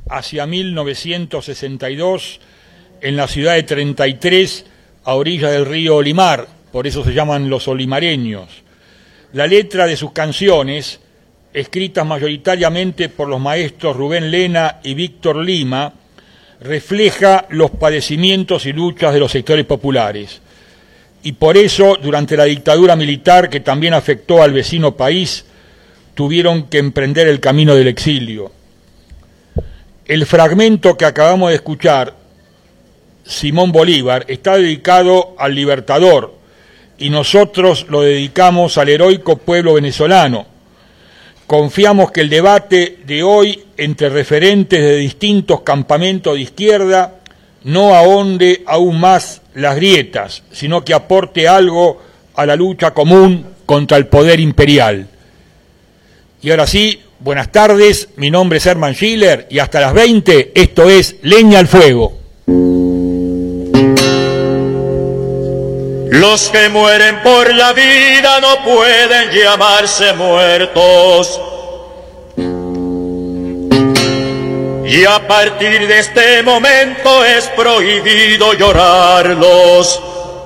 hacia 1962 en la ciudad de 33, a orilla del río Olimar, por eso se llaman los olimareños. La letra de sus canciones, escritas mayoritariamente por los maestros Rubén Lena y Víctor Lima, refleja los padecimientos y luchas de los sectores populares. Y por eso, durante la dictadura militar, que también afectó al vecino país, tuvieron que emprender el camino del exilio. El fragmento que acabamos de escuchar, Simón Bolívar, está dedicado al Libertador, y nosotros lo dedicamos al heroico pueblo venezolano. Confiamos que el debate de hoy entre referentes de distintos campamentos de izquierda no ahonde aún más las grietas, sino que aporte algo a la lucha común contra el poder imperial. Y ahora sí, buenas tardes, mi nombre es Herman Schiller y hasta las 20 esto es Leña al Fuego. Los que mueren por la vida no pueden llamarse muertos. Y a partir de este momento es prohibido llorarlos.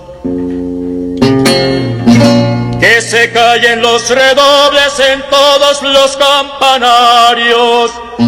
Que se callen los redobles en todos los campanarios.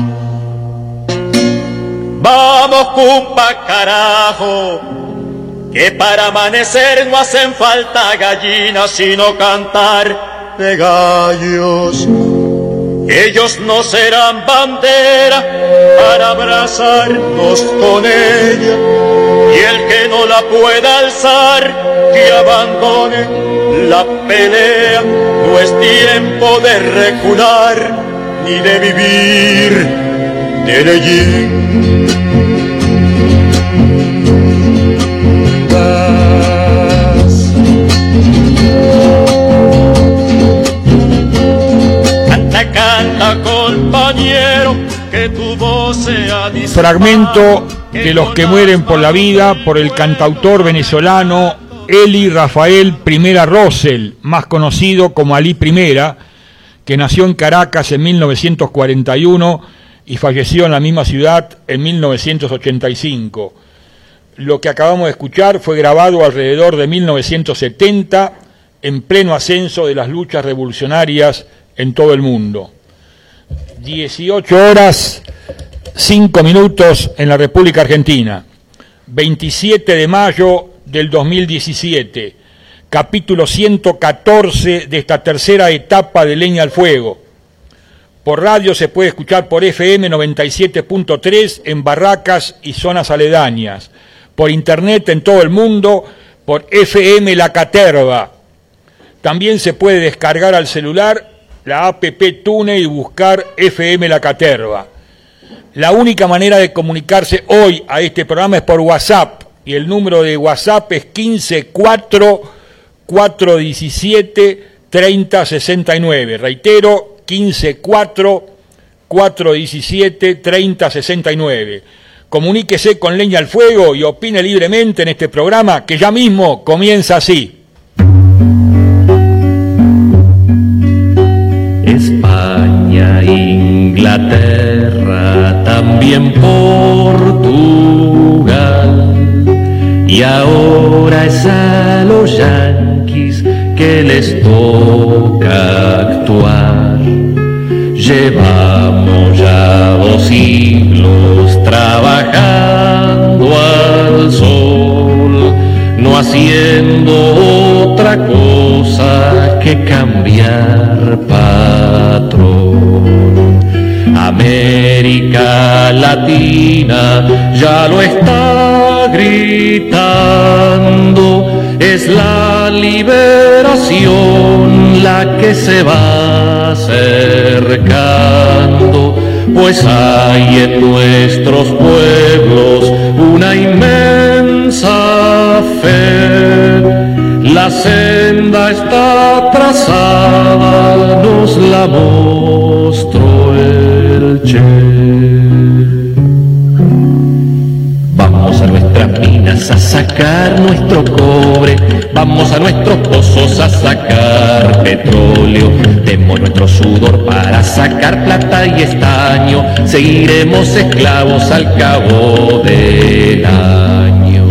Vamos, cumpa, carajo, que para amanecer no hacen falta gallinas, sino cantar de gallos. Ellos no serán bandera para abrazarnos con ella, y el que no la pueda alzar, que abandone la pelea. No es tiempo de recular, ni de vivir de leyenda. Canta, compañero, que tu voz sea disparada. Fragmento de Los que mueren por la vida por el cantautor venezolano Eli Rafael Primera Rosell, más conocido como Alí Primera, que nació en Caracas en 1941 y falleció en la misma ciudad en 1985. Lo que acabamos de escuchar fue grabado alrededor de 1970, en pleno ascenso de las luchas revolucionarias en todo el mundo. 18 horas, 5 minutos en la República Argentina. 27 de mayo del 2017, capítulo 114 de esta tercera etapa de Leña al Fuego. Por radio se puede escuchar por FM 97.3 en Barracas y zonas aledañas. Por internet en todo el mundo, por FM La Caterva. También se puede descargar al celular la app Tune y buscar FM La Caterva. La única manera de comunicarse hoy a este programa es por WhatsApp, y el número de WhatsApp es 154-417-3069. Reitero, 154-417-3069. Comuníquese con Leña al Fuego y opine libremente en este programa que ya mismo comienza así. España, Inglaterra, también Portugal, y ahora es a los yanquis que les toca actuar. Llevamos ya 2 siglos trabajando al sol, no haciendo otra cosa que cambiar patrón. América Latina ya lo está gritando, es la liberación la que se va acercando, pues hay en nuestros pueblos una inmensa fe. La senda está trazada, nos la mostró el Che. Vamos a nuestras minas minas a sacar nuestro cobre, vamos a nuestros pozos a sacar petróleo, demos nuestro sudor para sacar plata y estaño, seguiremos esclavos al cabo del año.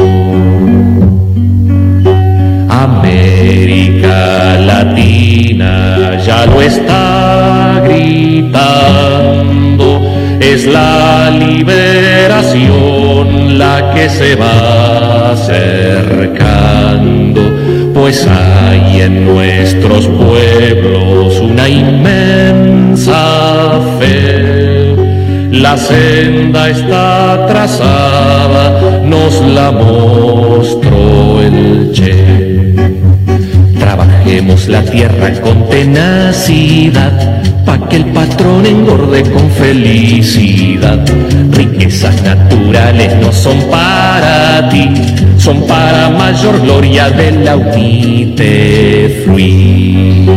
América Latina ya lo está gritando, es la liberación la que se va acercando, pues hay en nuestros pueblos una inmensa fe. La senda está trazada, nos la mostró el Che. Trabajemos la tierra con tenacidad, pa' que el patrón engorde con felicidad. Riquezas naturales no son para ti, son para mayor gloria de la unité fruit.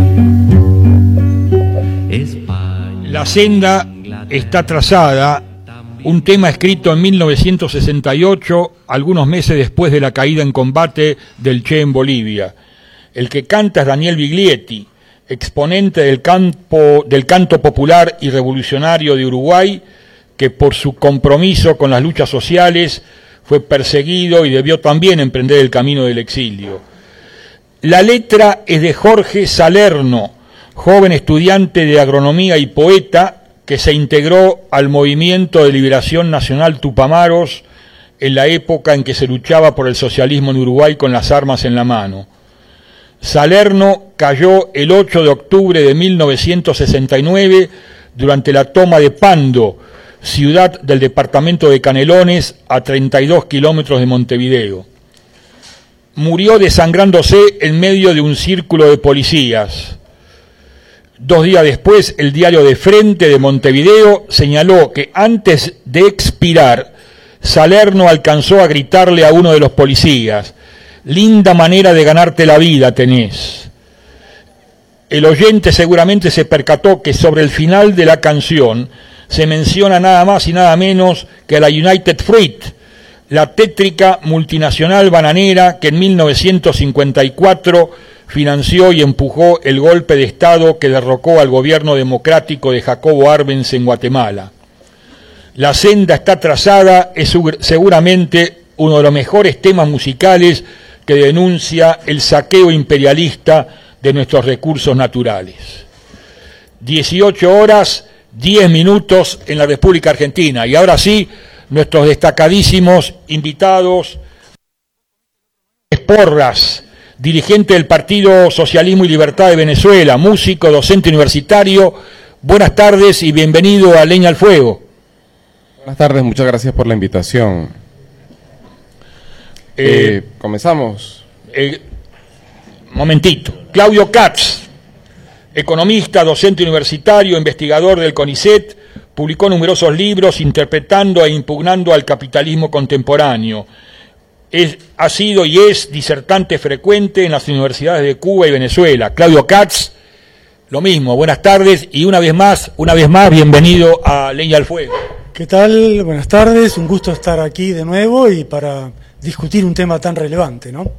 La senda está trazada, un tema escrito en 1968, algunos meses después de la caída en combate del Che en Bolivia. El que canta es Daniel Biglietti, exponente del canto popular y revolucionario de Uruguay, que por su compromiso con las luchas sociales fue perseguido y debió también emprender el camino del exilio. La letra es de Jorge Salerno, joven estudiante de agronomía y poeta que se integró al Movimiento de Liberación Nacional Tupamaros en la época en que se luchaba por el socialismo en Uruguay con las armas en la mano. Salerno cayó el 8 de octubre de 1969 durante la toma de Pando, ciudad del departamento de Canelones, a 32 kilómetros de Montevideo. Murió desangrándose en medio de un círculo de policías. 2 días después, el diario de Frente de Montevideo señaló que antes de expirar, Salerno alcanzó a gritarle a uno de los policías: «Linda manera de ganarte la vida tenés». El oyente seguramente se percató que sobre el final de la canción se menciona nada más y nada menos que a la United Fruit, la tétrica multinacional bananera que en 1954 financió y empujó el golpe de Estado que derrocó al gobierno democrático de Jacobo Arbenz en Guatemala. La senda está trazada es seguramente uno de los mejores temas musicales que denuncia el saqueo imperialista de nuestros recursos naturales. 18 horas, 10 minutos en la República Argentina. Y ahora sí, nuestros destacadísimos invitados. Porras, dirigente del Partido Socialismo y Libertad de Venezuela, músico, docente universitario. Buenas tardes y bienvenido a Leña al Fuego. Buenas tardes, muchas gracias por la invitación. Comenzamos. Momentito. Claudio Katz, economista, docente universitario, investigador del CONICET, publicó numerosos libros interpretando e impugnando al capitalismo contemporáneo. Ha sido y es disertante frecuente en las universidades de Cuba y Venezuela. Claudio Katz, lo mismo, buenas tardes y una vez más, bienvenido a Leña al Fuego. ¿Qué tal? Buenas tardes, un gusto estar aquí de nuevo y para discutir un tema tan relevante, ¿no?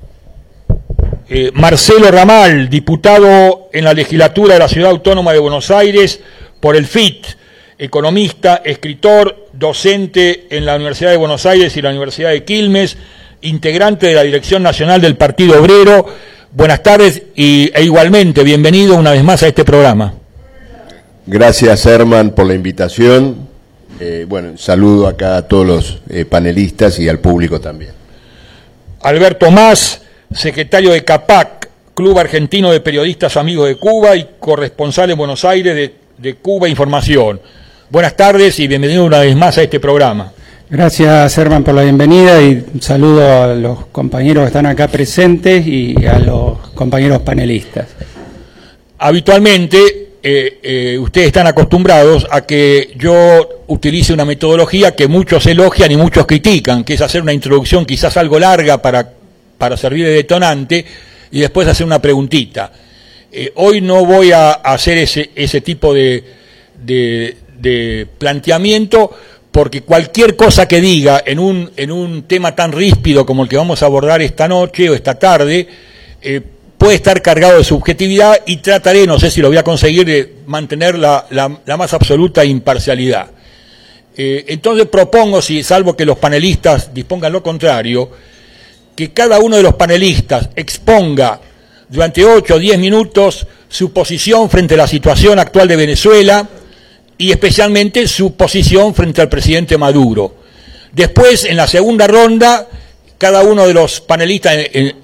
Marcelo Ramal, diputado en la legislatura de la Ciudad Autónoma de Buenos Aires por el FIT, economista, escritor, docente en la Universidad de Buenos Aires y la Universidad de Quilmes, integrante de la Dirección Nacional del Partido Obrero. Buenas tardes e igualmente bienvenido una vez más a este programa. Gracias, Herman, por la invitación. Saludo acá a todos los panelistas y al público también. Alberto Mas, secretario de CAPAC, Club Argentino de Periodistas Amigos de Cuba y corresponsal en Buenos Aires de Cuba Información. Buenas tardes y bienvenido una vez más a este programa. Gracias, Herman, por la bienvenida y un saludo a los compañeros que están acá presentes y a los compañeros panelistas. Habitualmente ustedes están acostumbrados a que yo utilice una metodología que muchos elogian y muchos critican, que es hacer una introducción quizás algo larga para servir de detonante y después hacer una preguntita. Hoy no voy a hacer ese tipo de planteamiento porque cualquier cosa que diga en un tema tan ríspido como el que vamos a abordar esta noche o esta tarde, puede estar cargado de subjetividad, y trataré, no sé si lo voy a conseguir, de mantener la más absoluta imparcialidad. Entonces propongo, salvo que los panelistas dispongan lo contrario, que cada uno de los panelistas exponga durante 8 o 10 minutos su posición frente a la situación actual de Venezuela, y especialmente su posición frente al presidente Maduro. Después, en la segunda ronda, cada uno de los panelistas de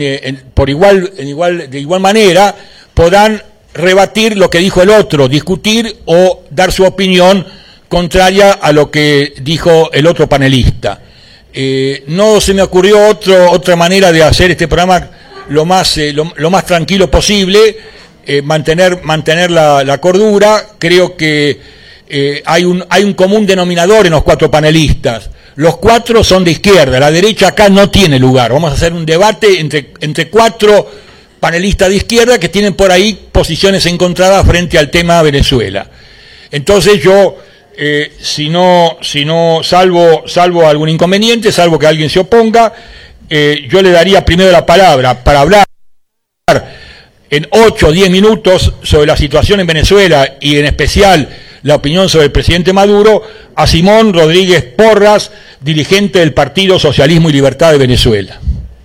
igual manera podrán rebatir lo que dijo el otro, discutir o dar su opinión contraria a lo que dijo el otro panelista. No se me ocurrió otra manera de hacer este programa lo más tranquilo posible, mantener la cordura. Creo que hay un común denominador en los 4 panelistas. Los 4 son de izquierda, la derecha acá no tiene lugar. Vamos a hacer un debate entre 4 panelistas de izquierda que tienen por ahí posiciones encontradas frente al tema Venezuela. Entonces yo, si no salvo algún inconveniente, salvo que alguien se oponga, yo le daría primero la palabra para hablar en 8 o 10 minutos sobre la situación en Venezuela, y en especial la opinión sobre el presidente Maduro, a Simón Rodríguez Porras, dirigente del Partido Socialismo y Libertad de Venezuela.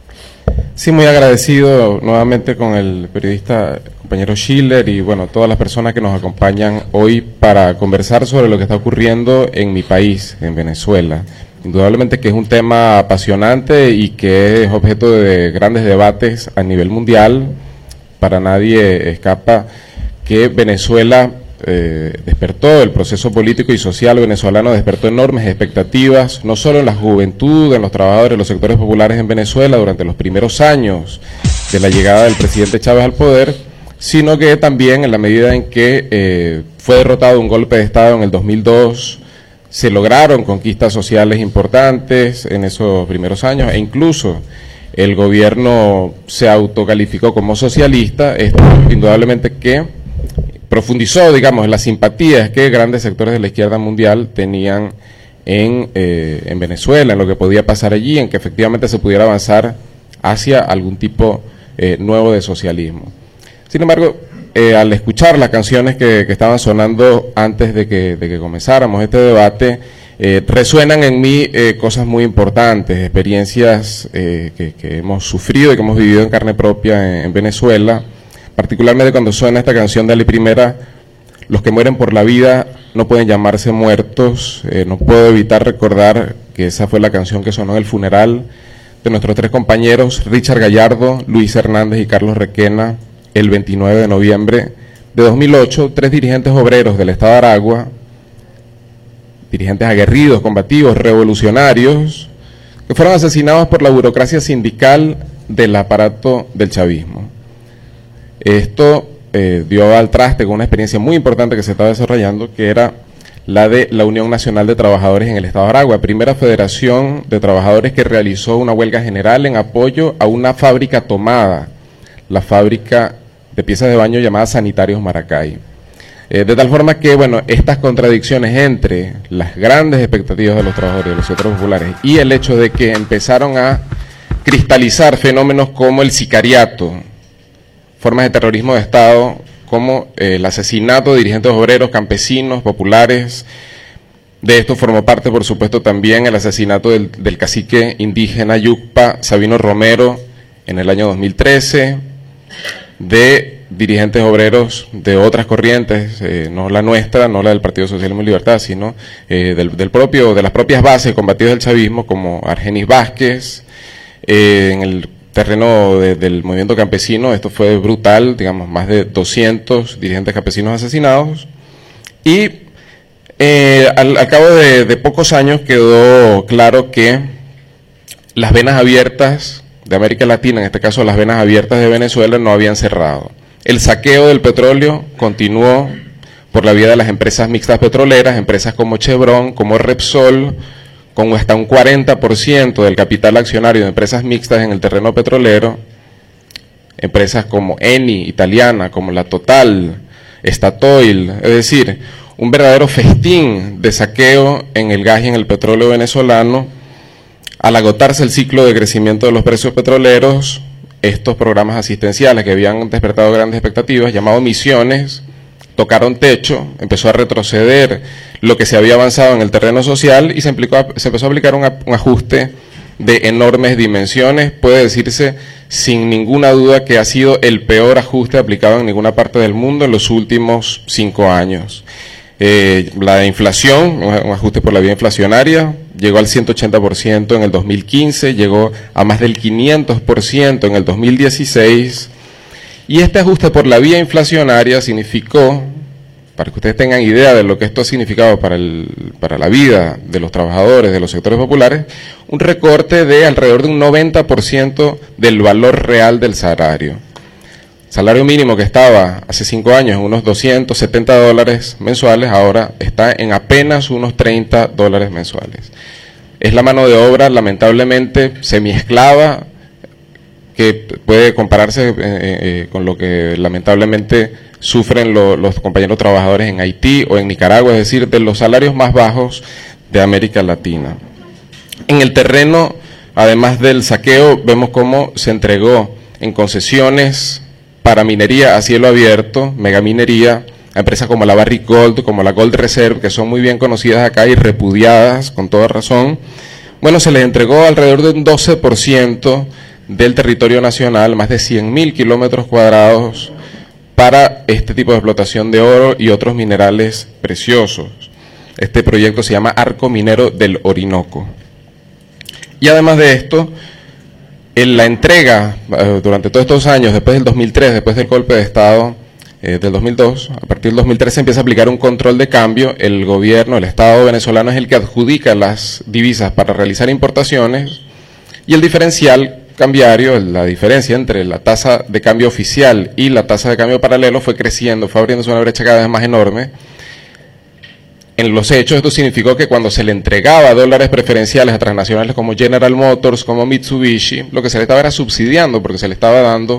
Sí, muy agradecido nuevamente con el periodista compañero Schiller y bueno, todas las personas que nos acompañan hoy para conversar sobre lo que está ocurriendo en mi país, en Venezuela. Indudablemente que es un tema apasionante y que es objeto de grandes debates a nivel mundial. Para nadie escapa que Venezuela despertó, el proceso político y social venezolano despertó enormes expectativas, no solo en la juventud, en los trabajadores, en los sectores populares en Venezuela durante los primeros años de la llegada del presidente Chávez al poder, sino que también en la medida en que fue derrotado un golpe de Estado en el 2002, se lograron conquistas sociales importantes en esos primeros años, e incluso el gobierno se autocalificó como socialista. Esto indudablemente que profundizó, digamos, las simpatías que grandes sectores de la izquierda mundial tenían en Venezuela, en lo que podía pasar allí, en que efectivamente se pudiera avanzar hacia algún tipo nuevo de socialismo. Sin embargo, al escuchar las canciones que estaban sonando antes de que comenzáramos este debate, resuenan en mí cosas muy importantes, experiencias que hemos sufrido y que hemos vivido en carne propia en Venezuela. Particularmente cuando suena esta canción de Ali Primera, los que mueren por la vida no pueden llamarse muertos. No puedo evitar recordar que esa fue la canción que sonó en el funeral de nuestros 3 compañeros, Richard Gallardo, Luis Hernández y Carlos Requena, el 29 de noviembre de 2008, 3 dirigentes obreros del estado de Aragua, dirigentes aguerridos, combativos, revolucionarios, que fueron asesinados por la burocracia sindical del aparato del chavismo. Esto dio al traste con una experiencia muy importante que se estaba desarrollando, que era la de la Unión Nacional de Trabajadores en el Estado de Aragua, primera federación de trabajadores que realizó una huelga general en apoyo a una fábrica tomada, la fábrica de piezas de baño llamada Sanitarios Maracay. De tal forma que, bueno, estas contradicciones entre las grandes expectativas de los trabajadores y de los sectores populares y el hecho de que empezaron a cristalizar fenómenos como el sicariato, formas de terrorismo de Estado, como el asesinato de dirigentes obreros, campesinos, populares. De esto formó parte, por supuesto, también el asesinato del cacique indígena Yucpa, Sabino Romero, en el año 2013, de dirigentes obreros de otras corrientes, no la nuestra, no la del Partido Socialismo y Libertad, sino de las propias bases combatidas del chavismo, como Argenis Vázquez, en el terreno del movimiento campesino. Esto fue brutal, digamos, más de 200 dirigentes campesinos asesinados, y al cabo de pocos años quedó claro que las venas abiertas de América Latina, en este caso las venas abiertas de Venezuela, no habían cerrado. El saqueo del petróleo continuó por la vía de las empresas mixtas petroleras, empresas como Chevron, como Repsol, con hasta un 40% del capital accionario de empresas mixtas en el terreno petrolero, empresas como Eni, italiana, como la Total, Statoil, es decir, un verdadero festín de saqueo en el gas y en el petróleo venezolano. Al agotarse el ciclo de crecimiento de los precios petroleros, estos programas asistenciales que habían despertado grandes expectativas, llamados Misiones, tocaron techo, empezó a retroceder lo que se había avanzado en el terreno social y se empezó a aplicar un ajuste de enormes dimensiones. Puede decirse sin ninguna duda que ha sido el peor ajuste aplicado en ninguna parte del mundo en los últimos 5 años. La inflación, un ajuste por la vía inflacionaria, llegó al 180% en el 2015, llegó a más del 500% en el 2016, y este ajuste por la vía inflacionaria significó, para que ustedes tengan idea de lo que esto ha significado para la vida de los trabajadores de los sectores populares, un recorte de alrededor de un 90% del valor real del salario. Salario mínimo que estaba hace 5 años en unos $270 mensuales, ahora está en apenas unos $30 mensuales. Es la mano de obra, lamentablemente, semiesclava, que puede compararse con lo que lamentablemente sufren los compañeros trabajadores en Haití o en Nicaragua, es decir, de los salarios más bajos de América Latina. En el terreno, además del saqueo, vemos cómo se entregó en concesiones para minería a cielo abierto, megaminería, a empresas como la Barrick Gold, como la Gold Reserve, que son muy bien conocidas acá y repudiadas con toda razón. Bueno, se les entregó alrededor de un 12% del territorio nacional, más de 100.000 kilómetros cuadrados, para este tipo de explotación de oro y otros minerales preciosos. Este proyecto se llama Arco Minero del Orinoco. Y además de esto, en la entrega durante todos estos años, después del 2003, después del golpe de Estado del 2002, a partir del 2003 se empieza a aplicar un control de cambio. El gobierno, el Estado venezolano es el que adjudica las divisas para realizar importaciones, y el diferencial cambiario, la diferencia entre la tasa de cambio oficial y la tasa de cambio paralelo fue creciendo, fue abriéndose una brecha cada vez más enorme. En los hechos, esto significó que cuando se le entregaba dólares preferenciales a transnacionales como General Motors, como Mitsubishi, lo que se le estaba era subsidiando, porque se le estaba dando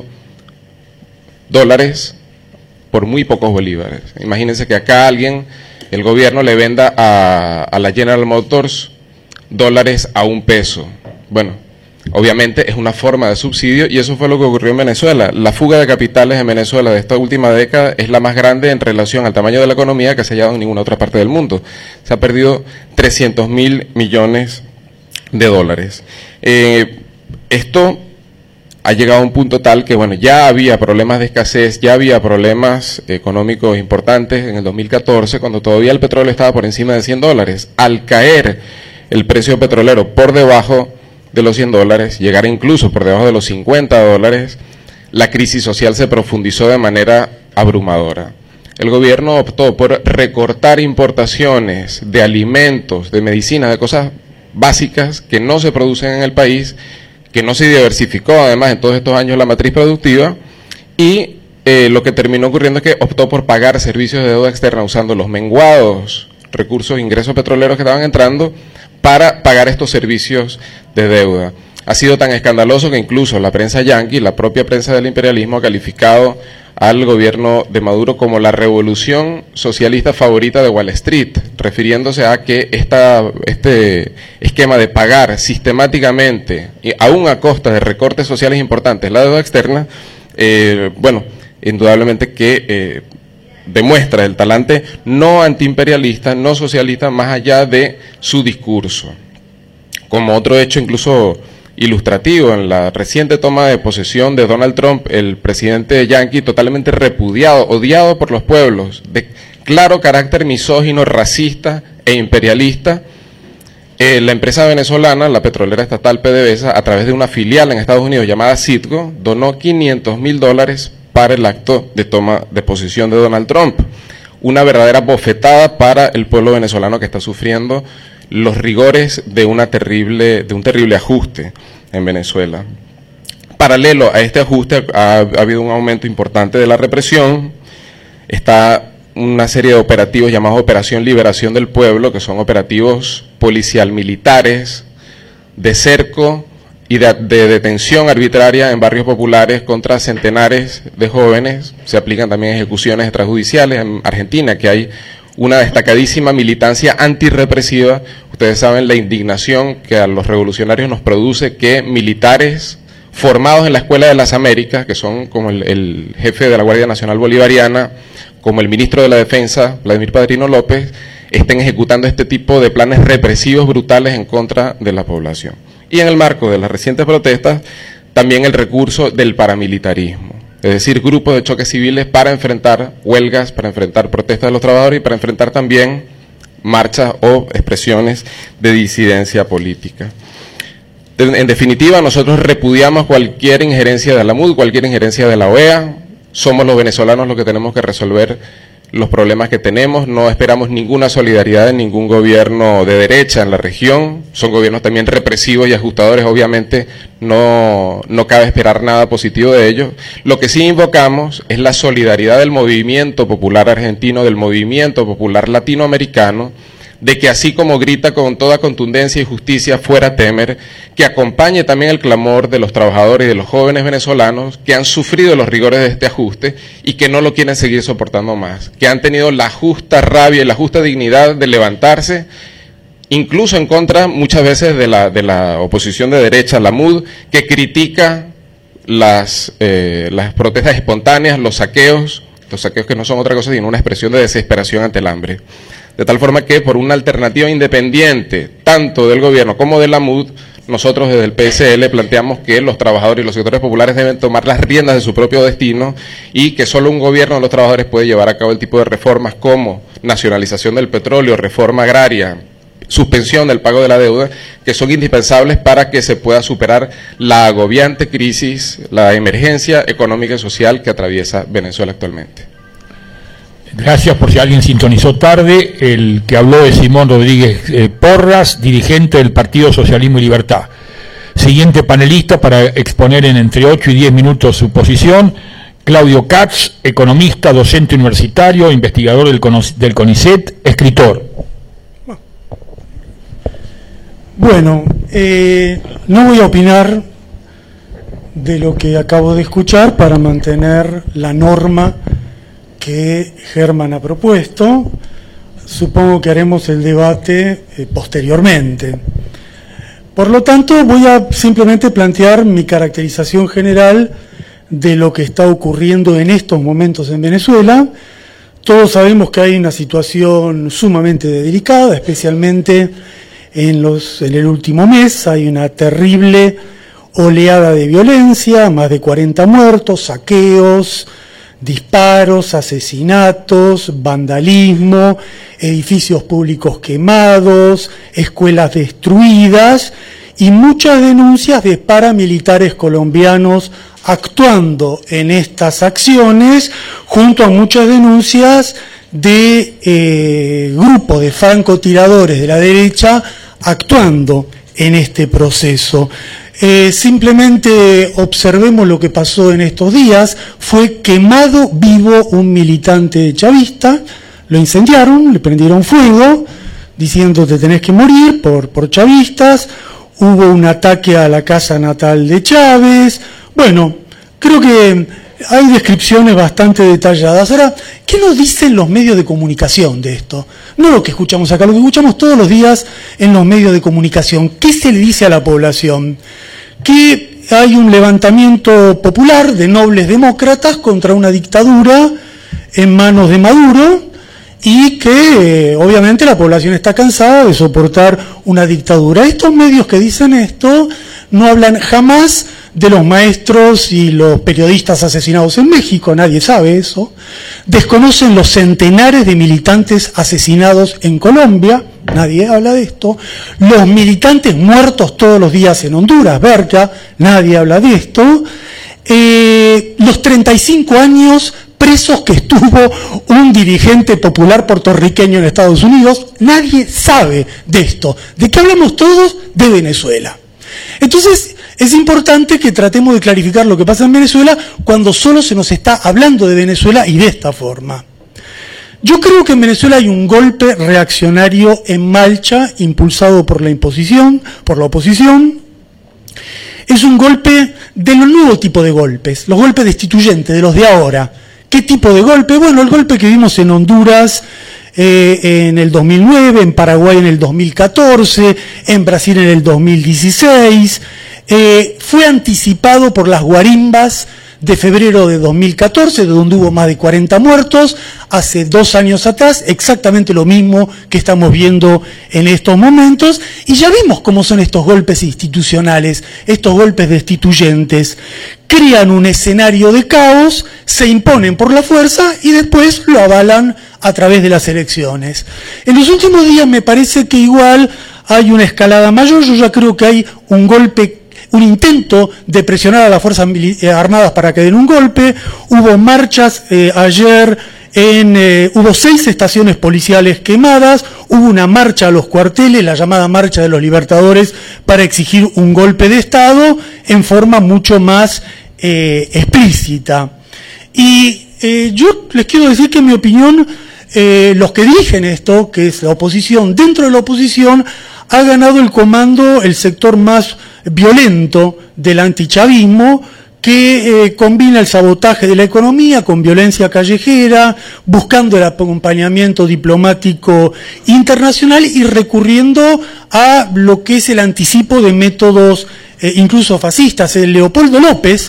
dólares por muy pocos bolívares. Imagínense que acá el gobierno le venda a la General Motors dólares a $1. Bueno, obviamente es una forma de subsidio, y eso fue lo que ocurrió en Venezuela. La fuga de capitales en Venezuela de esta última década es la más grande en relación al tamaño de la economía que se ha hallado en ninguna otra parte del mundo. Se ha perdido 300.000 millones de dólares. Esto ha llegado a un punto tal que, bueno, ya había problemas de escasez, ya había problemas económicos importantes en el 2014, cuando todavía el petróleo estaba por encima de $100. Al caer el precio petrolero por debajo de los $100, llegar incluso por debajo de los $50, la crisis social se profundizó de manera abrumadora. El gobierno optó por recortar importaciones de alimentos, de medicinas, de cosas básicas que no se producen en el país, que no se diversificó además en todos estos años la matriz productiva, y lo que terminó ocurriendo es que optó por pagar servicios de deuda externa usando los menguados recursos, ingresos petroleros que estaban entrando para pagar estos servicios de deuda. Ha sido tan escandaloso que incluso la prensa yanqui, la propia prensa del imperialismo, ha calificado al gobierno de Maduro como la revolución socialista favorita de Wall Street, refiriéndose a que este esquema de pagar sistemáticamente, y aún a costa de recortes sociales importantes, la deuda externa, bueno, indudablemente que demuestra el talante no antiimperialista, no socialista, más allá de su discurso. Como otro hecho incluso ilustrativo, en la reciente toma de posesión de Donald Trump, el presidente yanqui, totalmente repudiado, odiado por los pueblos, de claro carácter misógino, racista e imperialista, la empresa venezolana, la petrolera estatal PDVSA, a través de una filial en Estados Unidos llamada Citgo, donó $500.000 para el acto de toma de posesión de Donald Trump. Una verdadera bofetada para el pueblo venezolano que está sufriendo los rigores de un terrible ajuste en Venezuela. Paralelo a este ajuste ha habido un aumento importante de la represión. Está una serie de operativos llamados Operación Liberación del Pueblo, que son operativos policial militares de cerco y de detención arbitraria en barrios populares contra centenares de jóvenes. Se aplican también ejecuciones extrajudiciales. En Argentina, que hay una destacadísima militancia antirrepresiva. Ustedes saben la indignación que a los revolucionarios nos produce que militares formados en la Escuela de las Américas, que son como el jefe de la Guardia Nacional Bolivariana, como el ministro de la Defensa, Vladimir Padrino López, estén ejecutando este tipo de planes represivos brutales en contra de la población. Y en el marco de las recientes protestas, también el recurso del paramilitarismo, es decir, grupos de choques civiles para enfrentar huelgas, para enfrentar protestas de los trabajadores y para enfrentar también marchas o expresiones de disidencia política. En definitiva, nosotros repudiamos cualquier injerencia de la MUD, cualquier injerencia de la OEA. Somos los venezolanos los que tenemos que resolver los problemas que tenemos. No esperamos ninguna solidaridad de ningún gobierno de derecha en la región. Son gobiernos también represivos y ajustadores. Obviamente no cabe esperar nada positivo de ellos. Lo que sí invocamos es la solidaridad del movimiento popular argentino, del movimiento popular latinoamericano, de que así como grita con toda contundencia y justicia fuera Temer, que acompañe también el clamor de los trabajadores y de los jóvenes venezolanos que han sufrido los rigores de este ajuste y que no lo quieren seguir soportando más, que han tenido la justa rabia y la justa dignidad de levantarse, incluso en contra muchas veces de la oposición de derecha, la MUD, que critica las protestas espontáneas, los saqueos que no son otra cosa sino una expresión de desesperación ante el hambre. De tal forma que por una alternativa independiente, tanto del gobierno como de la MUD, nosotros desde el PSL planteamos que los trabajadores y los sectores populares deben tomar las riendas de su propio destino y que solo un gobierno de los trabajadores puede llevar a cabo el tipo de reformas como nacionalización del petróleo, reforma agraria, suspensión del pago de la deuda, que son indispensables para que se pueda superar la agobiante crisis, la emergencia económica y social que atraviesa Venezuela actualmente. Gracias. Por si alguien sintonizó tarde, el que habló es Simón Rodríguez Porras, dirigente del Partido Socialismo y Libertad. Siguiente panelista para exponer en entre 8 y 10 minutos su posición, Claudio Katz, economista, docente universitario, investigador del CONICET, escritor. Bueno, no voy a opinar de lo que acabo de escuchar para mantener la norma que Germán ha propuesto. Supongo que haremos el debate posteriormente. Por lo tanto, voy a simplemente plantear mi caracterización general de lo que está ocurriendo en estos momentos en Venezuela. Todos sabemos que hay una situación sumamente delicada, especialmente en el último mes. Hay una terrible oleada de violencia, más de 40 muertos, saqueos, disparos, asesinatos, vandalismo, edificios públicos quemados, escuelas destruidas y muchas denuncias de paramilitares colombianos actuando en estas acciones, junto a muchas denuncias de grupos de francotiradores de la derecha actuando en este proceso. Simplemente observemos lo que pasó en estos días. Fue quemado vivo un militante chavista, lo incendiaron, le prendieron fuego, diciendo te tenés que morir por chavistas. Hubo un ataque a la casa natal de Chávez. Bueno, creo que hay descripciones bastante detalladas. Ahora, ¿qué nos dicen los medios de comunicación de esto? No lo que escuchamos acá, lo que escuchamos todos los días en los medios de comunicación. ¿Qué se le dice a la población? Que hay un levantamiento popular de nobles demócratas contra una dictadura en manos de Maduro y que obviamente la población está cansada de soportar una dictadura. Estos medios que dicen esto no hablan jamás de los maestros y los periodistas asesinados en México, nadie sabe eso. Desconocen los centenares de militantes asesinados en Colombia, nadie habla de esto. Los militantes muertos todos los días en Honduras, Berca, nadie habla de esto. Los 35 años presos que estuvo un dirigente popular puertorriqueño en Estados Unidos, nadie sabe de esto. ¿De qué hablamos todos? De Venezuela. Entonces, es importante que tratemos de clarificar lo que pasa en Venezuela cuando solo se nos está hablando de Venezuela y de esta forma. Yo creo que en Venezuela hay un golpe reaccionario en marcha, impulsado por la oposición. Es un golpe de los nuevos tipos de golpes, los golpes destituyentes, de los de ahora. ¿Qué tipo de golpe? Bueno, el golpe que vimos en Honduras en el 2009, en Paraguay en el 2014, en Brasil en el 2016, fue anticipado por las guarimbas de febrero de 2014, donde hubo más de 40 muertos, hace 2 años atrás, exactamente lo mismo que estamos viendo en estos momentos, y ya vimos cómo son estos golpes institucionales, estos golpes destituyentes, crean un escenario de caos, se imponen por la fuerza y después lo avalan a través de las elecciones. En los últimos días me parece que igual hay una escalada mayor, yo ya creo que hay un intento de presionar a las Fuerzas Armadas para que den un golpe. Hubo marchas ayer, hubo 6 estaciones policiales quemadas, hubo una marcha a los cuarteles, la llamada Marcha de los Libertadores, para exigir un golpe de Estado en forma mucho más explícita. Y yo les quiero decir que en mi opinión, los que dirigen esto, que es la oposición, dentro de la oposición, ha ganado el comando el sector más violento del antichavismo, que combina el sabotaje de la economía con violencia callejera, buscando el acompañamiento diplomático internacional y recurriendo a lo que es el anticipo de métodos incluso fascistas. El Leopoldo López,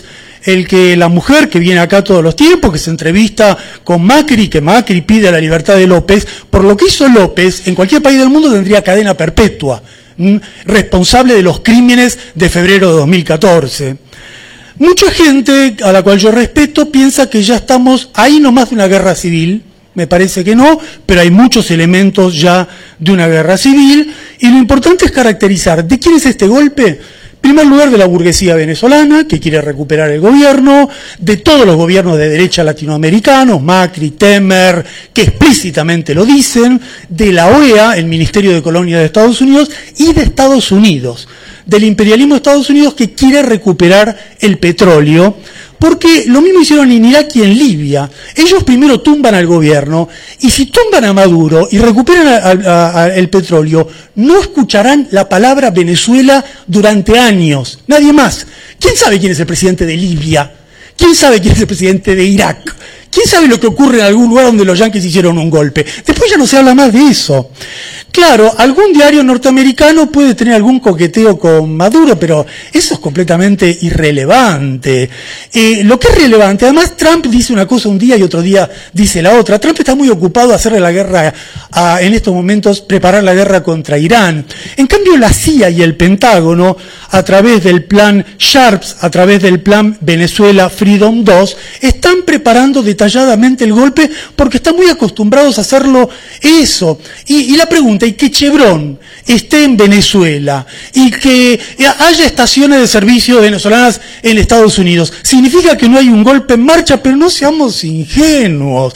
la mujer que viene acá todos los tiempos, que se entrevista con Macri, que Macri pide la libertad de López, por lo que hizo López, en cualquier país del mundo tendría cadena perpetua, responsable de los crímenes de febrero de 2014. Mucha gente, a la cual yo respeto, piensa que ya estamos ahí nomás de una guerra civil. Me parece que no, pero hay muchos elementos ya de una guerra civil, y lo importante es caracterizar de quién es este golpe. En primer lugar, de la burguesía venezolana, que quiere recuperar el gobierno, de todos los gobiernos de derecha latinoamericanos, Macri, Temer, que explícitamente lo dicen, de la OEA, el Ministerio de Colonia de Estados Unidos, y de Estados Unidos, del imperialismo de Estados Unidos, que quiere recuperar el petróleo, porque lo mismo hicieron en Irak y en Libia. Ellos primero tumban al gobierno, y si tumban a Maduro y recuperan el petróleo, no escucharán la palabra Venezuela durante años, nadie más. ¿Quién sabe quién es el presidente de Libia? ¿Quién sabe quién es el presidente de Irak? ¿Quién sabe lo que ocurre en algún lugar donde los yanquis hicieron un golpe? Después ya no se habla más de eso. Claro, algún diario norteamericano puede tener algún coqueteo con Maduro, pero eso es completamente irrelevante. Lo que es relevante, además Trump dice una cosa un día y otro día dice la otra. Trump está muy ocupado a hacerle la guerra, en estos momentos preparar la guerra contra Irán. En cambio la CIA y el Pentágono, a través del plan Sharps, a través del plan Venezuela Freedom 2, están preparando detalladamente el golpe porque están muy acostumbrados a hacerlo eso. Y la pregunta, y que Chevron esté en Venezuela y que haya estaciones de servicio venezolanas en Estados Unidos, significa que no hay un golpe en marcha, pero no seamos ingenuos,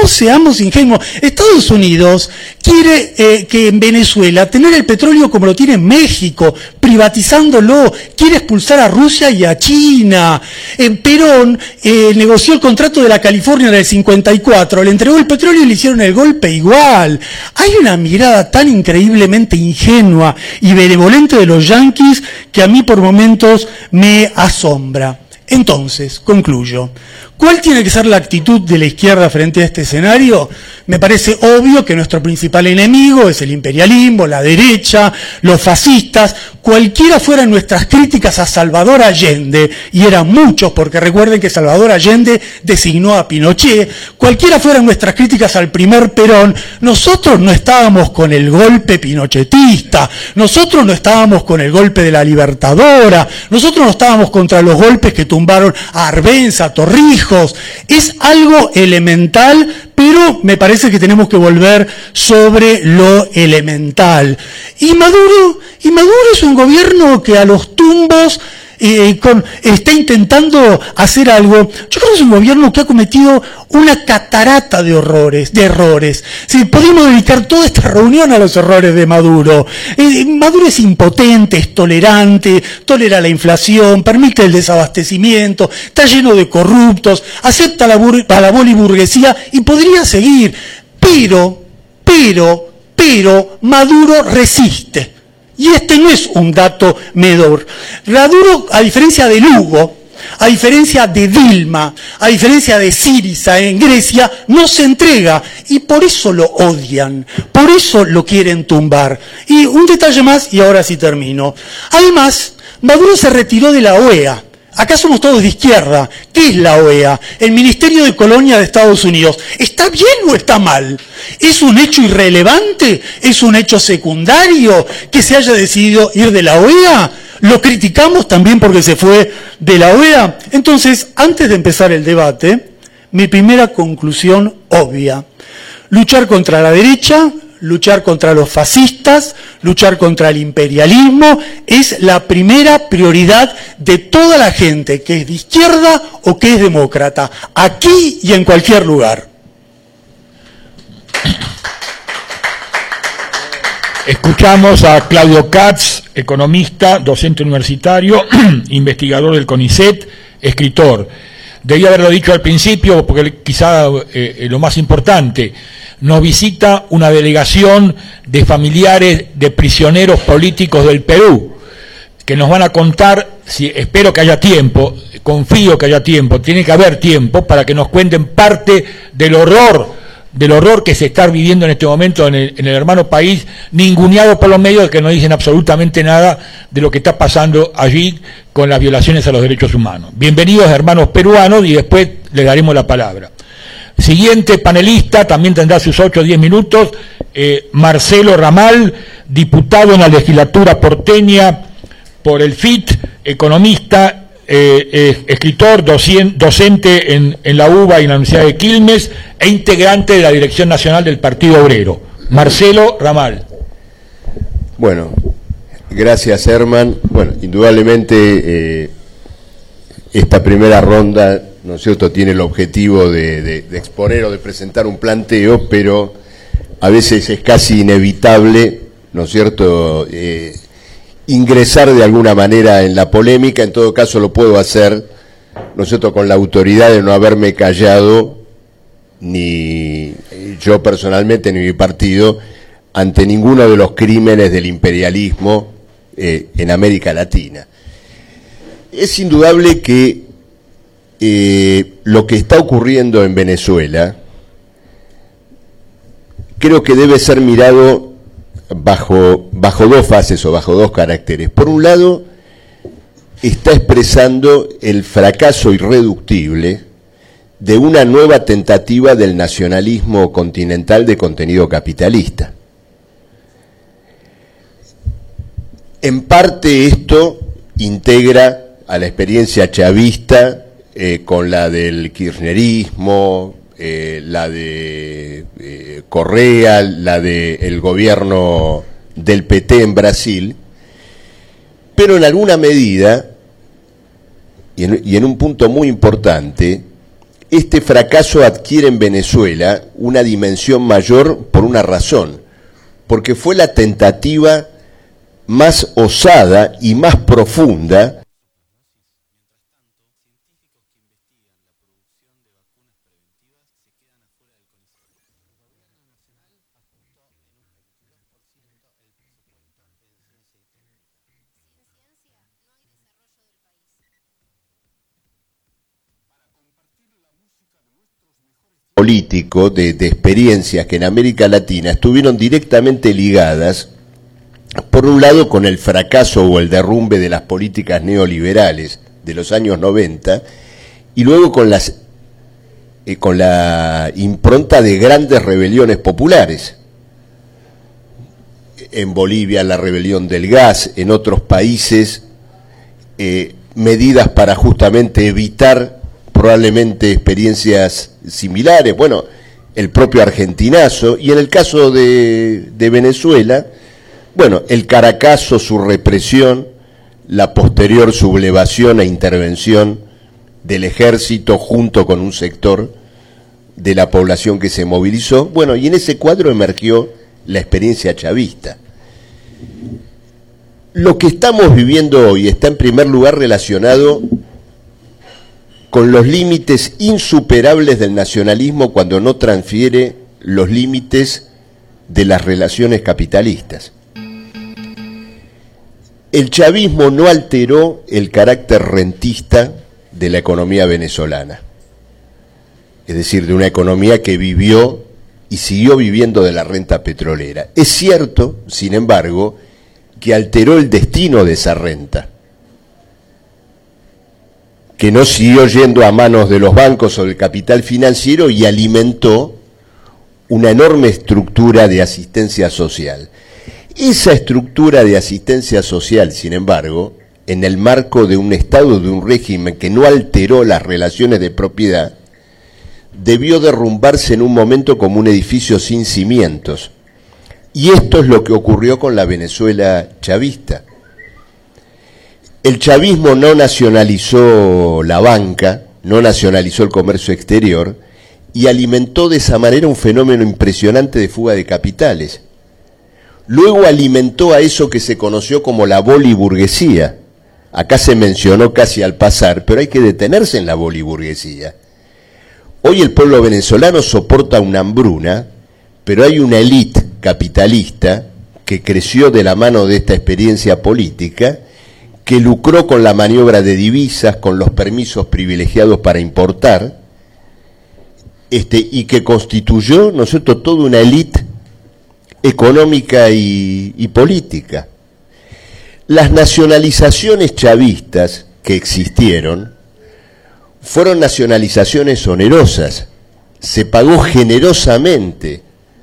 Estados Unidos quiere que en Venezuela tener el petróleo como lo tiene en México, privatizándolo, quiere expulsar a Rusia y a China. Perón negoció el contrato de la California en el 54, le entregó el petróleo y le hicieron el golpe igual. Hay una mirada tan increíblemente ingenua y benevolente de los yanquis que a mí por momentos me asombra. Entonces, concluyo. ¿Cuál tiene que ser la actitud de la izquierda frente a este escenario? Me parece obvio que nuestro principal enemigo es el imperialismo, la derecha, los fascistas, cualquiera fueran nuestras críticas a Salvador Allende, y eran muchos porque recuerden que Salvador Allende designó a Pinochet, cualquiera fueran nuestras críticas al primer Perón, nosotros no estábamos con el golpe pinochetista, nosotros no estábamos con el golpe de la Libertadora, nosotros no estábamos contra los golpes que tumbaron a Arbenza, a Torrijos. Es algo elemental, pero me parece que tenemos que volver sobre lo elemental. Y Maduro es un gobierno que a los tumbos está intentando hacer algo. Yo creo que es un gobierno que ha cometido una catarata de errores. Si podemos dedicar toda esta reunión a los errores de Maduro. Maduro es impotente, es tolerante, tolera la inflación, permite el desabastecimiento, está lleno de corruptos, acepta a la boliburguesía y podría seguir. Pero Maduro resiste. Y este no es un dato menor. Maduro, a diferencia de Lugo, a diferencia de Dilma, a diferencia de Syriza en Grecia, no se entrega y por eso lo odian, por eso lo quieren tumbar. Y un detalle más, y ahora sí termino. Además, Maduro se retiró de la OEA. Acá somos todos de izquierda. ¿Qué es la OEA? El Ministerio de Colonia de Estados Unidos. ¿Está bien o está mal? ¿Es un hecho irrelevante? ¿Es un hecho secundario que se haya decidido ir de la OEA? ¿Lo criticamos también porque se fue de la OEA? Entonces, antes de empezar el debate, mi primera conclusión obvia. Luchar contra la derecha, luchar contra los fascistas, luchar contra el imperialismo, es la primera prioridad de toda la gente que es de izquierda o que es demócrata, aquí y en cualquier lugar. Escuchamos a Claudio Katz, economista, docente universitario, investigador del CONICET, escritor. Debía haberlo dicho al principio, porque quizá lo más importante, nos visita una delegación de familiares de prisioneros políticos del Perú, que nos van a contar, espero que haya tiempo, confío que haya tiempo, tiene que haber tiempo para que nos cuenten parte del horror que se está viviendo en este momento en el hermano país, ninguneado por los medios que no dicen absolutamente nada de lo que está pasando allí con las violaciones a los derechos humanos. Bienvenidos, hermanos peruanos, y después les daremos la palabra. Siguiente panelista, también tendrá sus 8 o 10 minutos, Marcelo Ramal, diputado en la legislatura porteña por el FIT, economista, escritor, docente en la UBA y en la Universidad de Quilmes e integrante de la Dirección Nacional del Partido Obrero. Marcelo Ramal. Bueno, gracias, Herman. Bueno, indudablemente esta primera ronda, ¿no es cierto?, tiene el objetivo de exponer o de presentar un planteo, pero a veces es casi inevitable, ¿no es cierto?, ingresar de alguna manera en la polémica. En todo caso lo puedo hacer, ¿no es cierto?, con la autoridad de no haberme callado, ni yo personalmente ni mi partido, ante ninguno de los crímenes del imperialismo en América Latina. Es indudable que lo que está ocurriendo en Venezuela creo que debe ser mirado bajo dos fases o bajo dos caracteres. Por un lado, está expresando el fracaso irreductible de una nueva tentativa del nacionalismo continental de contenido capitalista. En parte esto integra a la experiencia chavista con la del kirchnerismo, la de Correa, la del gobierno del PT en Brasil, pero en alguna medida, y en un punto muy importante, este fracaso adquiere en Venezuela una dimensión mayor por una razón, porque fue la tentativa más osada y más profunda político de experiencias que en América Latina estuvieron directamente ligadas, por un lado, con el fracaso o el derrumbe de las políticas neoliberales de los años 90, y luego con la impronta de grandes rebeliones populares. En Bolivia la rebelión del gas, en otros países medidas para justamente evitar probablemente experiencias similares, bueno, el propio argentinazo, y en el caso de Venezuela, bueno, el Caracazo, su represión, la posterior sublevación e intervención del ejército junto con un sector de la población que se movilizó, bueno, y en ese cuadro emergió la experiencia chavista. Lo que estamos viviendo hoy está en primer lugar relacionado con los límites insuperables del nacionalismo cuando no transfiere los límites de las relaciones capitalistas. El chavismo no alteró el carácter rentista de la economía venezolana. Es decir, de una economía que vivió y siguió viviendo de la renta petrolera. Es cierto, sin embargo, que alteró el destino de esa renta, que no siguió yendo a manos de los bancos o del capital financiero y alimentó una enorme estructura de asistencia social. Esa estructura de asistencia social, sin embargo, en el marco de un Estado, de un régimen que no alteró las relaciones de propiedad, debió derrumbarse en un momento como un edificio sin cimientos. Y esto es lo que ocurrió con la Venezuela chavista. El chavismo no nacionalizó la banca, no nacionalizó el comercio exterior y alimentó de esa manera un fenómeno impresionante de fuga de capitales. Luego alimentó a eso que se conoció como la boliburguesía. Acá se mencionó casi al pasar, pero hay que detenerse en la boliburguesía. Hoy el pueblo venezolano soporta una hambruna, pero hay una élite capitalista que creció de la mano de esta experiencia política, que lucró con la maniobra de divisas, con los permisos privilegiados para importar, y que constituyó, ¿no es cierto?, toda una élite económica y política. Las nacionalizaciones chavistas que existieron fueron nacionalizaciones onerosas, se pagó generosamente.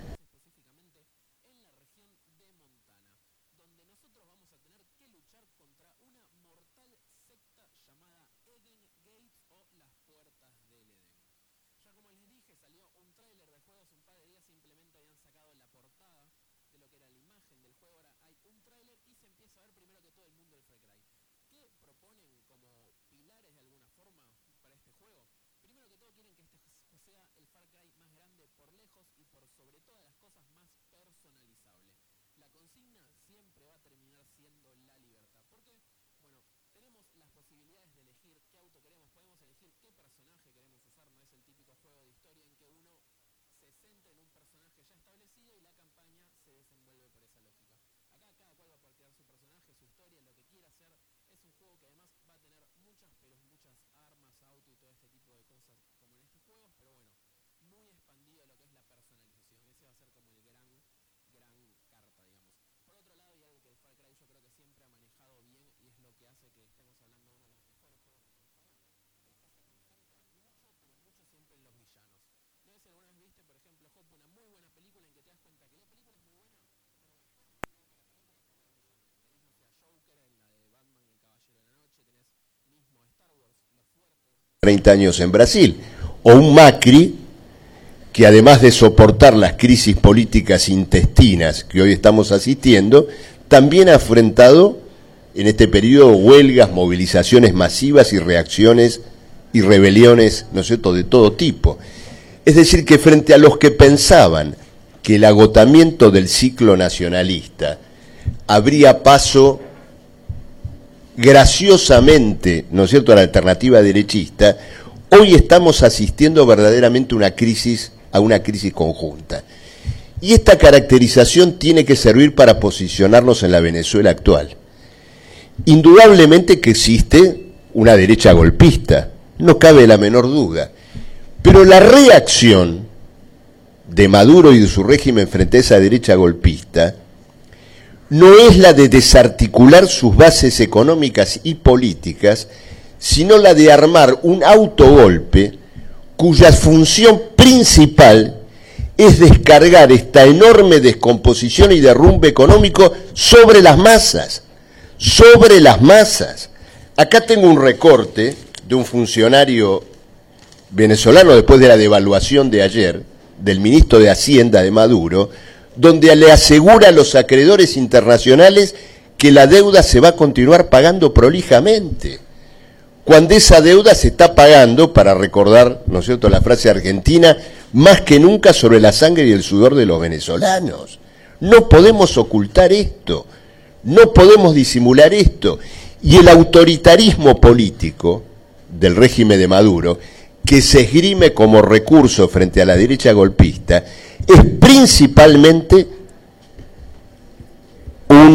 Años en Brasil, o un Macri que además de soportar las crisis políticas intestinas que hoy estamos asistiendo, también ha enfrentado en este periodo huelgas, movilizaciones masivas y reacciones y rebeliones, ¿no es cierto?, de todo tipo. Es decir, que frente a los que pensaban que el agotamiento del ciclo nacionalista abría paso graciosamente, ¿no es cierto?, a la alternativa derechista, hoy estamos asistiendo verdaderamente a una crisis conjunta. Y esta caracterización tiene que servir para posicionarnos en la Venezuela actual. Indudablemente que existe una derecha golpista, no cabe la menor duda, pero la reacción de Maduro y de su régimen frente a esa derecha golpista no es la de desarticular sus bases económicas y políticas, sino la de armar un autogolpe cuya función principal es descargar esta enorme descomposición y derrumbe económico sobre las masas. Sobre las masas. Acá tengo un recorte de un funcionario venezolano después de la devaluación de ayer, del ministro de Hacienda de Maduro, donde le asegura a los acreedores internacionales que la deuda se va a continuar pagando prolijamente, cuando esa deuda se está pagando, para recordar, ¿no es cierto?, la frase argentina, más que nunca sobre la sangre y el sudor de los venezolanos. No podemos ocultar esto, no podemos disimular esto. Y el autoritarismo político del régimen de Maduro, que se esgrime como recurso frente a la derecha golpista, es principalmente un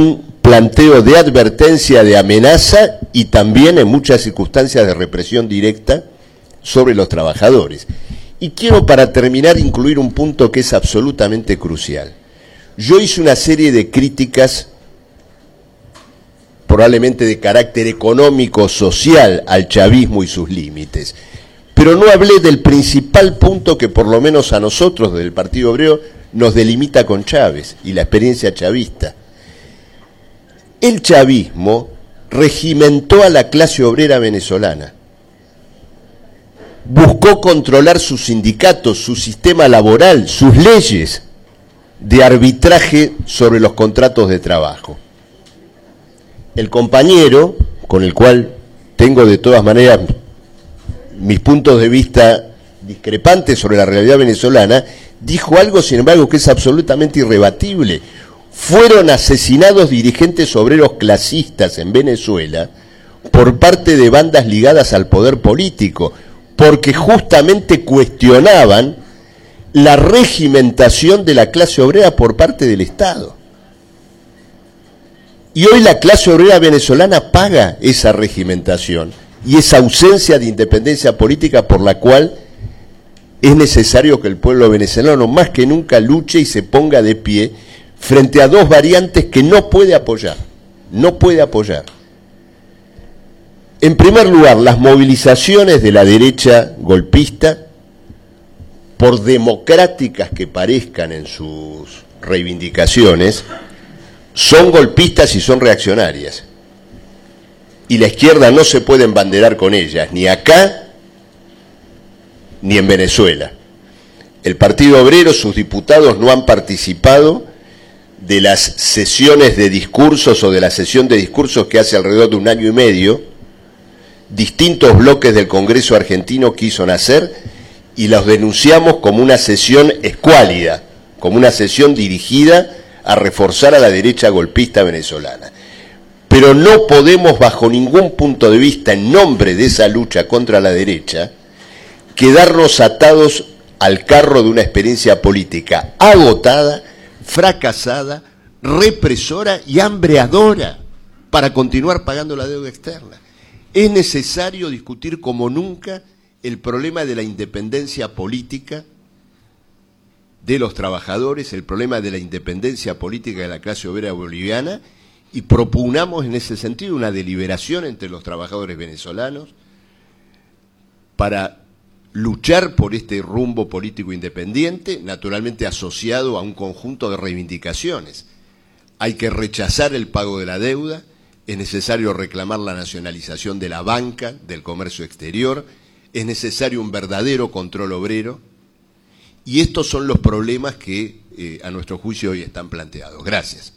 planteo de advertencia, de amenaza y también en muchas circunstancias de represión directa sobre los trabajadores. Y quiero, para terminar, incluir un punto que es absolutamente crucial. Yo hice una serie de críticas, probablemente de carácter económico, social, al chavismo y sus límites, pero no hablé del principal punto que por lo menos a nosotros del Partido Obrero nos delimita con Chávez y la experiencia chavista. El chavismo regimentó a la clase obrera venezolana, buscó controlar sus sindicatos, su sistema laboral, sus leyes de arbitraje sobre los contratos de trabajo. El compañero, con el cual tengo de todas maneras mis puntos de vista discrepantes sobre la realidad venezolana, dijo algo, sin embargo, que es absolutamente irrebatible. Fueron asesinados dirigentes obreros clasistas en Venezuela por parte de bandas ligadas al poder político, porque justamente cuestionaban la regimentación de la clase obrera por parte del Estado. Y hoy la clase obrera venezolana paga esa regimentación y esa ausencia de independencia política por la cual es necesario que el pueblo venezolano más que nunca luche y se ponga de pie frente a dos variantes que no puede apoyar. No puede apoyar. En primer lugar, las movilizaciones de la derecha golpista, por democráticas que parezcan en sus reivindicaciones, son golpistas y son reaccionarias. Y la izquierda no se puede embanderar con ellas, ni acá, ni en Venezuela. El Partido Obrero, sus diputados no han participado de las sesiones de discursos o de la sesión de discursos que hace alrededor de 1 año y medio, distintos bloques del Congreso argentino quiso hacer y los denunciamos como una sesión escuálida, como una sesión dirigida a reforzar a la derecha golpista venezolana. Pero no podemos, bajo ningún punto de vista, en nombre de esa lucha contra la derecha, quedarnos atados al carro de una experiencia política agotada, fracasada, represora y hambreadora para continuar pagando la deuda externa. Es necesario discutir como nunca el problema de la independencia política de los trabajadores, el problema de la independencia política de la clase obrera boliviana, y propugnamos en ese sentido una deliberación entre los trabajadores venezolanos para luchar por este rumbo político independiente, naturalmente asociado a un conjunto de reivindicaciones. Hay que rechazar el pago de la deuda, es necesario reclamar la nacionalización de la banca, del comercio exterior, es necesario un verdadero control obrero, y estos son los problemas que a nuestro juicio hoy están planteados. Gracias.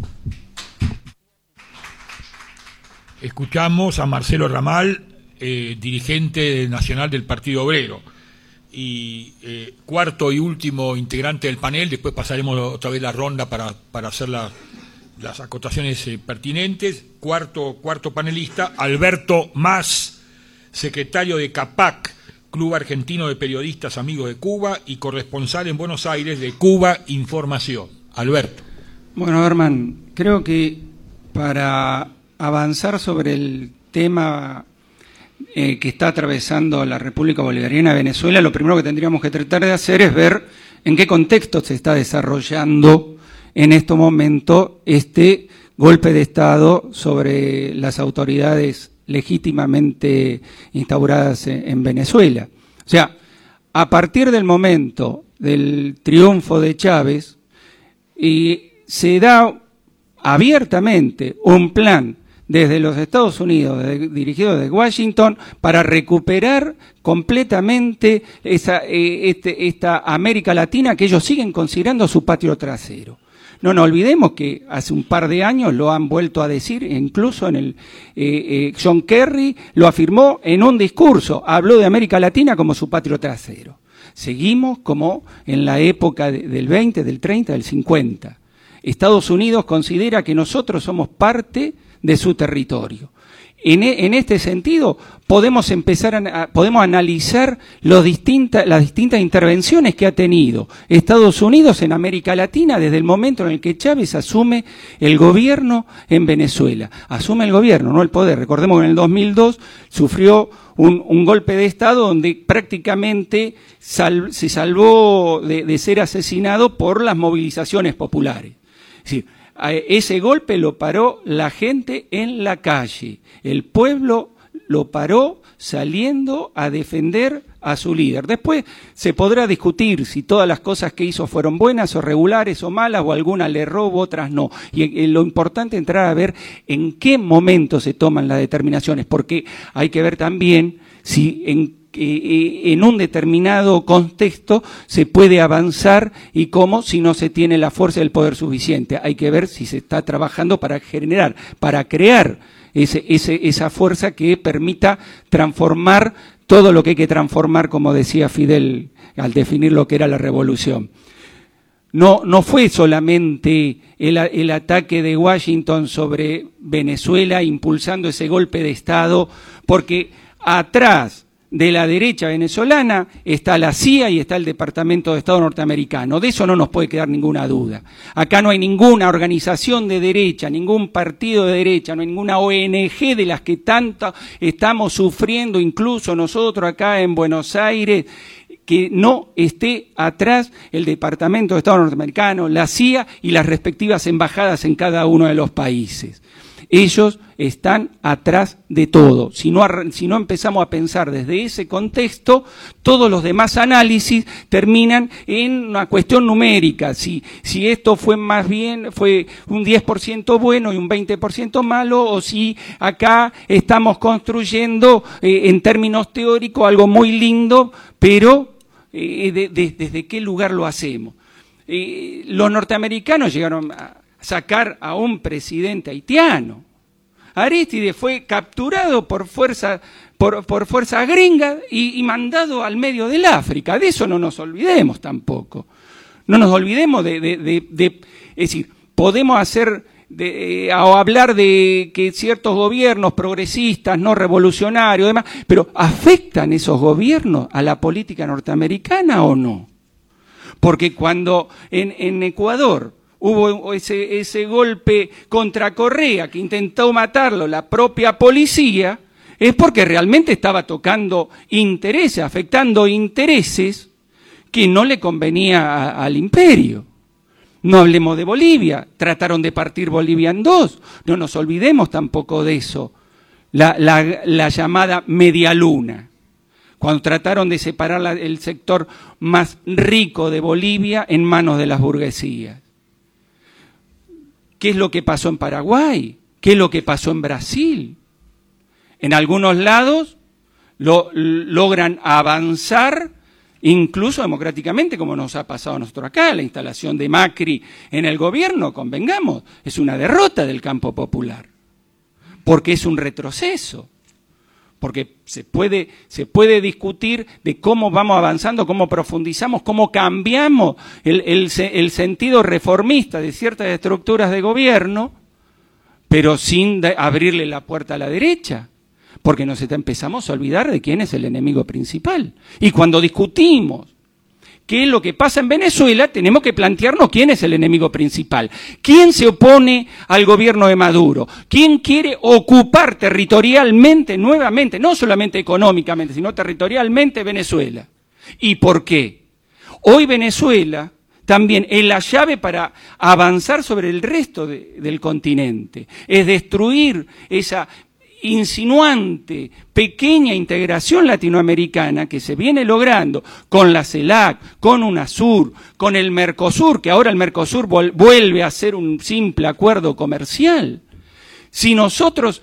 Escuchamos a Marcelo Ramal, dirigente nacional del Partido Obrero, y cuarto y último integrante del panel. Después pasaremos otra vez la ronda para hacer las acotaciones pertinentes. Cuarto panelista, Alberto Mas, secretario de CAPAC, Club Argentino de Periodistas Amigos de Cuba, y corresponsal en Buenos Aires de Cuba Información. Alberto. Bueno, Herman, creo que para avanzar sobre el tema que está atravesando la República Bolivariana de Venezuela, lo primero que tendríamos que tratar de hacer es ver en qué contexto se está desarrollando en este momento este golpe de Estado sobre las autoridades legítimamente instauradas en Venezuela. O sea, a partir del momento del triunfo de Chávez, y se da abiertamente un plan desde los Estados Unidos, dirigido desde Washington, para recuperar completamente esta América Latina que ellos siguen considerando su patio trasero. No nos olvidemos que hace un par de años lo han vuelto a decir, incluso en John Kerry lo afirmó en un discurso, habló de América Latina como su patio trasero. Seguimos como en la época del 20, del 30, del 50. Estados Unidos considera que nosotros somos parte de su territorio. En este sentido, podemos analizar las distintas intervenciones que ha tenido Estados Unidos en América Latina desde el momento en el que Chávez asume el gobierno en Venezuela. Asume el gobierno, no el poder. Recordemos que en el 2002 sufrió un golpe de Estado donde prácticamente se salvó de ser asesinado por las movilizaciones populares. Es decir, ese golpe lo paró la gente en la calle. El pueblo lo paró saliendo a defender a su líder. Después se podrá discutir si todas las cosas que hizo fueron buenas o regulares o malas, o algunas le erró u otras no. Y lo importante es entrar a ver en qué momento se toman las determinaciones, porque hay que ver también si en un determinado contexto se puede avanzar y cómo si no se tiene la fuerza del poder suficiente. Hay que ver si se está trabajando para crear esa fuerza que permita transformar todo lo que hay que transformar, como decía Fidel al definir lo que era la revolución. No fue solamente el ataque de Washington sobre Venezuela impulsando ese golpe de Estado, porque atrás de la derecha venezolana está la CIA y está el Departamento de Estado norteamericano. De eso no nos puede quedar ninguna duda. Acá no hay ninguna organización de derecha, ningún partido de derecha, no hay ninguna ONG de las que tanto estamos sufriendo, incluso nosotros acá en Buenos Aires, que no esté atrás el Departamento de Estado norteamericano, la CIA y las respectivas embajadas en cada uno de los países. Ellos están atrás de todo. Si no empezamos a pensar desde ese contexto, todos los demás análisis terminan en una cuestión numérica. Si esto fue un 10% bueno y un 20% malo, o si acá estamos construyendo en términos teóricos algo muy lindo, pero ¿desde qué lugar lo hacemos? Los norteamericanos llegaron a sacar a un presidente haitiano. Arístide fue capturado por fuerza gringa y mandado al medio del África. De eso no nos olvidemos tampoco. No nos olvidemos es decir, podemos hablar de que ciertos gobiernos progresistas, no revolucionarios, demás, pero ¿afectan esos gobiernos a la política norteamericana o no? Porque cuando en Ecuador hubo ese golpe contra Correa, que intentó matarlo la propia policía, es porque realmente estaba tocando intereses, afectando intereses que no le convenía al imperio. No hablemos de Bolivia, trataron de partir Bolivia en dos, no nos olvidemos tampoco de eso, la llamada media luna, cuando trataron de separar el sector más rico de Bolivia en manos de las burguesías. ¿Qué es lo que pasó en Paraguay? ¿Qué es lo que pasó en Brasil? En algunos lados logran avanzar, incluso democráticamente, como nos ha pasado a nosotros acá. La instalación de Macri en el gobierno, convengamos, es una derrota del campo popular, porque es un retroceso. Porque se puede discutir de cómo vamos avanzando, cómo profundizamos, cómo cambiamos el sentido reformista de ciertas estructuras de gobierno, pero sin abrirle la puerta a la derecha, porque nos empezamos a olvidar de quién es el enemigo principal. Y cuando discutimos qué es lo que pasa en Venezuela, tenemos que plantearnos quién es el enemigo principal. ¿Quién se opone al gobierno de Maduro? ¿Quién quiere ocupar territorialmente nuevamente, no solamente económicamente, sino territorialmente Venezuela? ¿Y por qué? Hoy Venezuela también es la llave para avanzar sobre el resto del continente. Es destruir esa insinuante, pequeña integración latinoamericana que se viene logrando con la CELAC, con UNASUR, con el Mercosur, que ahora el Mercosur vuelve a ser un simple acuerdo comercial. Si nosotros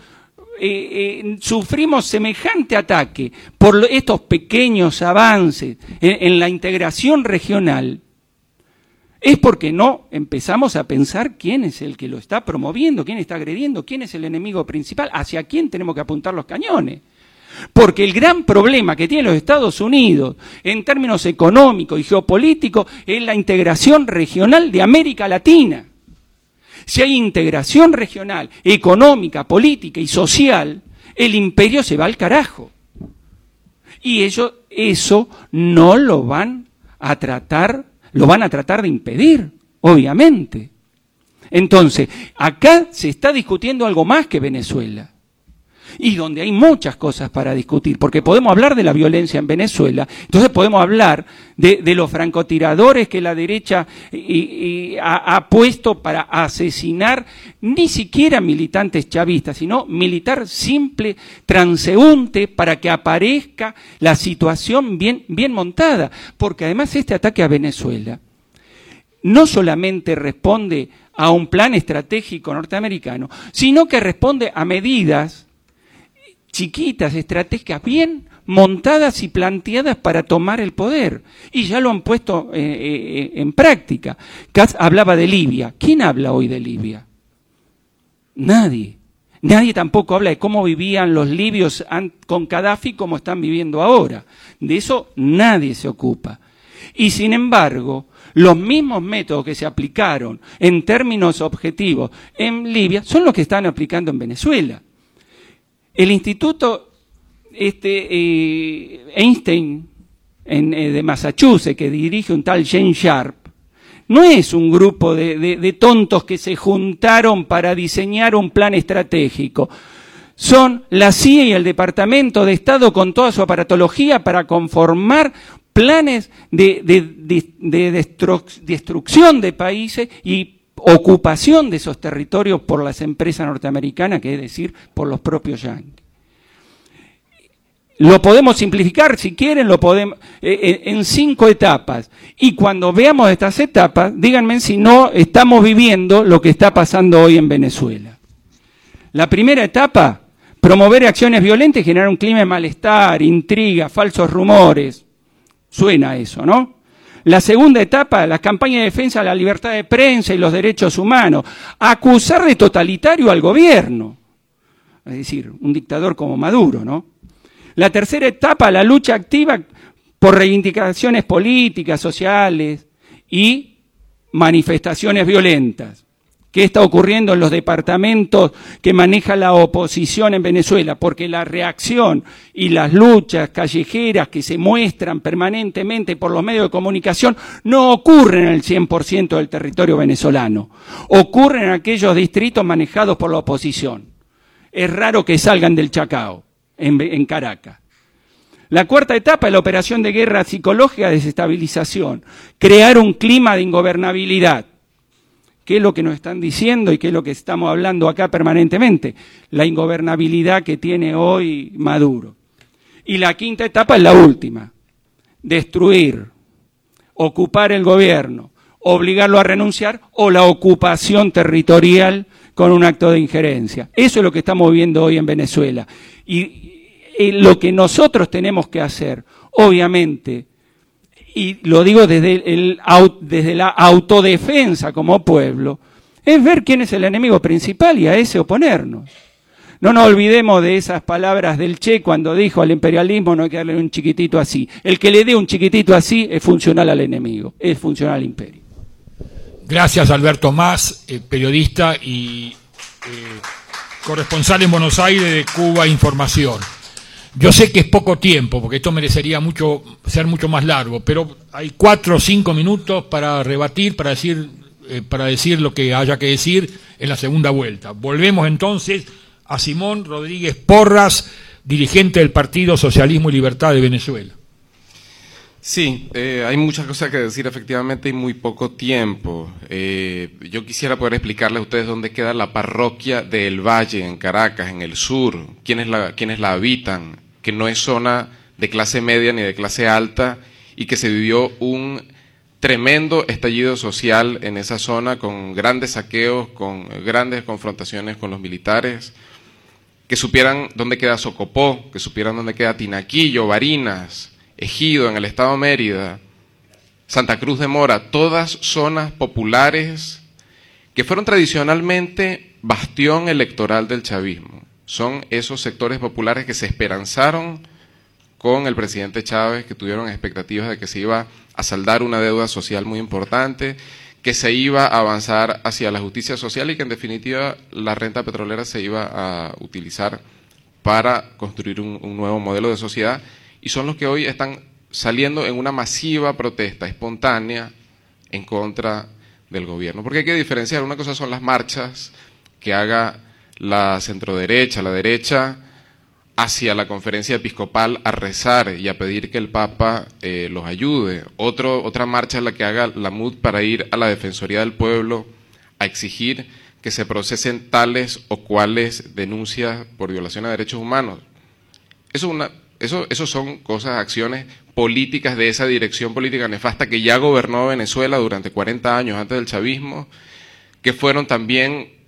sufrimos semejante ataque por estos pequeños avances en la integración regional, es porque no empezamos a pensar quién es el que lo está promoviendo, quién está agrediendo, quién es el enemigo principal, hacia quién tenemos que apuntar los cañones. Porque el gran problema que tienen los Estados Unidos en términos económicos y geopolíticos es la integración regional de América Latina. Si hay integración regional, económica, política y social, el imperio se va al carajo. Y ellos eso no lo van a tratar de impedir, obviamente. Entonces, acá se está discutiendo algo más que Venezuela. Y donde hay muchas cosas para discutir, porque podemos hablar de la violencia en Venezuela, entonces podemos hablar de los francotiradores que la derecha ha puesto para asesinar ni siquiera militantes chavistas, sino militar simple, transeúnte, para que aparezca la situación bien montada, porque además este ataque a Venezuela no solamente responde a un plan estratégico norteamericano, sino que responde a medidas chiquitas, estratégicas, bien montadas y planteadas para tomar el poder. Y ya lo han puesto en práctica. Katz hablaba de Libia. ¿Quién habla hoy de Libia? Nadie. Nadie tampoco habla de cómo vivían los libios con Gaddafi como están viviendo ahora. De eso nadie se ocupa. Y sin embargo, los mismos métodos que se aplicaron en términos objetivos en Libia son los que están aplicando en Venezuela. El Instituto Einstein de Massachusetts, que dirige un tal James Sharp, no es un grupo de tontos que se juntaron para diseñar un plan estratégico. Son la CIA y el Departamento de Estado con toda su aparatología para conformar planes de destrucción de países y ocupación de esos territorios por las empresas norteamericanas, que es decir, por los propios yanquis. Lo podemos simplificar, si quieren, lo podemos en 5 etapas. Y cuando veamos estas etapas, díganme si no estamos viviendo lo que está pasando hoy en Venezuela. La primera etapa, promover acciones violentas y generar un clima de malestar, intriga, falsos rumores. Suena eso, ¿no? La segunda etapa, la campaña de defensa de la libertad de prensa y los derechos humanos. Acusar de totalitario al gobierno. Es decir, un dictador como Maduro, ¿no? La tercera etapa, la lucha activa por reivindicaciones políticas, sociales y manifestaciones violentas. ¿Qué está ocurriendo en los departamentos que maneja la oposición en Venezuela? Porque la reacción y las luchas callejeras que se muestran permanentemente por los medios de comunicación no ocurren en el 100% del territorio venezolano. Ocurren en aquellos distritos manejados por la oposición. Es raro que salgan del Chacao, en Caracas. La cuarta etapa es la operación de guerra psicológica de desestabilización. Crear un clima de ingobernabilidad. ¿Qué es lo que nos están diciendo y qué es lo que estamos hablando acá permanentemente? La ingobernabilidad que tiene hoy Maduro. Y la quinta etapa es la última. Destruir, ocupar el gobierno, obligarlo a renunciar o la ocupación territorial con un acto de injerencia. Eso es lo que estamos viendo hoy en Venezuela. Y lo que nosotros tenemos que hacer, obviamente, y lo digo desde la autodefensa como pueblo, es ver quién es el enemigo principal y a ese oponernos. No nos olvidemos de esas palabras del Che cuando dijo al imperialismo no hay que darle un chiquitito así. El que le dé un chiquitito así es funcional al enemigo, es funcional al imperio. Gracias, Alberto Mas, periodista y corresponsal en Buenos Aires de Cuba Información. Yo sé que es poco tiempo, porque esto merecería ser mucho más largo, pero hay 4 o 5 minutos para rebatir, para decir lo que haya que decir en la segunda vuelta. Volvemos entonces a Simón Rodríguez Porras, dirigente del Partido Socialismo y Libertad de Venezuela. Sí, hay muchas cosas que decir efectivamente y muy poco tiempo. Yo quisiera poder explicarles a ustedes dónde queda la parroquia de El Valle en Caracas, en el sur, quiénes la habitan, que no es zona de clase media ni de clase alta y que se vivió un tremendo estallido social en esa zona con grandes saqueos, con grandes confrontaciones con los militares, que supieran dónde queda Socopó, que supieran dónde queda Tinaquillo, Barinas, Ejido, en el estado de Mérida, Santa Cruz de Mora, todas zonas populares que fueron tradicionalmente bastión electoral del chavismo. Son esos sectores populares que se esperanzaron con el presidente Chávez, que tuvieron expectativas de que se iba a saldar una deuda social muy importante, que se iba a avanzar hacia la justicia social y que en definitiva la renta petrolera se iba a utilizar para construir un nuevo modelo de sociedad, y son los que hoy están saliendo en una masiva protesta espontánea en contra del gobierno. Porque hay que diferenciar, una cosa son las marchas que haga la centroderecha, la derecha, hacia la conferencia episcopal a rezar y a pedir que el Papa los ayude. Otra marcha es la que haga la MUD para ir a la Defensoría del Pueblo a exigir que se tales o cuales denuncias por violación a derechos humanos. Eso son cosas, acciones políticas de esa dirección política nefasta que ya gobernó Venezuela durante 40 años antes del chavismo, que fueron también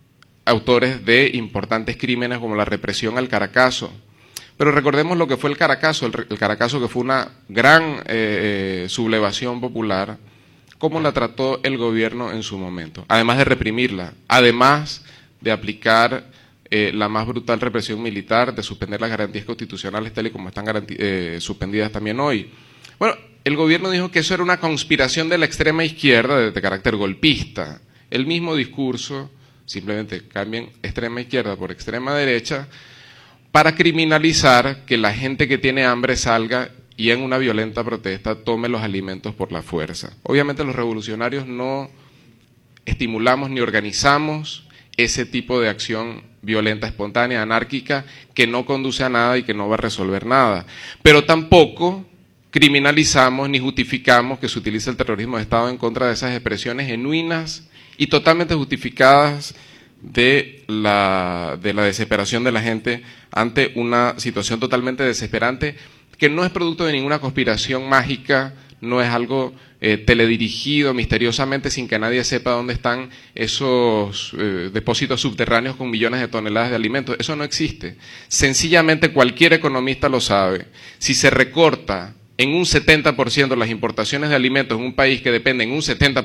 autores de importantes crímenes como la represión al Caracazo. Pero recordemos lo que fue el Caracazo, el Caracazo, que fue una gran sublevación popular, cómo la trató el gobierno en su momento, además de reprimirla, además de aplicar la más brutal represión militar, de suspender las garantías constitucionales tal y como están suspendidas también hoy. Bueno, el gobierno dijo que eso era una conspiración de la extrema izquierda de carácter golpista. El mismo discurso, simplemente cambien extrema izquierda por extrema derecha, para criminalizar que la gente que tiene hambre salga y en una violenta protesta tome los alimentos por la fuerza. Obviamente los revolucionarios no estimulamos ni organizamos ese tipo de acción violenta, espontánea, anárquica, que no conduce a nada y que no va a resolver nada. Pero tampoco criminalizamos ni justificamos que se utilice el terrorismo de Estado en contra de esas expresiones genuinas y totalmente justificadas de la desesperación de la gente ante una situación totalmente desesperante, que no es producto de ninguna conspiración mágica, no es algo teledirigido misteriosamente sin que nadie sepa dónde están esos depósitos subterráneos con millones de toneladas de alimentos. Eso no existe. Sencillamente cualquier economista lo sabe. Si se recorta en un 70% las importaciones de alimentos en un país que depende en un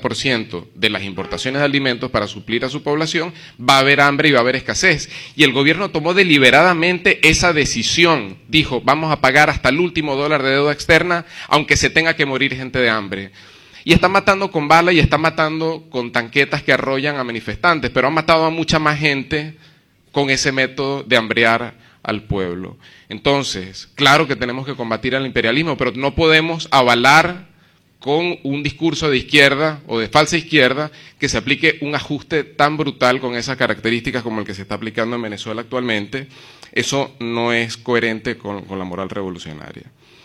70% de las importaciones de alimentos para suplir a su población, va a haber hambre y va a haber escasez. Y el gobierno tomó deliberadamente esa decisión. Dijo, vamos a pagar hasta el último dólar de deuda externa, aunque se tenga que morir gente de hambre. Y está matando con bala y está matando con tanquetas que arrollan a manifestantes, pero han matado a mucha más gente con ese método de hambrear al pueblo. Entonces, claro que tenemos que combatir al imperialismo, pero no podemos avalar con un discurso de izquierda o de falsa izquierda que se aplique un ajuste tan brutal con esas características como el que se está aplicando en Venezuela actualmente. Eso no es coherente con la moral revolucionaria.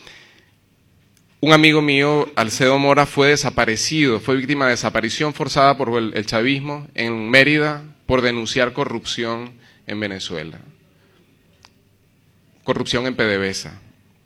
Un amigo mío, Alcedo Mora, fue desaparecido, fue víctima de desaparición forzada por el chavismo en Mérida por denunciar corrupción en Venezuela. Corrupción en PDVSA.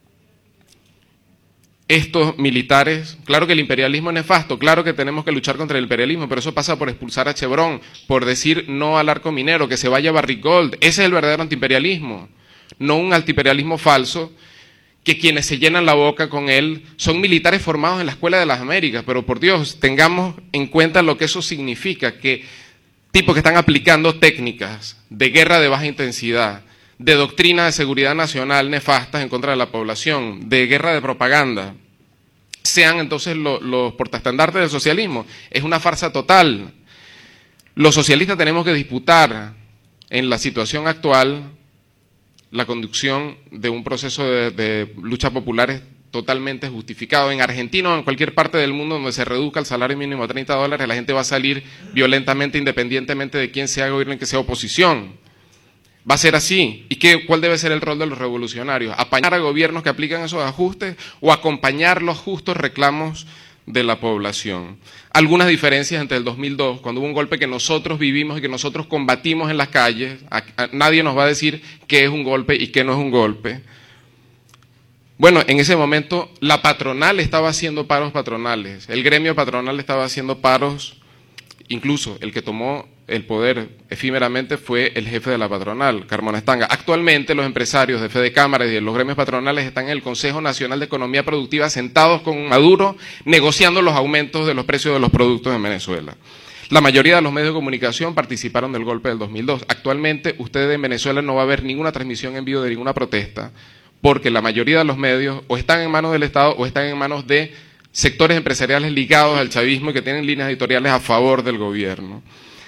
Estos militares, claro que el imperialismo es nefasto, claro que tenemos que luchar contra el imperialismo, pero eso pasa por expulsar a Chevron, por decir no al arco minero, que se vaya Barrick Gold. Ese es el verdadero antiimperialismo, no un antiimperialismo falso, que quienes se llenan la boca con él son militares formados en la Escuela de las Américas, pero por Dios, tengamos en cuenta lo que eso significa, que tipos que están aplicando técnicas de guerra de baja intensidad, de doctrina de seguridad nacional nefastas en contra de la población, de guerra de propaganda, sean entonces los portaestandartes del socialismo. Es una farsa total. Los socialistas tenemos que disputar en la situación actual la conducción de un proceso de lucha popular totalmente justificado. En Argentina o en cualquier parte del mundo donde se reduzca el salario mínimo a $30, la gente va a salir violentamente independientemente de quién sea gobierno y que sea oposición. Va a ser así. ¿Y cuál debe ser el rol de los revolucionarios? ¿Apañar a gobiernos que aplican esos ajustes o acompañar los justos reclamos de la población? Algunas diferencias entre el 2002, cuando hubo un golpe que nosotros vivimos y que nosotros combatimos en las calles. Nadie nos va a decir qué es un golpe y qué no es un golpe. Bueno, en ese momento la patronal estaba haciendo paros patronales, el gremio patronal estaba haciendo paros, incluso el que tomó el poder efímeramente fue el jefe de la patronal, Carmona Estanga. Actualmente los empresarios de Fede Cámaras y de los gremios patronales están en el Consejo Nacional de Economía Productiva sentados con Maduro negociando los aumentos de los precios de los productos en Venezuela. La mayoría de los medios de comunicación participaron del golpe del 2002. Actualmente usted en Venezuela no va a ver ninguna transmisión en vivo de ninguna protesta porque la mayoría de los medios o están en manos del Estado o están en manos de sectores empresariales ligados al chavismo y que tienen líneas editoriales a favor del gobierno.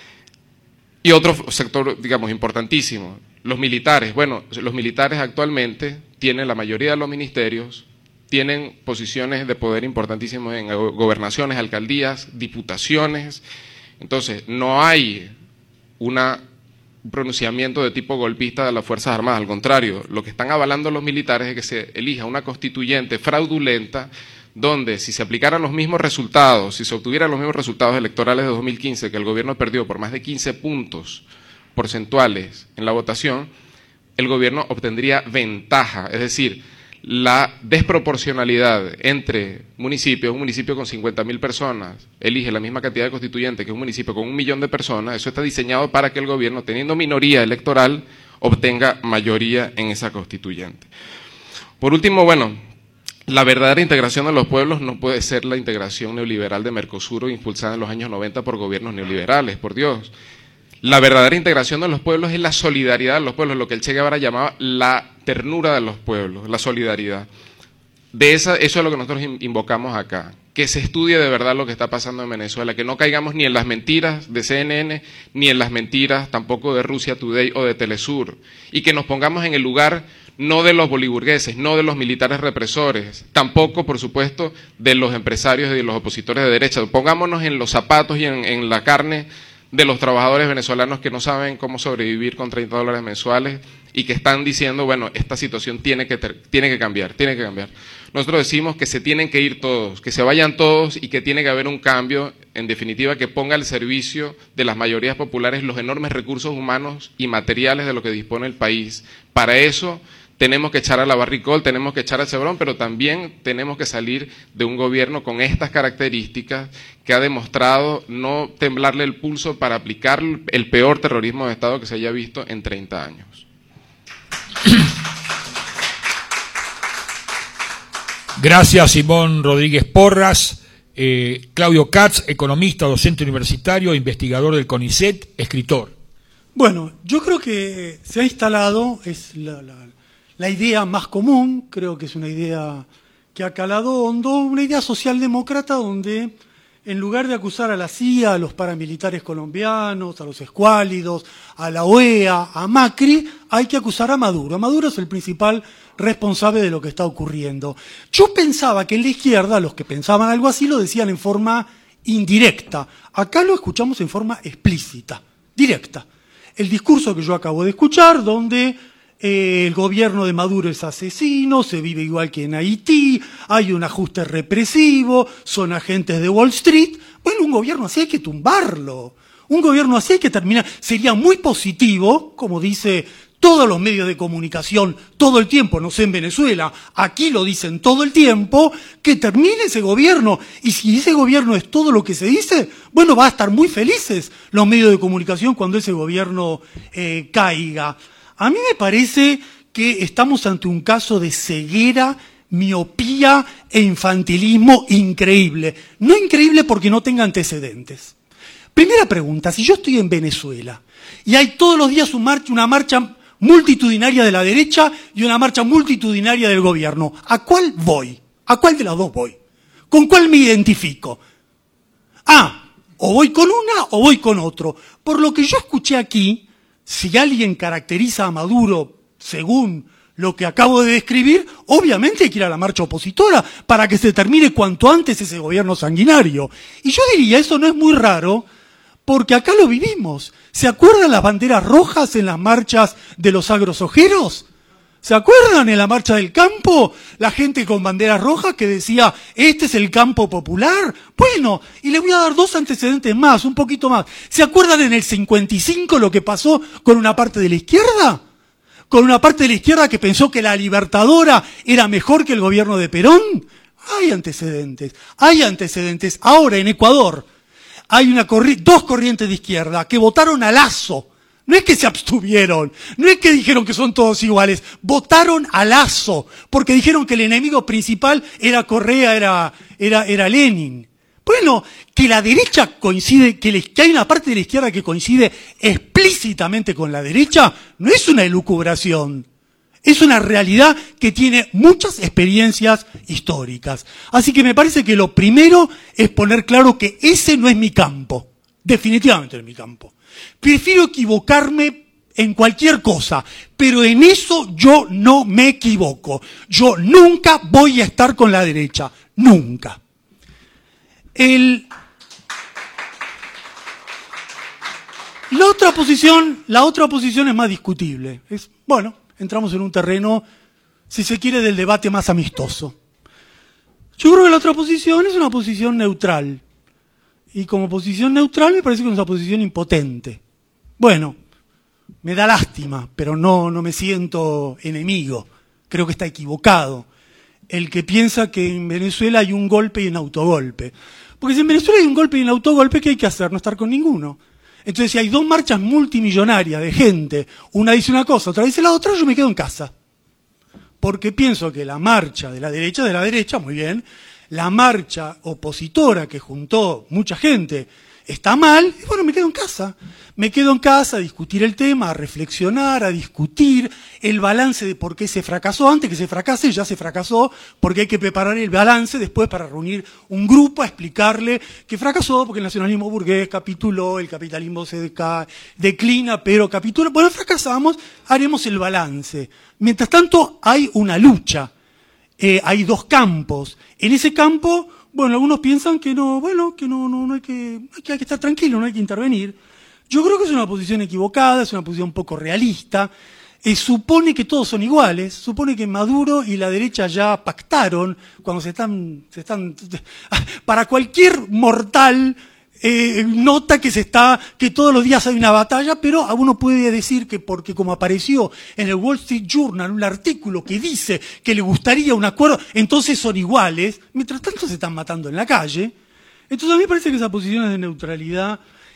Y otro sector, digamos, importantísimo, los militares. Bueno, los militares actualmente tienen la mayoría de los ministerios, tienen posiciones de poder importantísimos en gobernaciones, alcaldías, diputaciones. Entonces, no hay un pronunciamiento de tipo golpista de las Fuerzas Armadas. Al contrario, lo que están avalando los militares es que se elija una constituyente fraudulenta donde si se aplicaran los mismos resultados, si se obtuvieran los mismos resultados electorales de 2015, que el gobierno perdió por más de 15 puntos porcentuales en la votación, el gobierno obtendría ventaja, es decir, la desproporcionalidad entre municipios, un municipio con 50.000 personas elige la misma cantidad de constituyentes que un municipio con 1 millón de personas. Eso está diseñado para que el gobierno, teniendo minoría electoral, obtenga mayoría en esa constituyente. Por último, bueno, la verdadera integración de los pueblos no puede ser la integración neoliberal de Mercosur impulsada en los años 90 por gobiernos neoliberales, por Dios. La verdadera integración de los pueblos es la solidaridad de los pueblos, lo que el Che Guevara llamaba la ternura de los pueblos, la solidaridad. Eso es lo que nosotros invocamos acá, que se estudie de verdad lo que está pasando en Venezuela, que no caigamos ni en las mentiras de CNN, ni en las mentiras tampoco de Russia Today o de Telesur, y que nos pongamos en el lugar no de los boliburgueses, no de los militares represores, tampoco, por supuesto, de los empresarios y de los opositores de derecha. Pongámonos en los zapatos y en la carne de los trabajadores venezolanos que no saben cómo sobrevivir con $30 mensuales y que están diciendo, bueno, esta situación tiene que cambiar, tiene que cambiar. Nosotros decimos que se tienen que ir todos, que se vayan todos y que tiene que haber un cambio, en definitiva, que ponga al servicio de las mayorías populares los enormes recursos humanos y materiales de lo que dispone el país. Para eso tenemos que echar a la Barricol, tenemos que echar a Chevron, pero también tenemos que salir de un gobierno con estas características que ha demostrado no temblarle el pulso para aplicar el peor terrorismo de Estado que se haya visto en 30 años. Gracias, Simón Rodríguez Porras. Claudio Katz, economista, docente universitario, investigador del CONICET, escritor. Bueno, yo creo que se ha instalado, es la idea más común, creo que es una idea que ha calado hondo, una idea socialdemócrata donde en lugar de acusar a la CIA, a los paramilitares colombianos, a los escuálidos, a la OEA, a Macri, hay que acusar a Maduro. Maduro es el principal responsable de lo que está ocurriendo. Yo pensaba que en la izquierda, los que pensaban algo así, lo decían en forma indirecta. Acá lo escuchamos en forma explícita, directa. El discurso que yo acabo de escuchar, donde el gobierno de Maduro es asesino, se vive igual que en Haití, hay un ajuste represivo, son agentes de Wall Street. Bueno, un gobierno así hay que tumbarlo, un gobierno así hay que terminar. Sería muy positivo, como dice todos los medios de comunicación todo el tiempo, no sé en Venezuela, aquí lo dicen todo el tiempo, que termine ese gobierno. Y si ese gobierno es todo lo que se dice, bueno, va a estar muy felices los medios de comunicación cuando ese gobierno caiga. A mí me parece que estamos ante un caso de ceguera, miopía e infantilismo increíble. No increíble porque no tenga antecedentes. Primera pregunta, si yo estoy en Venezuela y hay todos los días una marcha multitudinaria de la derecha y una marcha multitudinaria del gobierno, ¿a cuál voy? ¿A cuál de las dos voy? ¿Con cuál me identifico? O voy con una o voy con otro. Por lo que yo escuché aquí, si alguien caracteriza a Maduro según lo que acabo de describir, obviamente hay que ir a la marcha opositora para que se termine cuanto antes ese gobierno sanguinario. Y yo diría, eso no es muy raro, porque acá lo vivimos. ¿Se acuerdan las banderas rojas en las marchas de los agrosojeros? ¿Se acuerdan en la marcha del campo? La gente con banderas rojas que decía, este es el campo popular. Bueno, y le voy a dar 2 antecedentes más, un poquito más. ¿Se acuerdan en el 55 lo que pasó con una parte de la izquierda? Con una parte de la izquierda que pensó que la Libertadora era mejor que el gobierno de Perón. Hay antecedentes, hay antecedentes. Ahora en Ecuador hay 2 corrientes de izquierda que votaron a Lasso. No es que se abstuvieron, no es que dijeron que son todos iguales, votaron a Lasso, porque dijeron que el enemigo principal era Correa, era Lenin. Bueno, que la derecha coincide, que hay una parte de la izquierda que coincide explícitamente con la derecha, no es una elucubración, Es una realidad que tiene muchas experiencias históricas. Así que me parece que lo primero es poner claro que ese no es mi campo. Definitivamente no es mi campo. Prefiero equivocarme en cualquier cosa, pero en eso yo no me equivoco. Yo nunca voy a estar con la derecha. Nunca. La otra posición es más discutible. Bueno, entramos en un terreno, si se quiere, del debate más amistoso. Yo creo que la otra posición es una posición neutral. Y como posición neutral me parece que es una posición impotente. Bueno, me da lástima, pero no me siento enemigo. Creo que está equivocado el que piensa que en Venezuela hay un golpe y un autogolpe. Porque si en Venezuela hay un golpe y un autogolpe, ¿qué hay que hacer? No estar con ninguno. Entonces, si hay dos marchas multimillonarias de gente, una dice una cosa, otra dice la otra, yo me quedo en casa. Porque pienso que la marcha de la derecha, muy bien, la marcha opositora que juntó mucha gente está mal, y bueno, me quedo en casa. Me quedo en casa a discutir el tema, a reflexionar, a discutir el balance de por qué se fracasó. Antes que se fracase, ya se fracasó, porque hay que preparar el balance después para reunir un grupo a explicarle que fracasó, porque el nacionalismo burgués capituló, el capitalismo se declina, pero capitula. Bueno, fracasamos, haremos el balance. Mientras tanto, hay una lucha. Hay dos campos. En ese campo, bueno, algunos piensan que no hay que estar tranquilo, no hay que intervenir. Yo creo que es una posición equivocada, es una posición poco realista. Supone que todos son iguales, supone que Maduro y la derecha ya pactaron cuando se están para cualquier mortal. Nota que todos los días hay una batalla, pero a uno puede decir que porque como apareció en el Wall Street Journal un artículo que dice que le gustaría un acuerdo, entonces son iguales, mientras tanto se están matando en la calle. Entonces a mí me parece que esas posiciones de neutralidad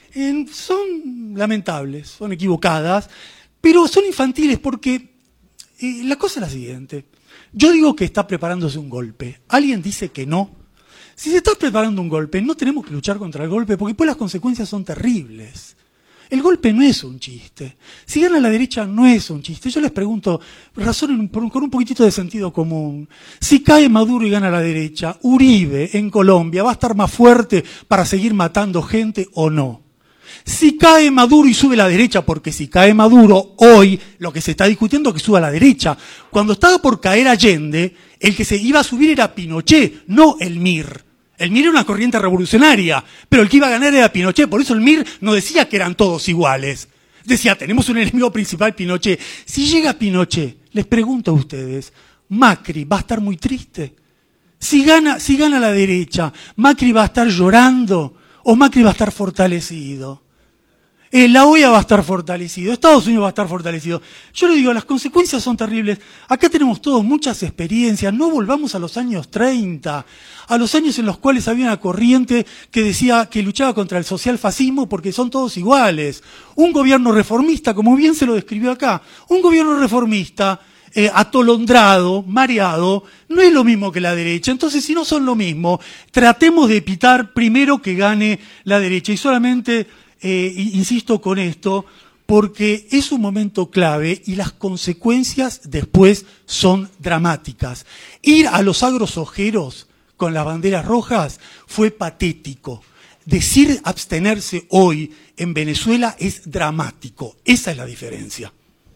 son lamentables, son equivocadas, pero son infantiles porque la cosa es la siguiente. Yo digo que está preparándose un golpe, alguien dice que no. Si se está preparando un golpe, no tenemos que luchar contra el golpe, porque después las consecuencias son terribles. El golpe no es un chiste. Si gana la derecha, no es un chiste. Yo les pregunto, razonen con un poquitito de sentido común. Si cae Maduro y gana la derecha, ¿Uribe en Colombia va a estar más fuerte para seguir matando gente o no? Si cae Maduro y sube la derecha, porque si cae Maduro, hoy lo que se está discutiendo es que suba la derecha. Cuando estaba por caer Allende, el que se iba a subir era Pinochet, no el MIR. El MIR era una corriente revolucionaria, pero el que iba a ganar era Pinochet. Por eso el MIR no decía que eran todos iguales. Decía, tenemos un enemigo principal, Pinochet. Si llega Pinochet, les pregunto a ustedes, ¿Macri va a estar muy triste? Si gana la derecha, ¿Macri va a estar llorando o Macri va a estar fortalecido? La OEA va a estar fortalecido, Estados Unidos va a estar fortalecido. Yo le digo, las consecuencias son terribles. Acá tenemos todos muchas experiencias. No volvamos a los años 30, a los años en los cuales había una corriente que decía que luchaba contra el socialfascismo porque son todos iguales. Un gobierno reformista, como bien se lo describió acá, un gobierno reformista atolondrado, mareado, no es lo mismo que la derecha. Entonces, si no son lo mismo, tratemos de evitar primero que gane la derecha. Y solamente insisto con esto, porque es un momento clave y las consecuencias después son dramáticas. Ir a los agrosojeros con las banderas rojas fue patético. Decir abstenerse hoy en Venezuela es dramático. Esa es la diferencia.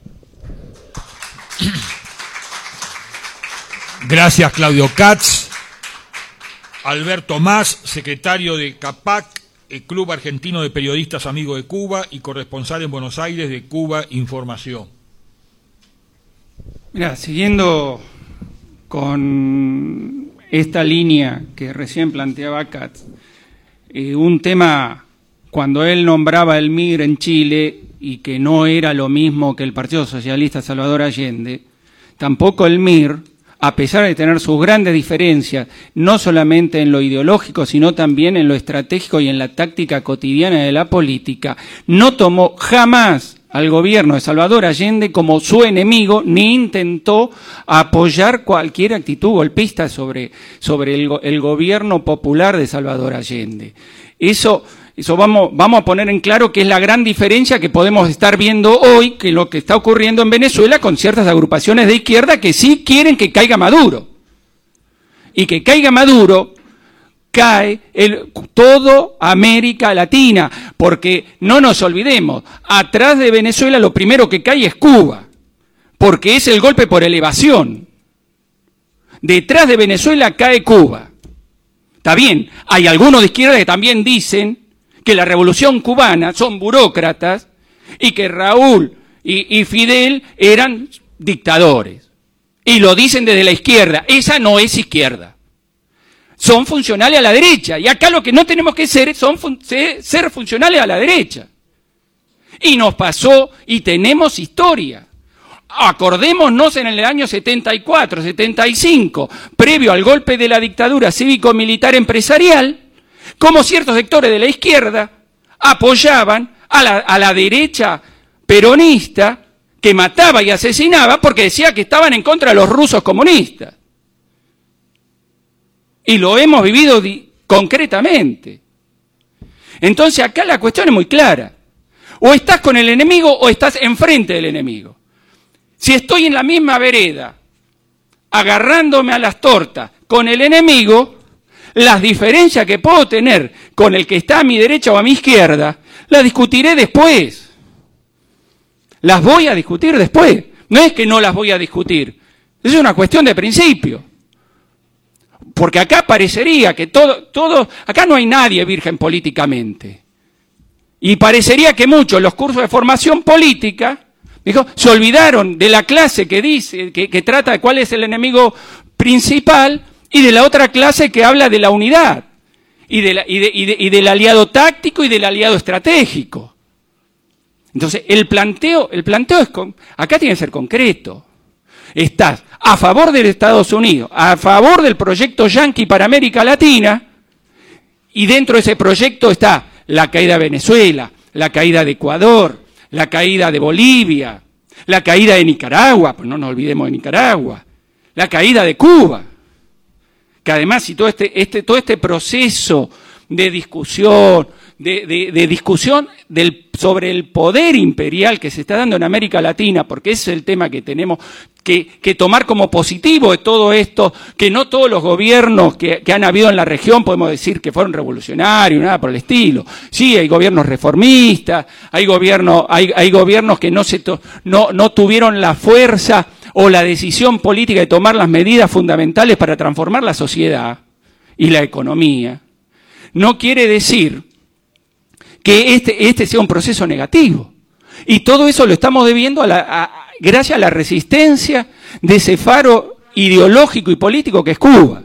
Gracias, Claudio Katz. Alberto Mas, secretario de CAPAC, el Club Argentino de Periodistas Amigos de Cuba y corresponsal en Buenos Aires de Cuba Información. Mira, siguiendo con esta línea que recién planteaba Katz, un tema, cuando él nombraba el MIR en Chile y que no era lo mismo que el Partido Socialista Salvador Allende, tampoco el MIR, a pesar de tener sus grandes diferencias, no solamente en lo ideológico, sino también en lo estratégico y en la táctica cotidiana de la política, no tomó jamás al gobierno de Salvador Allende como su enemigo, ni intentó apoyar cualquier actitud golpista sobre el gobierno popular de Salvador Allende. Eso Eso vamos a poner en claro que es la gran diferencia que podemos estar viendo hoy, que lo que está ocurriendo en Venezuela con ciertas agrupaciones de izquierda que sí quieren que caiga Maduro. Y que caiga Maduro, cae todo América Latina, porque no nos olvidemos, atrás de Venezuela lo primero que cae es Cuba, porque es el golpe por elevación. Detrás de Venezuela cae Cuba. Está bien, hay algunos de izquierda que también dicen que la revolución cubana son burócratas y que Raúl y Fidel eran dictadores. Y lo dicen desde la izquierda. Esa no es izquierda. Son funcionales a la derecha. Y acá lo que no tenemos que ser ser funcionales a la derecha. Y nos pasó y tenemos historia. Acordémonos en el año 74, 75, previo al golpe de la dictadura cívico-militar empresarial, cómo ciertos sectores de la izquierda apoyaban a la derecha peronista que mataba y asesinaba porque decía que estaban en contra de los rusos comunistas. Y lo hemos vivido concretamente. Entonces acá la cuestión es muy clara. O estás con el enemigo o estás enfrente del enemigo. Si estoy en la misma vereda, agarrándome a las tortas con el enemigo, las diferencias que puedo tener con el que está a mi derecha o a mi izquierda, las discutiré después. Las voy a discutir después. No es que no las voy a discutir. Es una cuestión de principio. Porque acá parecería que acá no hay nadie virgen políticamente. Y parecería que muchos, los cursos de formación política, se olvidaron de la clase que dice, que trata de cuál es el enemigo principal, y de la otra clase que habla de la unidad, y del aliado táctico y del aliado estratégico. Entonces, el planteo es, acá tiene que ser concreto. Estás a favor de Estados Unidos, a favor del proyecto yanqui para América Latina, y dentro de ese proyecto está la caída de Venezuela, la caída de Ecuador, la caída de Bolivia, la caída de Nicaragua, pues no nos olvidemos de Nicaragua, la caída de Cuba, que además si todo este proceso de discusión, sobre el poder imperial que se está dando en América Latina, porque ese es el tema que tenemos que tomar como positivo de todo esto, que no todos los gobiernos que han habido en la región podemos decir que fueron revolucionarios, nada por el estilo. Sí, hay gobiernos reformistas, hay gobiernos que no tuvieron la fuerza o la decisión política de tomar las medidas fundamentales para transformar la sociedad y la economía. No quiere decir que este sea un proceso negativo. Y todo eso lo estamos debiendo gracias a la resistencia de ese faro ideológico y político que es Cuba.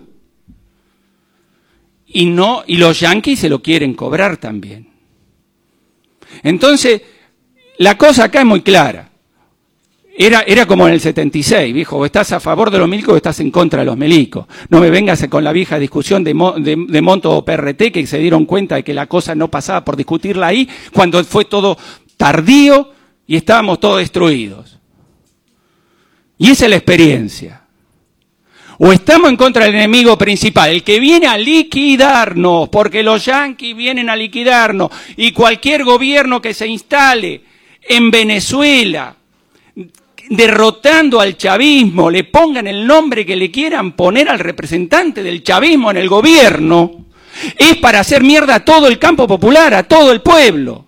Y los yanquis se lo quieren cobrar también. Entonces, la cosa acá es muy clara. Era como en el 76, viejo, o estás a favor de los milicos o estás en contra de los milicos. No me vengas con la vieja discusión de Monto o PRT, que se dieron cuenta de que la cosa no pasaba por discutirla ahí, cuando fue todo tardío y estábamos todos destruidos. Y esa es la experiencia. O estamos en contra del enemigo principal, el que viene a liquidarnos, porque los yanquis vienen a liquidarnos, y cualquier gobierno que se instale en Venezuela, derrotando al chavismo, le pongan el nombre que le quieran poner al representante del chavismo en el gobierno, es para hacer mierda a todo el campo popular, a todo el pueblo.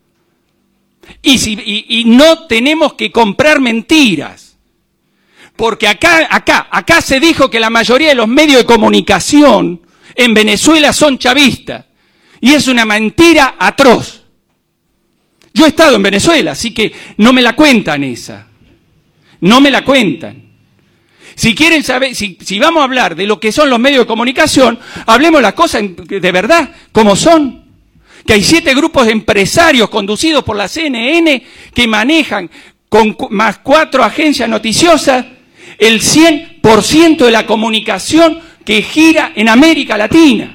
Y no tenemos que comprar mentiras, porque acá se dijo que la mayoría de los medios de comunicación en Venezuela son chavistas, y es una mentira atroz. Yo he estado en Venezuela, así que no me la cuentan esa. No me la cuentan. Si quieren saber, si vamos a hablar de lo que son los medios de comunicación, hablemos las cosas de verdad, como son. Que hay 7 grupos de empresarios conducidos por la CNN que manejan, con más 4 agencias noticiosas, el 100% de la comunicación que gira en América Latina.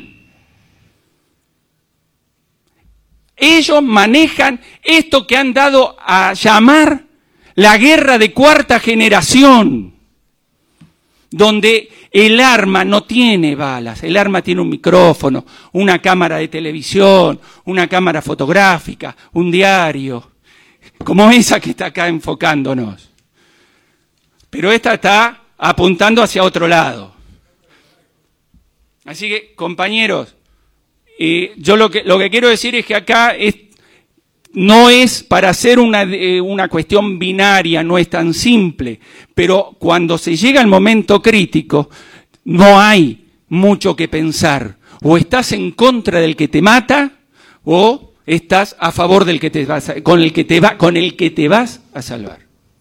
Ellos manejan esto que han dado a llamar la guerra de cuarta generación, donde El arma no tiene balas, el arma tiene un micrófono, una cámara de televisión, una cámara fotográfica, un diario, como esa que está acá enfocándonos. Pero esta está apuntando hacia otro lado. Así que, compañeros, yo lo que quiero decir es que acá no es para hacer una cuestión binaria, no es tan simple, pero cuando se llega al momento crítico, no hay mucho que pensar. O estás en contra del que te mata, o estás a favor del que con el que te vas a salvar.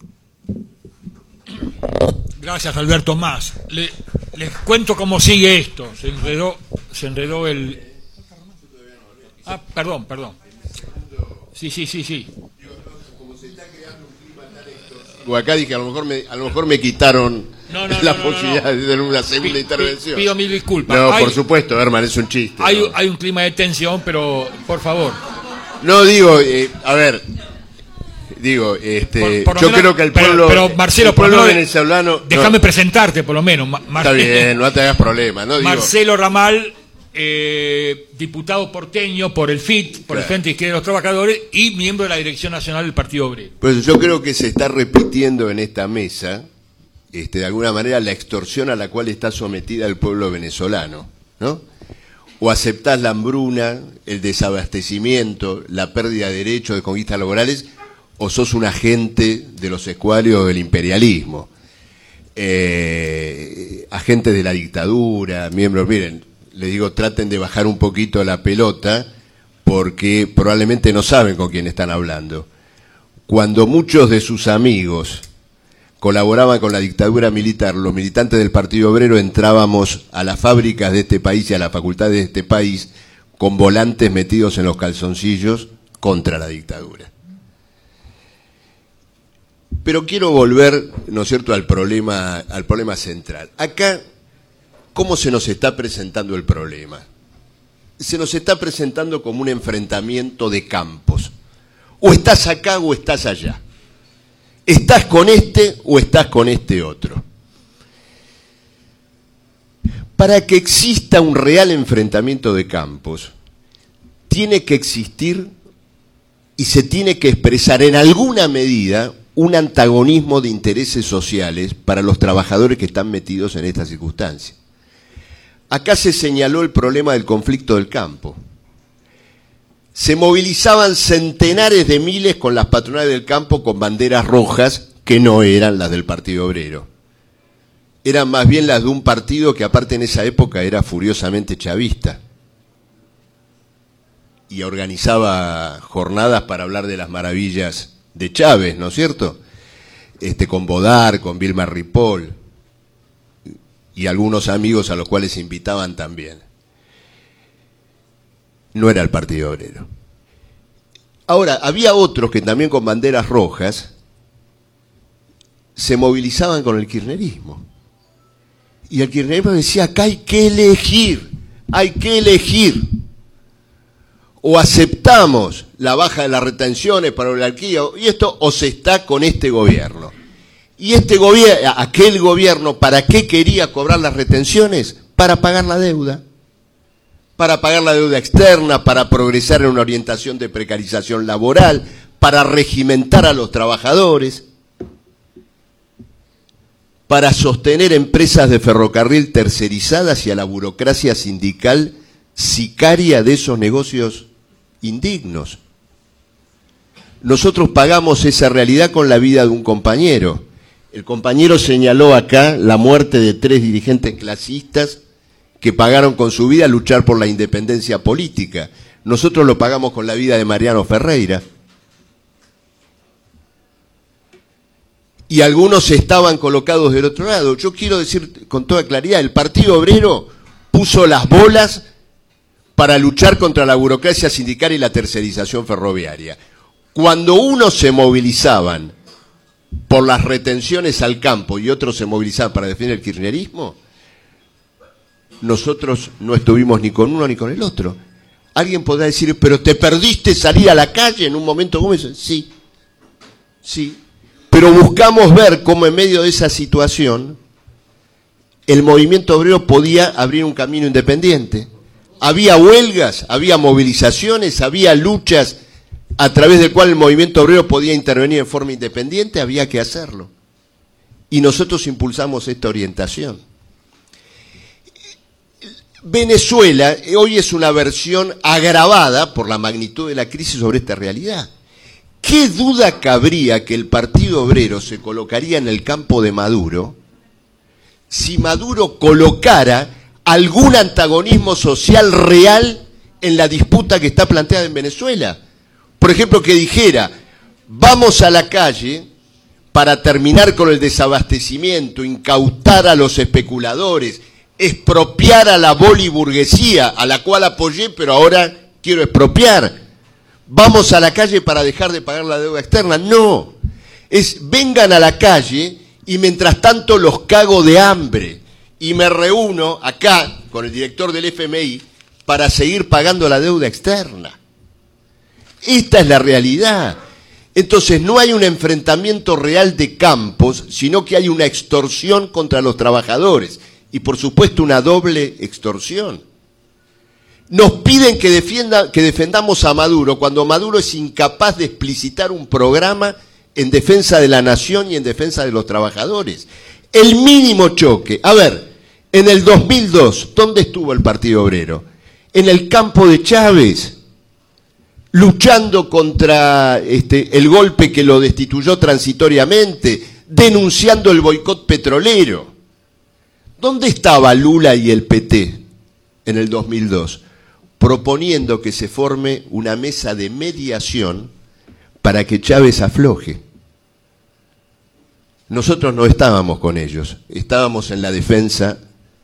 Gracias, Alberto. Más. Les cuento cómo sigue esto. Se enredó el... Ah, perdón. Sí. O acá dije, a lo mejor me quitaron la posibilidad de tener una segunda intervención. Pido mil disculpas. No, por supuesto, Herman, es un chiste. Hay un clima de tensión, pero por favor. No, digo, a ver... Digo, yo creo que el pueblo, pero Marcelo, el pueblo venezolano... Déjame presentarte, por lo menos. Está bien, no te hagas problema. ¿No? Marcelo Ramal, diputado porteño por el FIT, por el Frente Izquierda de los Trabajadores, y miembro de la Dirección Nacional del Partido Obrero. Pues yo creo que se está repitiendo en esta mesa, de alguna manera, la extorsión a la cual está sometida el pueblo venezolano, ¿no? O aceptás la hambruna, el desabastecimiento, la pérdida de derechos, de conquistas laborales, o sos un agente de los escualios del imperialismo, agentes de la dictadura, miembros. Miren, les digo, traten de bajar un poquito la pelota, porque probablemente no saben con quién están hablando. Cuando muchos de sus amigos colaboraban con la dictadura militar, los militantes del Partido Obrero entrábamos a las fábricas de este país y a las facultades de este país con volantes metidos en los calzoncillos contra la dictadura. Pero quiero volver, ¿no es cierto?, al problema central. Acá, ¿cómo se nos está presentando el problema? Se nos está presentando como un enfrentamiento de campos. O estás acá o estás allá. Estás con este o estás con este otro. Para que exista un real enfrentamiento de campos, tiene que existir y se tiene que expresar en alguna medida un antagonismo de intereses sociales para los trabajadores que están metidos en esta circunstancia. Acá se señaló el problema del conflicto del campo. Se movilizaban centenares de miles con las patronales del campo con banderas rojas que no eran las del Partido Obrero. Eran más bien las de un partido que aparte en esa época era furiosamente chavista y organizaba jornadas para hablar de las maravillas de Chávez, ¿no es cierto? Con Bodar, con Vilma Ripoll y algunos amigos a los cuales invitaban también. No era el Partido Obrero. Ahora, había otros que también con banderas rojas se movilizaban con el kirchnerismo. Y el kirchnerismo decía, acá hay que elegir. O aceptamos la baja de las retenciones para el alquiler, y esto, o se está con este gobierno. Y aquel gobierno, ¿para qué quería cobrar las retenciones? Para pagar la deuda. Para pagar la deuda externa, para progresar en una orientación de precarización laboral, para regimentar a los trabajadores, para sostener empresas de ferrocarril tercerizadas y a la burocracia sindical sicaria de esos negocios indignos. Nosotros pagamos esa realidad con la vida de un compañero. El compañero señaló acá la muerte de 3 dirigentes clasistas que pagaron con su vida luchar por la independencia política. Nosotros lo pagamos con la vida de Mariano Ferreira. Y algunos estaban colocados del otro lado. Yo quiero decir con toda claridad, el Partido Obrero puso las bolas para luchar contra la burocracia sindical y la tercerización ferroviaria. Cuando unos se movilizaban por las retenciones al campo y otros se movilizaban para defender el kirchnerismo, nosotros no estuvimos ni con uno ni con el otro. Alguien podrá decir, pero ¿te perdiste salir a la calle en un momento como ese? Sí, pero buscamos ver cómo en medio de esa situación el movimiento obrero podía abrir un camino independiente. Había huelgas, había movilizaciones, había luchas a través del cual el movimiento obrero podía intervenir en forma independiente, había que hacerlo. Y nosotros impulsamos esta orientación. Venezuela hoy es una versión agravada por la magnitud de la crisis sobre esta realidad. ¿Qué duda cabría que el Partido Obrero se colocaría en el campo de Maduro si Maduro colocara algún antagonismo social real en la disputa que está planteada en Venezuela? Por ejemplo, que dijera, vamos a la calle para terminar con el desabastecimiento, incautar a los especuladores, expropiar a la boliburguesía, a la cual apoyé, pero ahora quiero expropiar. Vamos a la calle para dejar de pagar la deuda externa. No, es vengan a la calle y mientras tanto los cago de hambre y me reúno acá con el director del FMI para seguir pagando la deuda externa. Esta es la realidad. Entonces no hay un enfrentamiento real de campos, sino que hay una extorsión contra los trabajadores y por supuesto una doble extorsión. Nos piden que defendamos a Maduro cuando Maduro es incapaz de explicitar un programa en defensa de la nación y en defensa de los trabajadores. El mínimo choque. A ver, en el 2002, ¿dónde estuvo el Partido Obrero? En el campo de Chávez, luchando contra el golpe que lo destituyó transitoriamente, denunciando el boicot petrolero. ¿Dónde estaba Lula y el PT en el 2002? Proponiendo que se forme una mesa de mediación para que Chávez afloje. Nosotros no estábamos con ellos, estábamos en la defensa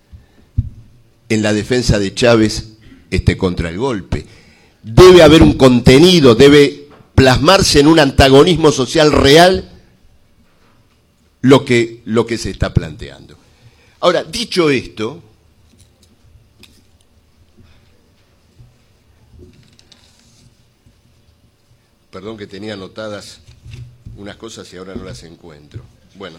de Chávez contra el golpe. Debe haber un contenido, debe plasmarse en un antagonismo social real lo que se está planteando. Ahora, dicho esto, perdón que tenía anotadas unas cosas y ahora no las encuentro. Bueno,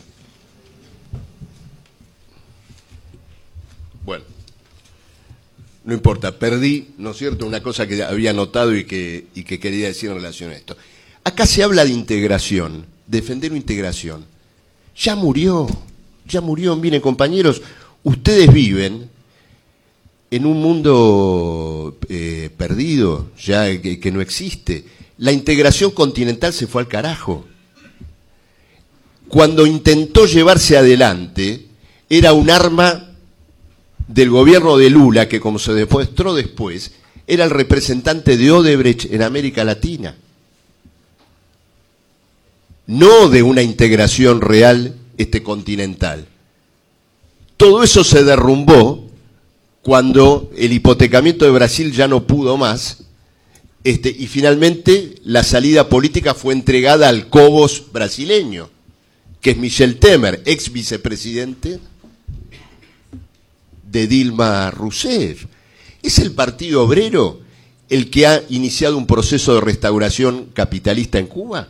no importa, perdí, ¿no es cierto?, una cosa que había anotado y que quería decir en relación a esto. Acá se habla de integración, defender una integración. Ya murió. Miren, compañeros, ustedes viven en un mundo perdido, ya que no existe. La integración continental se fue al carajo. Cuando intentó llevarse adelante, era un arma del gobierno de Lula, que como se demostró después, era el representante de Odebrecht en América Latina. No de una integración real continental. Todo eso se derrumbó cuando el hipotecamiento de Brasil ya no pudo más, y finalmente la salida política fue entregada al Cobos brasileño, que es Michel Temer, ex vicepresidente de Dilma Rousseff. ¿Es el Partido Obrero el que ha iniciado un proceso de restauración capitalista en Cuba?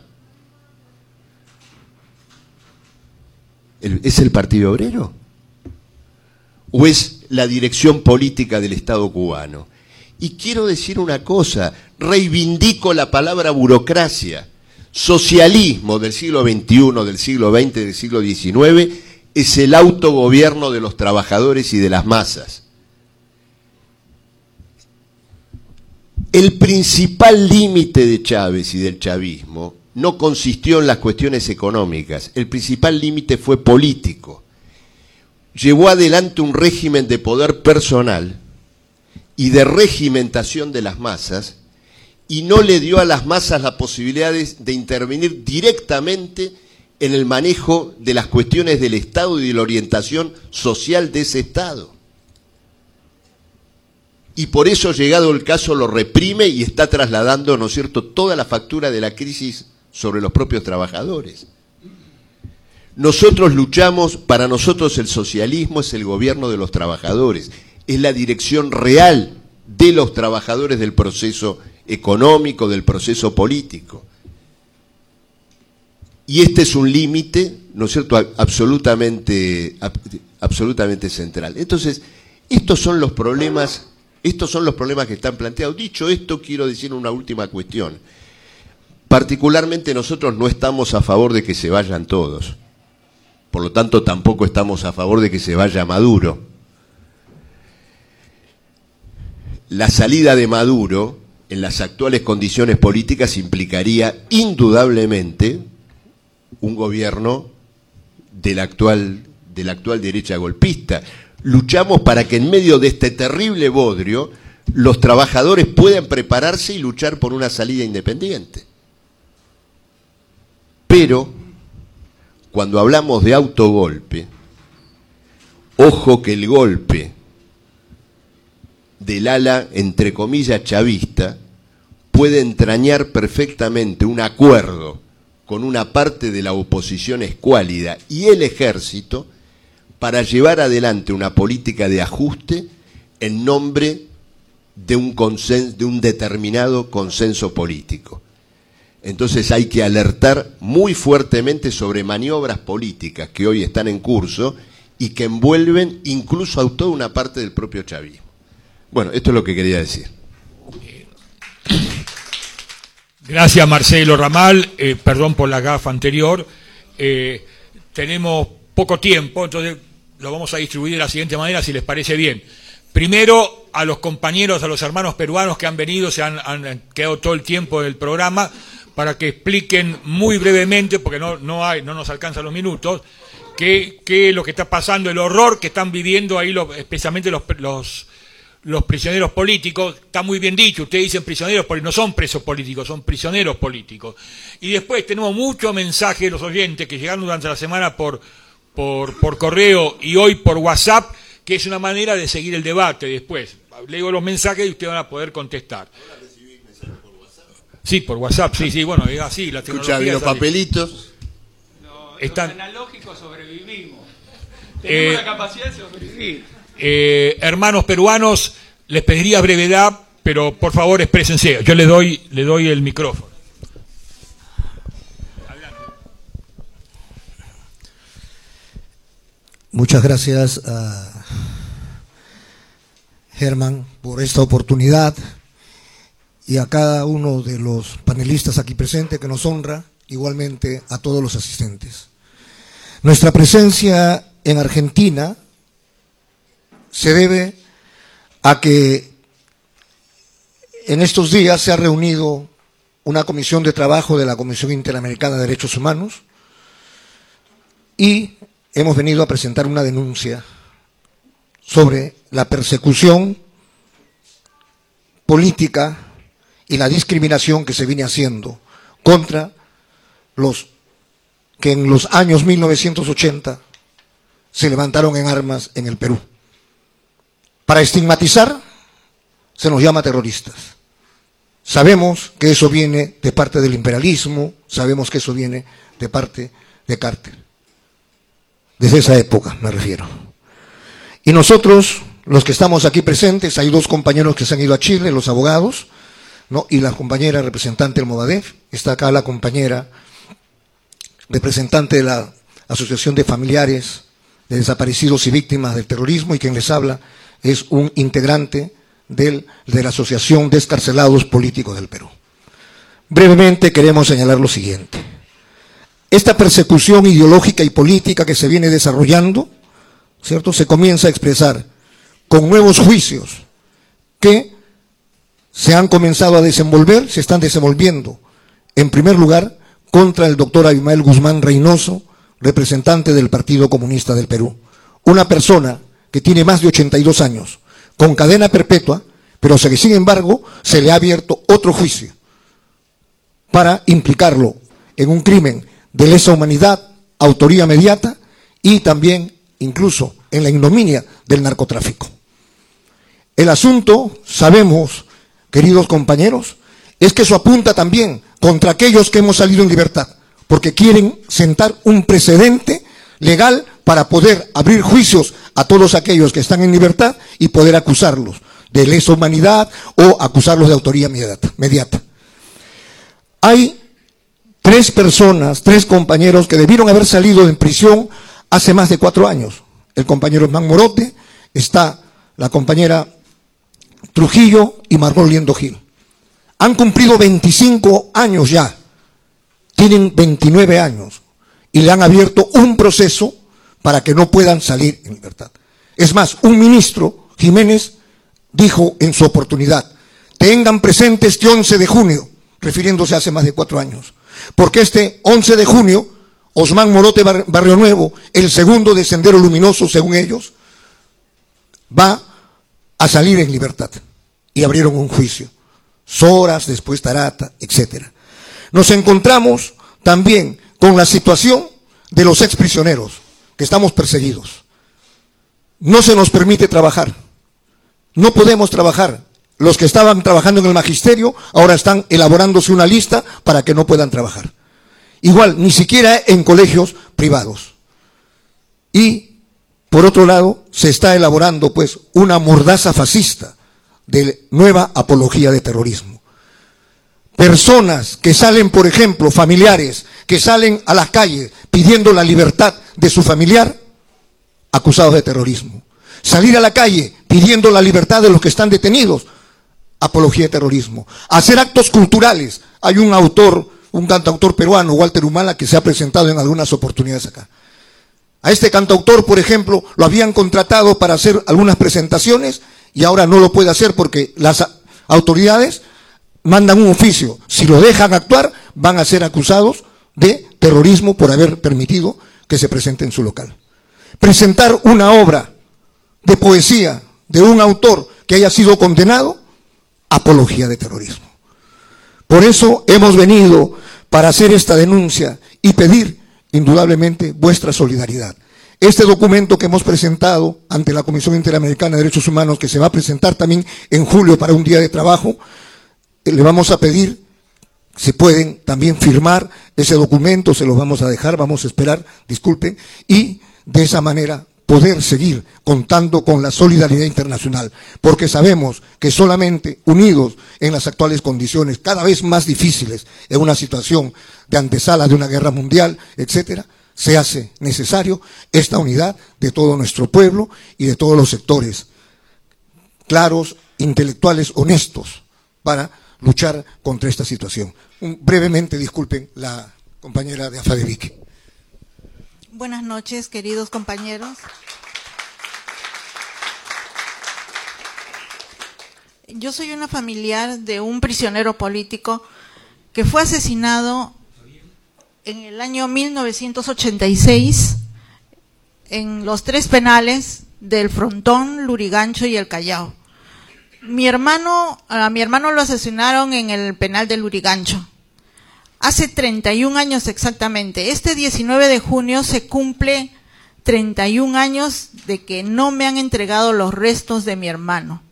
¿Es el Partido Obrero? ¿O es la dirección política del Estado cubano? Y quiero decir una cosa, reivindico la palabra burocracia. Socialismo del siglo XXI, del siglo XX, del siglo XIX, es el autogobierno de los trabajadores y de las masas. El principal límite de Chávez y del chavismo no consistió en las cuestiones económicas, el principal límite fue político. Llevó adelante un régimen de poder personal y de regimentación de las masas y no le dio a las masas la posibilidad de intervenir directamente en el manejo de las cuestiones del Estado y de la orientación social de ese Estado. Y por eso, llegado el caso, lo reprime y está trasladando, ¿no es cierto?, toda la factura de la crisis sobre los propios trabajadores. Nosotros luchamos, para nosotros el socialismo es el gobierno de los trabajadores, es la dirección real de los trabajadores del proceso económico, del proceso político. Y este es un límite, ¿no es cierto?, absolutamente absolutamente central. Entonces, estos son los problemas que están planteados. Dicho esto, quiero decir una última cuestión. Particularmente nosotros no estamos a favor de que se vayan todos. Por lo tanto, tampoco estamos a favor de que se vaya Maduro. La salida de Maduro, en las actuales condiciones políticas, implicaría indudablemente un gobierno de la actual derecha golpista. Luchamos para que en medio de este terrible bodrio los trabajadores puedan prepararse y luchar por una salida independiente. Pero, cuando hablamos de autogolpe, ojo que el golpe del ala, entre comillas, chavista, puede entrañar perfectamente un acuerdo con una parte de la oposición escuálida y el ejército para llevar adelante una política de ajuste en nombre de un determinado consenso político. Entonces hay que alertar muy fuertemente sobre maniobras políticas que hoy están en curso y que envuelven incluso a toda una parte del propio chavismo. Bueno, esto es lo que quería decir. Gracias, Marcelo Ramal. Perdón por la gafa anterior. Tenemos poco tiempo, entonces lo vamos a distribuir de la siguiente manera, si les parece bien. Primero, a los compañeros, a los hermanos peruanos que han venido, han quedado todo el tiempo del programa, para que expliquen muy brevemente, porque no nos alcanzan los minutos, qué es lo que está pasando, el horror que están viviendo ahí, especialmente los prisioneros políticos. Está muy bien dicho, ustedes dicen prisioneros porque no son presos políticos, son prisioneros políticos. Y después tenemos muchos mensajes de los oyentes que llegaron durante la semana por correo y hoy por WhatsApp, que es una manera de seguir el debate después. Leo los mensajes y ustedes van a poder contestar. Sí, por WhatsApp, sí, bueno, es así, la tecnología. Escucha, los papelitos. Los analógicos sobrevivimos. Tenemos la capacidad de sobrevivir. Hermanos peruanos, les pediría brevedad, pero por favor exprésense. Yo le doy el micrófono. Muchas gracias a Germán por esta oportunidad y a cada uno de los panelistas aquí presentes que nos honra, igualmente a todos los asistentes. Nuestra presencia en Argentina se debe a que en estos días se ha reunido una comisión de trabajo de la Comisión Interamericana de Derechos Humanos y hemos venido a presentar una denuncia sobre la persecución política y la discriminación que se viene haciendo contra los que en los años 1980 se levantaron en armas en el Perú. Para estigmatizar, se nos llama terroristas. Sabemos que eso viene de parte del imperialismo, sabemos que eso viene de parte de cártel. Desde esa época me refiero. Y nosotros, los que estamos aquí presentes, hay dos compañeros que se han ido a Chile, los abogados, ¿no? Y la compañera representante del Movadef, está acá la compañera representante de la Asociación de Familiares de Desaparecidos y Víctimas del Terrorismo, y quien les habla es un integrante de la Asociación de Excarcelados Políticos del Perú. Brevemente queremos señalar lo siguiente. Esta persecución ideológica y política que se viene desarrollando, ¿cierto?, se comienza a expresar con nuevos juicios que se han comenzado a desenvolver, se están desenvolviendo, en primer lugar, contra el doctor Abimael Guzmán Reynoso, representante del Partido Comunista del Perú. Una persona que tiene más de 82 años, con cadena perpetua, pero que sin embargo se le ha abierto otro juicio para implicarlo en un crimen de lesa humanidad, autoría mediata y también incluso en la ignominia del narcotráfico. El asunto, sabemos, queridos compañeros, es que eso apunta también contra aquellos que hemos salido en libertad, porque quieren sentar un precedente legal para poder abrir juicios a todos aquellos que están en libertad y poder acusarlos de lesa humanidad o acusarlos de autoría mediata. Hay 3 personas, 3 compañeros que debieron haber salido en prisión hace más de 4 años, el compañero Osman Morote, está la compañera Trujillo y Margot Liendo Gil. Han cumplido 25 años ya, tienen 29 años y le han abierto un proceso para que no puedan salir en libertad. Es más, un ministro, Jiménez, dijo en su oportunidad: tengan presente este 11 de junio, refiriéndose a hace más de 4 años, porque este 11 de junio, Osman Morote Barrio Nuevo, el segundo de Sendero Luminoso, según ellos, va a salir en libertad. Y abrieron un juicio. Soras, después Tarata, etcétera. Nos encontramos también con la situación de los exprisioneros, que estamos perseguidos. No se nos permite trabajar. No podemos trabajar. Los que estaban trabajando en el magisterio ahora están elaborándose una lista para que no puedan trabajar. Igual, ni siquiera en colegios privados. Y, por otro lado, se está elaborando pues una mordaza fascista de nueva apología de terrorismo. Personas que salen, por ejemplo, familiares, que salen a las calles pidiendo la libertad de su familiar, acusados de terrorismo. Salir a la calle pidiendo la libertad de los que están detenidos, apología de terrorismo. Hacer actos culturales. Hay un autor, un cantautor peruano, Walter Humala, que se ha presentado en algunas oportunidades acá. A este cantautor, por ejemplo, lo habían contratado para hacer algunas presentaciones y ahora no lo puede hacer porque las autoridades mandan un oficio. Si lo dejan actuar, van a ser acusados de terrorismo por haber permitido que se presente en su local. Presentar una obra de poesía de un autor que haya sido condenado, apología de terrorismo. Por eso hemos venido para hacer esta denuncia y pedir indudablemente vuestra solidaridad. Este documento que hemos presentado ante la Comisión Interamericana de Derechos Humanos, que se va a presentar también en julio para un día de trabajo, le vamos a pedir, si pueden también firmar ese documento, se los vamos a dejar, vamos a esperar, disculpen, y de esa manera poder seguir contando con la solidaridad internacional, porque sabemos que solamente unidos en las actuales condiciones, cada vez más difíciles, en una situación de antesala de una guerra mundial, etcétera, se hace necesario esta unidad de todo nuestro pueblo y de todos los sectores claros, intelectuales, honestos, para luchar contra esta situación. Brevemente, disculpen, la compañera de Afadelique. Buenas noches, queridos compañeros. Yo soy una familiar de un prisionero político que fue asesinado en el año 1986 en los 3 penales del Frontón, Lurigancho y el Callao. A mi hermano lo asesinaron en el penal de Lurigancho. Hace 31 años exactamente. Este 19 de junio se cumple 31 años de que no me han entregado los restos de mi hermano.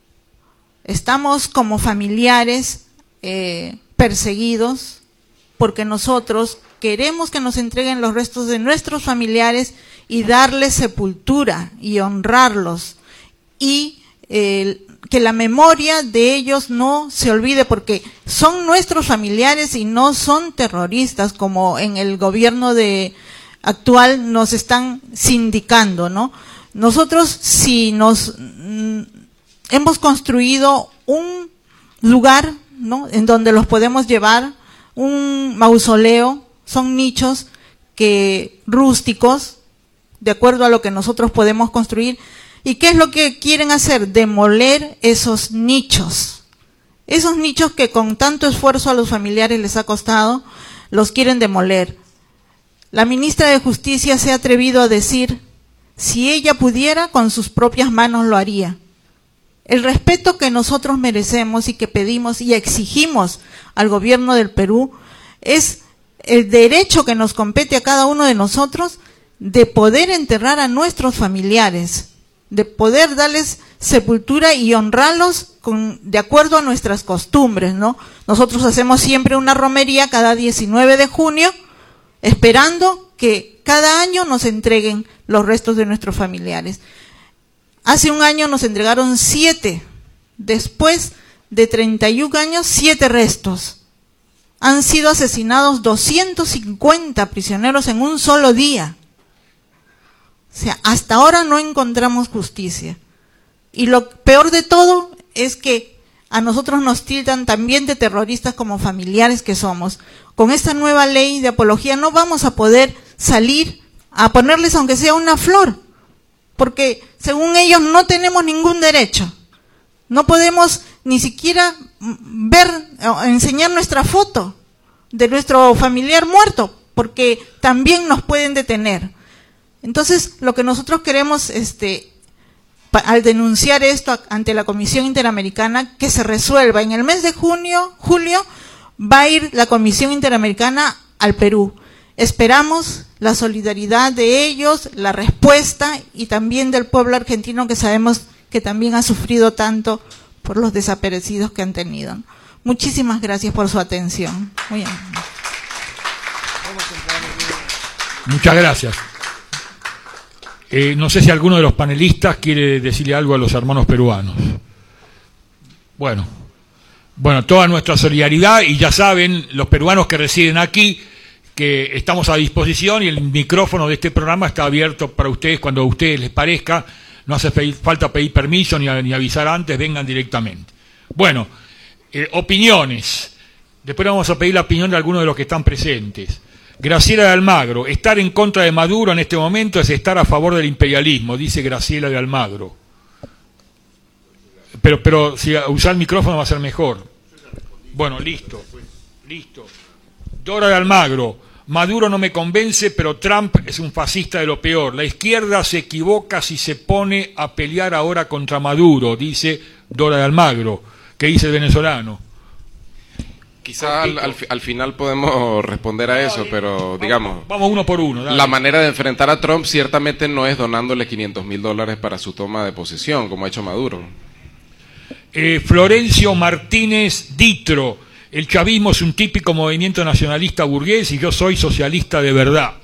Estamos como familiares perseguidos porque nosotros queremos que nos entreguen los restos de nuestros familiares y darles sepultura y honrarlos y que la memoria de ellos no se olvide, porque son nuestros familiares y no son terroristas como en el gobierno actual nos están sindicando, ¿no? Nosotros si hemos construido un lugar, ¿no?, en donde los podemos llevar, un mausoleo, son nichos rústicos, de acuerdo a lo que nosotros podemos construir. ¿Y qué es lo que quieren hacer? Demoler esos nichos. Esos nichos que con tanto esfuerzo a los familiares les ha costado, los quieren demoler. La ministra de Justicia se ha atrevido a decir, si ella pudiera, con sus propias manos lo haría. El respeto que nosotros merecemos y que pedimos y exigimos al gobierno del Perú es el derecho que nos compete a cada uno de nosotros de poder enterrar a nuestros familiares, de poder darles sepultura y honrarlos de acuerdo a nuestras costumbres, ¿no? Nosotros hacemos siempre una romería cada 19 de junio, esperando que cada año nos entreguen los restos de nuestros familiares. Hace un año nos entregaron 7, después de 31 años, 7 restos. Han sido asesinados 250 prisioneros en un solo día. sea, hasta ahora no encontramos justicia. Y lo peor de todo es que a nosotros nos tildan también de terroristas como familiares que somos. Con esta nueva ley de apología no vamos a poder salir a ponerles aunque sea una flor, porque según ellos no tenemos ningún derecho. No podemos ni siquiera ver o enseñar nuestra foto de nuestro familiar muerto, porque también nos pueden detener. Entonces, lo que nosotros queremos, al denunciar esto ante la Comisión Interamericana, que se resuelva. En el mes de julio, va a ir la Comisión Interamericana al Perú. Esperamos la solidaridad de ellos, la respuesta, y también del pueblo argentino, que sabemos que también ha sufrido tanto por los desaparecidos que han tenido. Muchísimas gracias por su atención. Muy bien. Muchas gracias. No sé si alguno de los panelistas quiere decirle algo a los hermanos peruanos. Bueno, toda nuestra solidaridad, y ya saben, los peruanos que residen aquí, que estamos a disposición y el micrófono de este programa está abierto para ustedes cuando a ustedes les parezca. No hace falta pedir permiso ni avisar antes, vengan directamente. Bueno, opiniones. Después vamos a pedir la opinión de algunos de los que están presentes. Graciela de Almagro: estar en contra de Maduro en este momento es estar a favor del imperialismo, dice Graciela de Almagro. Pero si usar el micrófono va a ser mejor. Bueno, listo. Dora de Almagro: Maduro no me convence, pero Trump es un fascista de lo peor. La izquierda se equivoca si se pone a pelear ahora contra Maduro, dice Dora de Almagro. ¿Qué dice el venezolano? Quizá al final podemos responder a eso, pero digamos... Vamos uno por uno. Dale. La manera de enfrentar a Trump ciertamente no es donándole $500,000 para su toma de posesión, como ha hecho Maduro. Florencio Martínez Ditro: el chavismo es un típico movimiento nacionalista burgués y yo soy socialista de verdad.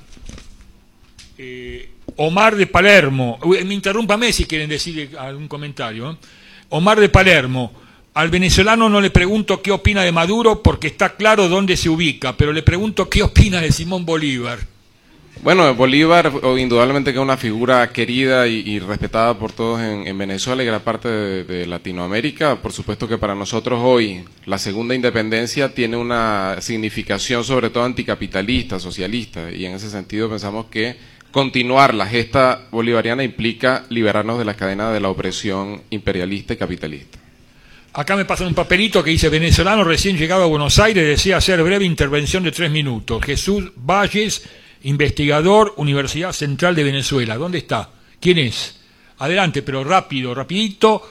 Omar de Palermo: me interrúmpame si quieren decir algún comentario. Omar de Palermo: al venezolano no le pregunto qué opina de Maduro porque está claro dónde se ubica, pero le pregunto qué opina de Simón Bolívar. Bueno, Bolívar indudablemente que es una figura querida y respetada por todos en Venezuela y gran parte de Latinoamérica. Por supuesto que para nosotros hoy la segunda independencia tiene una significación sobre todo anticapitalista, socialista, y en ese sentido pensamos que continuar la gesta bolivariana implica liberarnos de las cadenas de la opresión imperialista y capitalista. Acá me pasan un papelito que dice: venezolano recién llegado a Buenos Aires, desea hacer breve intervención de 3 minutos. Jesús Valles, investigador, Universidad Central de Venezuela. ¿Dónde está? ¿Quién es? Adelante, pero rapidito.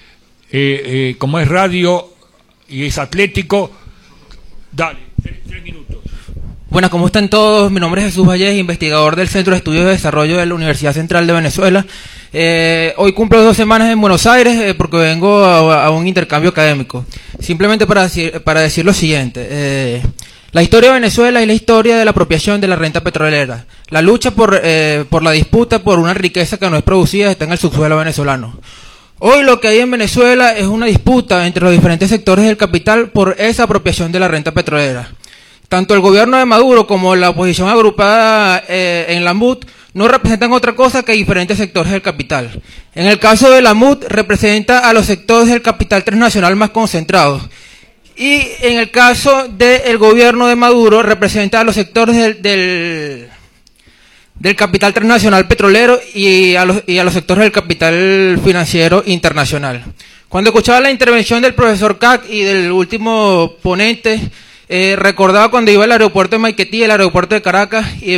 Como es radio y es atlético, dale, 3 minutos. Buenas, ¿cómo están todos? Mi nombre es Jesús Valles, investigador del Centro de Estudios de Desarrollo de la Universidad Central de Venezuela. Hoy cumplo 2 semanas en Buenos Aires porque vengo a un intercambio académico. Simplemente para decir lo siguiente. La historia de Venezuela es la historia de la apropiación de la renta petrolera. La lucha por la disputa por una riqueza que no es producida está en el subsuelo venezolano. Hoy lo que hay en Venezuela es una disputa entre los diferentes sectores del capital por esa apropiación de la renta petrolera. Tanto el gobierno de Maduro como la oposición agrupada en la MUD no representan otra cosa que diferentes sectores del capital. En el caso de la MUD representa a los sectores del capital transnacional más concentrados. Y en el caso del gobierno de Maduro representa a los sectores del capital transnacional petrolero y a los sectores del capital financiero internacional. Cuando escuchaba la intervención del profesor Cac y del último ponente, recordaba cuando iba al aeropuerto de Maiquetía, el aeropuerto de Caracas, y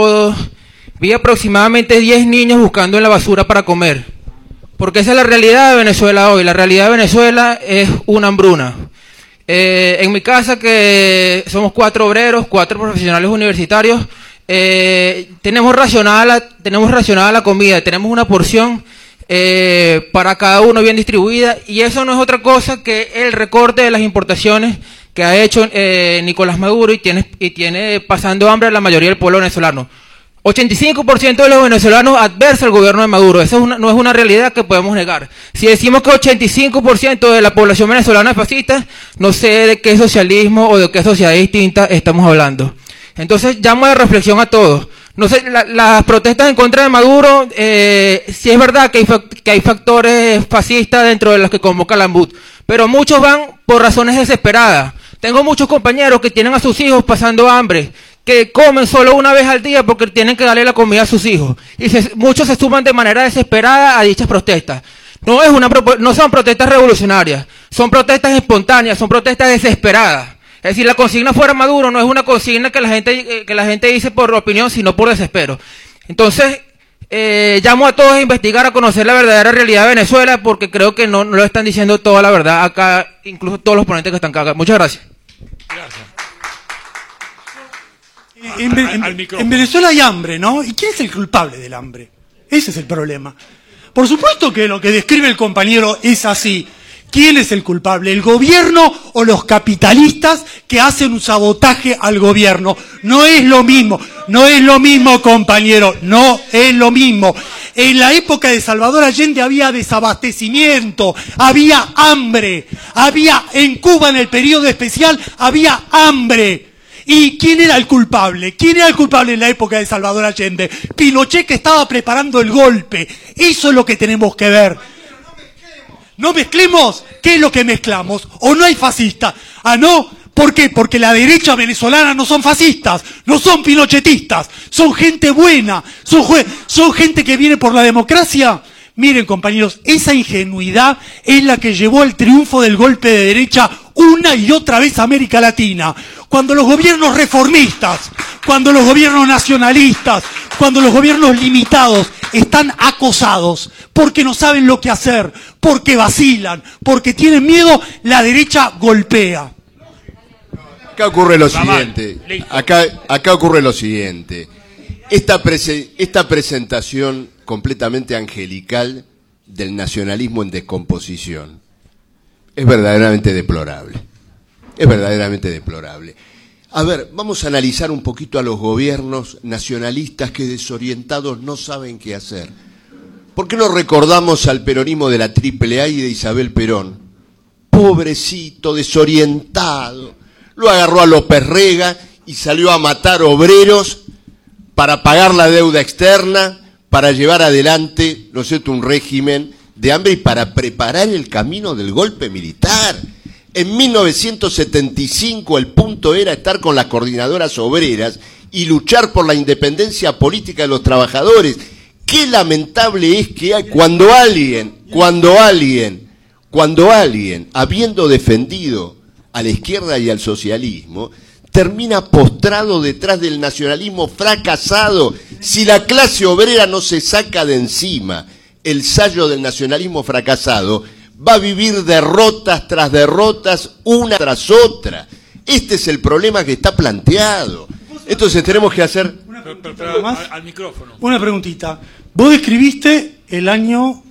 vi aproximadamente 10 niños buscando en la basura para comer. Porque esa es la realidad de Venezuela hoy. La realidad de Venezuela es una hambruna. En mi casa, que somos 4 obreros, 4 profesionales universitarios, tenemos racionada la comida, tenemos una porción para cada uno bien distribuida, y eso no es otra cosa que el recorte de las importaciones que ha hecho Nicolás Maduro y tiene pasando hambre a la mayoría del pueblo venezolano. 85% de los venezolanos adversa al gobierno de Maduro. Eso no es una realidad que podemos negar. Si decimos que 85% de la población venezolana es fascista, no sé de qué socialismo o de qué sociedad distinta estamos hablando. Entonces llamo a reflexión a todos. No sé, las protestas en contra de Maduro, sí es verdad que hay factores fascistas dentro de los que convoca la ANBUT, pero muchos van por razones desesperadas. Tengo muchos compañeros que tienen a sus hijos pasando hambre, que comen solo una vez al día porque tienen que darle la comida a sus hijos. Y muchos se suman de manera desesperada a dichas protestas. No son protestas revolucionarias, son protestas espontáneas, son protestas desesperadas. Es decir, la consigna fuera Maduro no es una consigna que la gente dice por opinión, sino por desespero. Entonces, llamo a todos a investigar, a conocer la verdadera realidad de Venezuela, porque creo que no lo están diciendo toda la verdad acá, incluso todos los ponentes que están acá. Muchas gracias. En Venezuela hay hambre, ¿no? ¿Y quién es el culpable del hambre? Ese es el problema. Por supuesto que lo que describe el compañero es así. ¿Quién es el culpable? ¿El gobierno o los capitalistas que hacen un sabotaje al gobierno? No es lo mismo, compañero, no es lo mismo. En la época de Salvador Allende había desabastecimiento, había hambre, en Cuba en el periodo especial había hambre. ¿Y quién era el culpable? ¿Quién era el culpable en la época de Salvador Allende? Pinochet, que estaba preparando el golpe. Eso es lo que tenemos que ver. No mezclemos. ¿Qué es lo que mezclamos? ¿O no hay fascistas? Ah, no. ¿Por qué? Porque la derecha venezolana no son fascistas, no son pinochetistas, son gente buena, son gente que viene por la democracia. Miren, compañeros, esa ingenuidad es la que llevó al triunfo del golpe de derecha una y otra vez a América Latina. Cuando los gobiernos reformistas, cuando los gobiernos nacionalistas, cuando los gobiernos limitados están acosados porque no saben lo que hacer, porque vacilan, porque tienen miedo, la derecha golpea. Acá ocurre lo siguiente. Acá ocurre lo siguiente. Esta presentación completamente angelical del nacionalismo en descomposición es verdaderamente deplorable. Es verdaderamente deplorable. A ver, vamos a analizar un poquito a los gobiernos nacionalistas que desorientados no saben qué hacer. ¿Por qué no recordamos al peronismo de la AAA y de Isabel Perón? Pobrecito, desorientado. Lo agarró a López Rega y salió a matar obreros para pagar la deuda externa, para llevar adelante, ¿no es cierto?, un régimen de hambre y para preparar el camino del golpe militar. En 1975 el punto era estar con las coordinadoras obreras y luchar por la independencia política de los trabajadores. Qué lamentable es que cuando alguien, habiendo defendido a la izquierda y al socialismo, termina postrado detrás del nacionalismo fracasado. Si la clase obrera no se saca de encima el sayo del nacionalismo fracasado, va a vivir derrotas tras derrotas, una tras otra. Este es el problema que está planteado. Entonces tenemos que hacer... al micrófono. Una preguntita. Vos describiste el año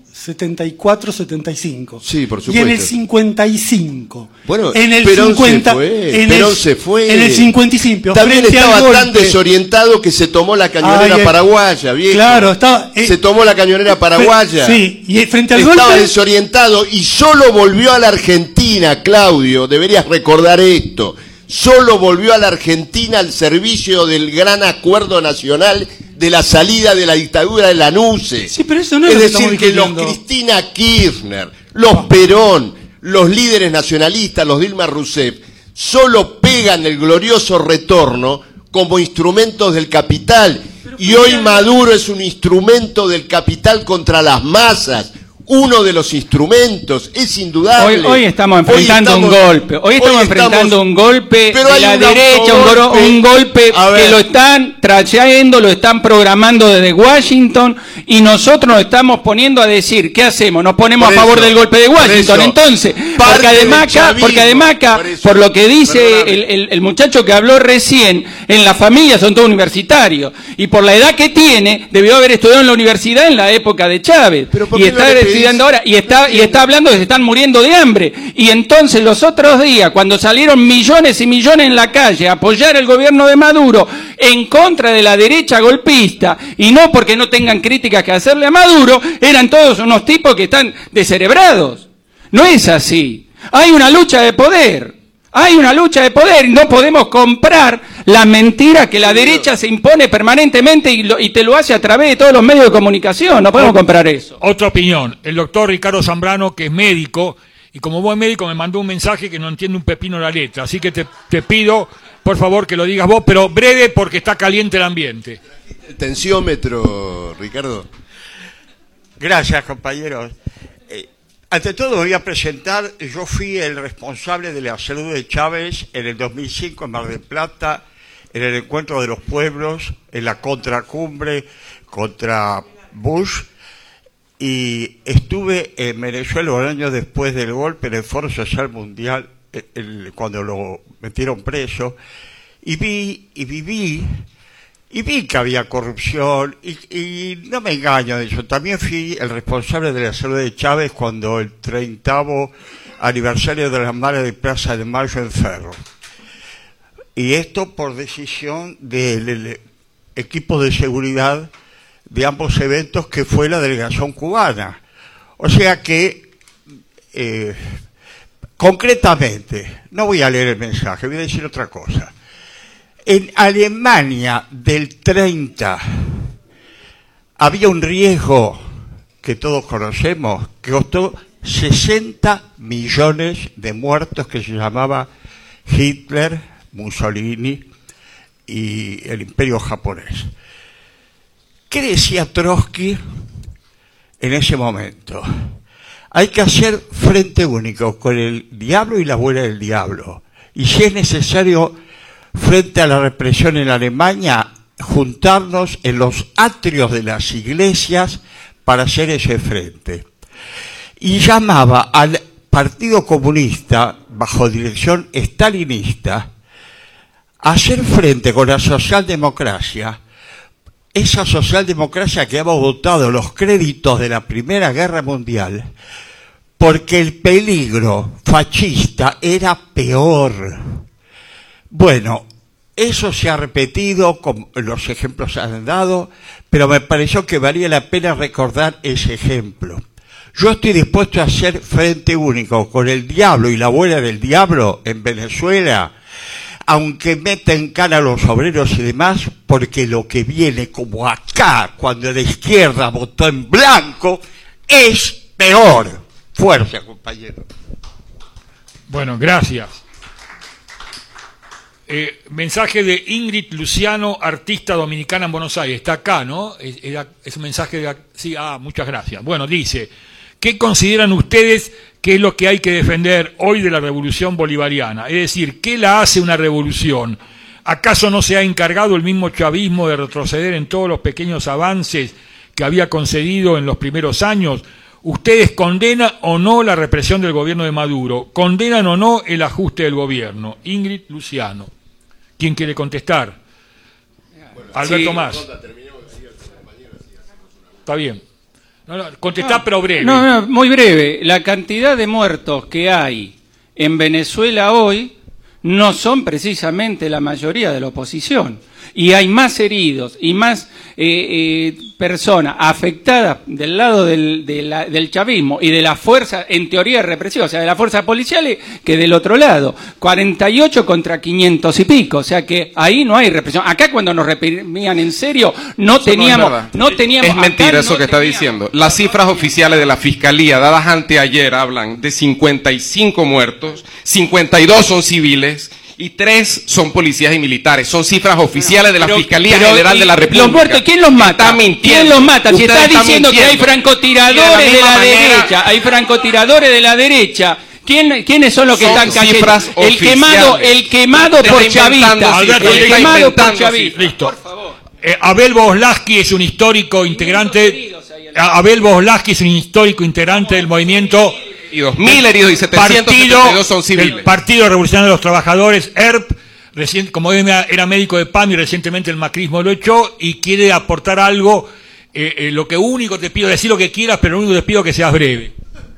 74-75. Sí, por supuesto. Y en el 55. Bueno, en el Perón 50, se fue. En el 55. También estaba tan desorientado que se tomó la cañonera paraguaya, viejo. Claro, estaba... se tomó la cañonera paraguaya. Sí, y frente al estaba golpe... desorientado y solo volvió a la Argentina, Claudio, deberías recordar esto. Solo volvió a la Argentina al servicio del gran acuerdo nacional de la salida de la dictadura de Lanusse. Sí, pero eso no es lo decir, que los Cristina Kirchner, los Perón, los líderes nacionalistas, los Dilma Rousseff, solo pegan el glorioso retorno como instrumentos del capital. Y hoy Maduro es un instrumento del capital contra las masas. Uno de los instrumentos, es indudable. Hoy estamos enfrentando un golpe. Hoy estamos enfrentando un golpe de la derecha, un golpe que lo están trayendo, lo están programando desde Washington, y nosotros nos estamos poniendo a decir, ¿qué hacemos? Nos ponemos a favor del golpe de Washington. Entonces, porque además acá, por lo que dice el muchacho que habló recién, en la familia son todos universitarios, y por la edad que tiene, debió haber estudiado en la universidad en la época de Chávez, y está estudiando ahora, y está hablando de que se están muriendo de hambre. Y entonces los otros días, cuando salieron millones y millones en la calle a apoyar el gobierno de Maduro en contra de la derecha golpista, y no porque no tengan críticas que hacerle a Maduro, eran todos unos tipos que están descerebrados. No es así. Hay una lucha de poder. Hay una lucha de poder y no podemos comprar la mentira que la derecha se impone permanentemente y te lo hace a través de todos los medios de comunicación. No podemos comprar eso. Otra opinión. El doctor Ricardo Zambrano, que es médico, y como buen médico me mandó un mensaje que no entiende un pepino la letra. Así que te pido, por favor, que lo digas vos, pero breve porque está caliente el ambiente. El tensiómetro, Ricardo. Gracias, compañeros. Ante todo voy a presentar, yo fui el responsable de la salud de Chávez en el 2005 en Mar del Plata, en el encuentro de los pueblos, en la contracumbre contra Bush, y estuve en Venezuela un año después del golpe en el Foro Social Mundial, cuando lo metieron preso, y viví que había corrupción, y no me engaño de eso. También fui el responsable de la salud de Chávez cuando el 30º aniversario de las Madres de Plaza de Mayo en Ferro. Y esto por decisión del equipo de seguridad de ambos eventos, que fue la delegación cubana. O sea que, concretamente, no voy a leer el mensaje, voy a decir otra cosa. En Alemania del 30 había un riesgo que todos conocemos, que costó 60 millones de muertos, que se llamaba Hitler, Mussolini y el Imperio japonés. ¿Qué decía Trotsky en ese momento? Hay que hacer frente único con el diablo y la abuela del diablo. Y si es necesario, frente a la represión en Alemania, juntarnos en los atrios de las iglesias para hacer ese frente. Y llamaba al Partido Comunista, bajo dirección stalinista, a hacer frente con la socialdemocracia, esa socialdemocracia que había votado los créditos de la Primera Guerra Mundial, porque el peligro fascista era peor. Bueno, eso se ha repetido, como los ejemplos se han dado, pero me pareció que valía la pena recordar ese ejemplo. Yo estoy dispuesto a hacer frente único con el diablo y la abuela del diablo en Venezuela, aunque meta en cara a los obreros y demás, porque lo que viene como acá, cuando la izquierda votó en blanco, es peor. Fuerza, compañero. Bueno, gracias. Mensaje de Ingrid Luciano, artista dominicana en Buenos Aires. Está acá, ¿no? Es un mensaje de... Sí, muchas gracias. Bueno, dice, ¿qué consideran ustedes que es lo que hay que defender hoy de la revolución bolivariana? Es decir, ¿qué la hace una revolución? ¿Acaso no se ha encargado el mismo chavismo de retroceder en todos los pequeños avances que había concedido en los primeros años? ¿Ustedes condenan o no la represión del gobierno de Maduro? ¿Condenan o no el ajuste del gobierno? Ingrid Luciano. ¿Quién quiere contestar? Alberto Más. Está bien. Contestá, pero breve. No, muy breve. La cantidad de muertos que hay en Venezuela hoy no son precisamente la mayoría de la oposición. Y hay más heridos y más personas afectadas del lado del chavismo y de la fuerza, en teoría represiva, o sea, de las fuerzas policiales, que del otro lado. 48 contra 500 y pico, o sea que ahí no hay represión. Acá cuando nos reprimían en serio, no teníamos... Es mentira eso que está diciendo. Las cifras oficiales de la Fiscalía, dadas anteayer, hablan de 55 muertos, 52 son civiles, y 3 son policías y militares. Son cifras oficiales de la Fiscalía General de la República. ¿Los muertos quién los mata? Está mintiendo. ¿Quién los mata? Si está diciendo que hay mintiendo. francotiradores de la derecha, hay francotiradores de la derecha. ¿Quiénes son los que están cayendo? El quemado por chavista. Alberto, El quemado por chavista. Listo. Por favor. Abel Boslaski es un histórico integrante. Abel Boslaski es un histórico integrante del movimiento. Y 2.000 heridos y 772 son civiles. El Partido Revolucionario de los Trabajadores, ERP, como era médico de PAMI, recientemente el macrismo lo echó y quiere aportar algo. Lo que único te pido, decir lo que quieras, pero lo único que te pido es que seas breve.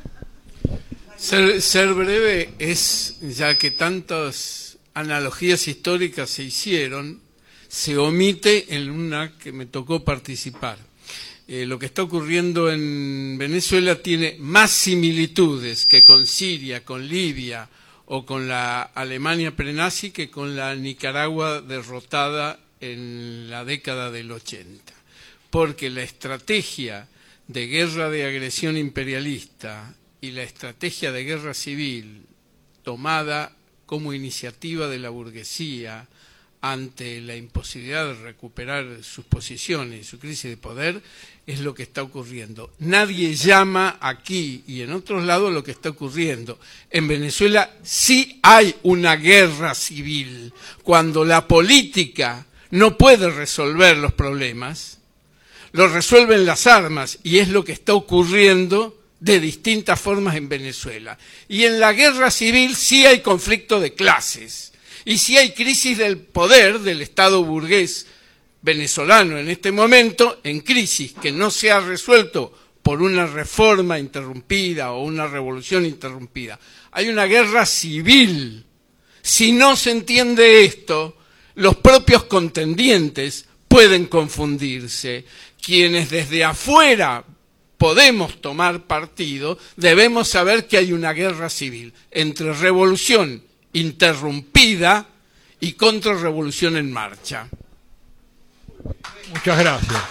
Ser breve es, ya que tantas analogías históricas se hicieron, se omite en una que me tocó participar. Lo que está ocurriendo en Venezuela tiene más similitudes que con Siria, con Libia o con la Alemania prenazi que con la Nicaragua derrotada en la década del 80. Porque la estrategia de guerra de agresión imperialista y la estrategia de guerra civil tomada como iniciativa de la burguesía ante la imposibilidad de recuperar sus posiciones y su crisis de poder, es lo que está ocurriendo. Nadie llama aquí y en otros lados lo que está ocurriendo. En Venezuela sí hay una guerra civil. Cuando la política no puede resolver los problemas, lo resuelven las armas, y es lo que está ocurriendo de distintas formas en Venezuela. Y en la guerra civil sí hay conflicto de clases. Y si hay crisis del poder del Estado burgués venezolano en este momento, en crisis que no se ha resuelto por una reforma interrumpida o una revolución interrumpida. Hay una guerra civil. Si no se entiende esto, los propios contendientes pueden confundirse. Quienes desde afuera podemos tomar partido, debemos saber que hay una guerra civil entre revolución interrumpida y contrarrevolución en marcha. Muchas gracias.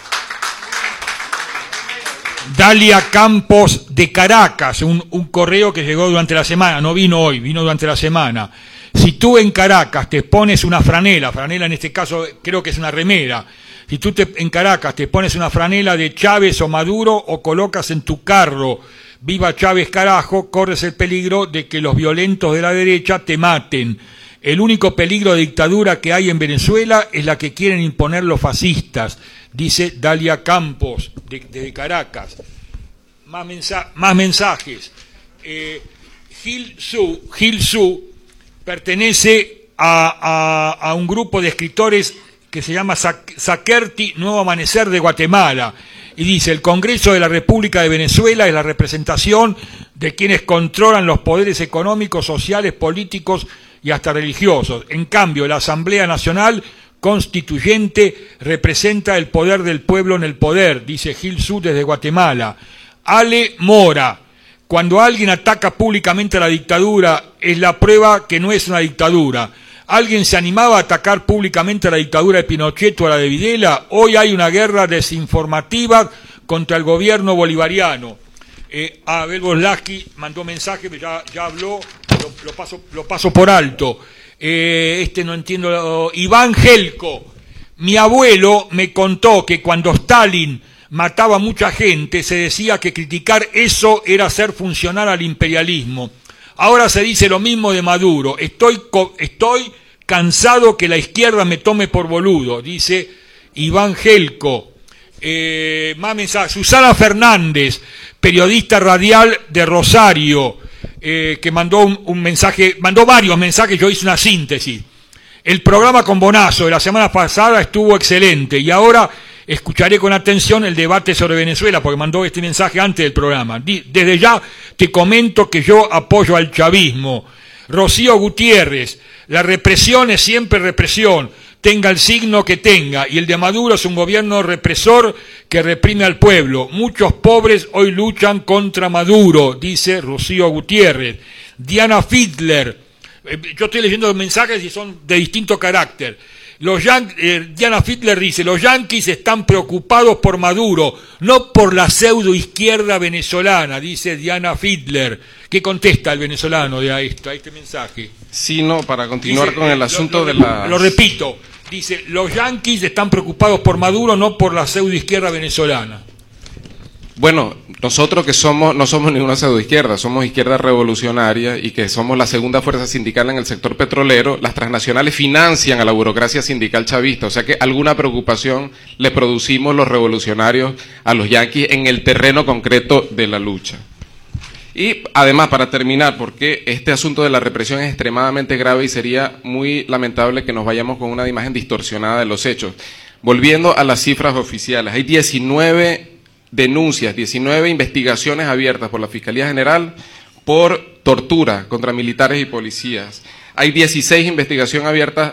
Dalia Campos de Caracas, un correo que llegó durante la semana, no vino hoy, vino durante la semana. Si tú en Caracas te pones una franela en este caso creo que es una remera, si tú en Caracas te pones una franela de Chávez o Maduro o colocas en tu carro "Viva Chávez carajo", corres el peligro de que los violentos de la derecha te maten. El único peligro de dictadura que hay en Venezuela es la que quieren imponer los fascistas, dice Dalia Campos de Caracas. Más mensajes. Gil Su pertenece a un grupo de escritores que se llama Saquerti Nuevo Amanecer de Guatemala, y dice: el Congreso de la República de Venezuela es la representación de quienes controlan los poderes económicos, sociales, políticos y hasta religiosos. En cambio, la Asamblea Nacional Constituyente representa el poder del pueblo en el poder, dice Gil Su desde Guatemala. Ale Mora: cuando alguien ataca públicamente a la dictadura es la prueba que no es una dictadura. ¿Alguien se animaba a atacar públicamente a la dictadura de Pinochet o a la de Videla? Hoy hay una guerra desinformativa contra el gobierno bolivariano. Abel Boslaski mandó mensaje, pero ya habló, lo paso por alto. No entiendo. Iván Gelco: mi abuelo me contó que cuando Stalin mataba a mucha gente se decía que criticar eso era hacer funcionar al imperialismo. Ahora se dice lo mismo de Maduro. Estoy cansado que la izquierda me tome por boludo, dice Iván Gelco. Más mensajes. Susana Fernández, periodista radial de Rosario, que mandó un mensaje, mandó varios mensajes, yo hice una síntesis. El programa con Bonazo de la semana pasada estuvo excelente y ahora escucharé con atención el debate sobre Venezuela, porque mandó este mensaje antes del programa. Desde ya te comento que yo apoyo al chavismo. Rocío Gutiérrez: la represión es siempre represión, tenga el signo que tenga, y el de Maduro es un gobierno represor que reprime al pueblo. Muchos pobres hoy luchan contra Maduro, dice Rocío Gutiérrez. Diana Fiedler: yo estoy leyendo mensajes y son de distinto carácter. Diana Fiedler dice: los yanquis están preocupados por Maduro, no por la pseudo izquierda venezolana, dice Diana Fiedler. ¿Qué contesta el venezolano a este mensaje? Sí, no, para continuar dice, con el asunto de la... Lo repito, dice: los yanquis están preocupados por Maduro, no por la pseudo izquierda venezolana. Bueno, nosotros que no somos ninguna pseudoizquierda, somos izquierda revolucionaria y que somos la segunda fuerza sindical en el sector petrolero. Las transnacionales financian a la burocracia sindical chavista, o sea que alguna preocupación le producimos los revolucionarios a los yanquis en el terreno concreto de la lucha. Y además, para terminar, porque este asunto de la represión es extremadamente grave y sería muy lamentable que nos vayamos con una imagen distorsionada de los hechos. Volviendo a las cifras oficiales, hay 19 denuncias, 19 investigaciones abiertas por la Fiscalía General por tortura contra militares y policías. Hay 16 investigaciones abiertas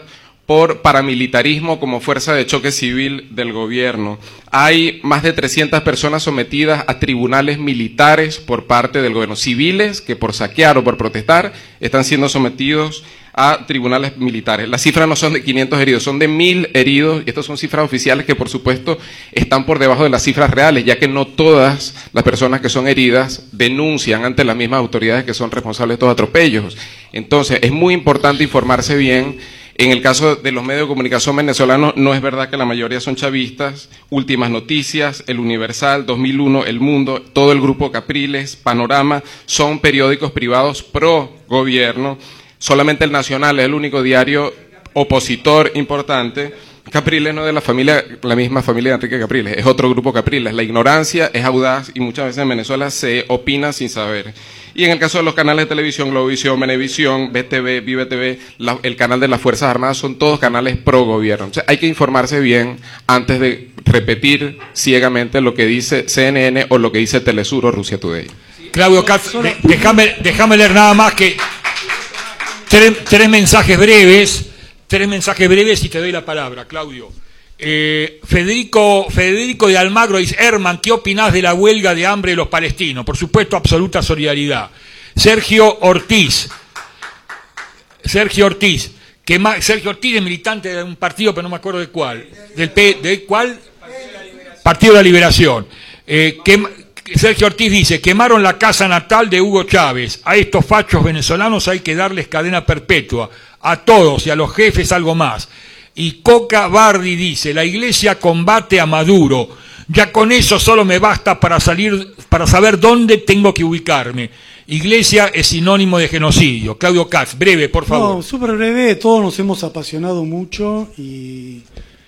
por paramilitarismo como fuerza de choque civil del gobierno. Hay más de 300 personas sometidas a tribunales militares por parte del gobierno, civiles que por saquear o por protestar están siendo sometidos a tribunales militares. Las cifras no son de 500 heridos, son de 1000 heridos, y estas son cifras oficiales que por supuesto están por debajo de las cifras reales, ya que no todas las personas que son heridas denuncian ante las mismas autoridades que son responsables de estos atropellos. Entonces es muy importante informarse bien. En el caso de los medios de comunicación venezolanos, no es verdad que la mayoría son chavistas. Últimas Noticias, El Universal, 2001, El Mundo, todo el grupo Capriles, Panorama, son periódicos privados pro gobierno. Solamente El Nacional es el único diario opositor importante. Capriles no es de la misma familia de Enrique Capriles, es otro grupo Capriles. La ignorancia es audaz y muchas veces en Venezuela se opina sin saber. Y en el caso de los canales de televisión, Globovisión, Venevisión, BTV, Vive TV, el canal de las Fuerzas Armadas, son todos canales pro gobierno. O sea, hay que informarse bien antes de repetir ciegamente lo que dice CNN o lo que dice Telesur o Russia Today. Claudio Katz, déjame leer nada más que tres mensajes breves y te doy la palabra, Claudio. Federico de Almagro dice: Herman, ¿qué opinás de la huelga de hambre de los palestinos? Por supuesto, absoluta solidaridad. Sergio Ortiz, Sergio Ortiz es militante de un partido, pero no me acuerdo de cuál. ¿De cuál? Partido de la Liberación. Sergio Ortiz dice: quemaron la casa natal de Hugo Chávez. A estos fachos venezolanos hay que darles cadena perpetua. A todos y a los jefes algo más. Y Coca Bardi dice: la iglesia combate a Maduro. Ya con eso solo me basta para saber dónde tengo que ubicarme. Iglesia es sinónimo de genocidio. Claudio Katz, breve, por favor. No, súper breve. Todos nos hemos apasionado mucho y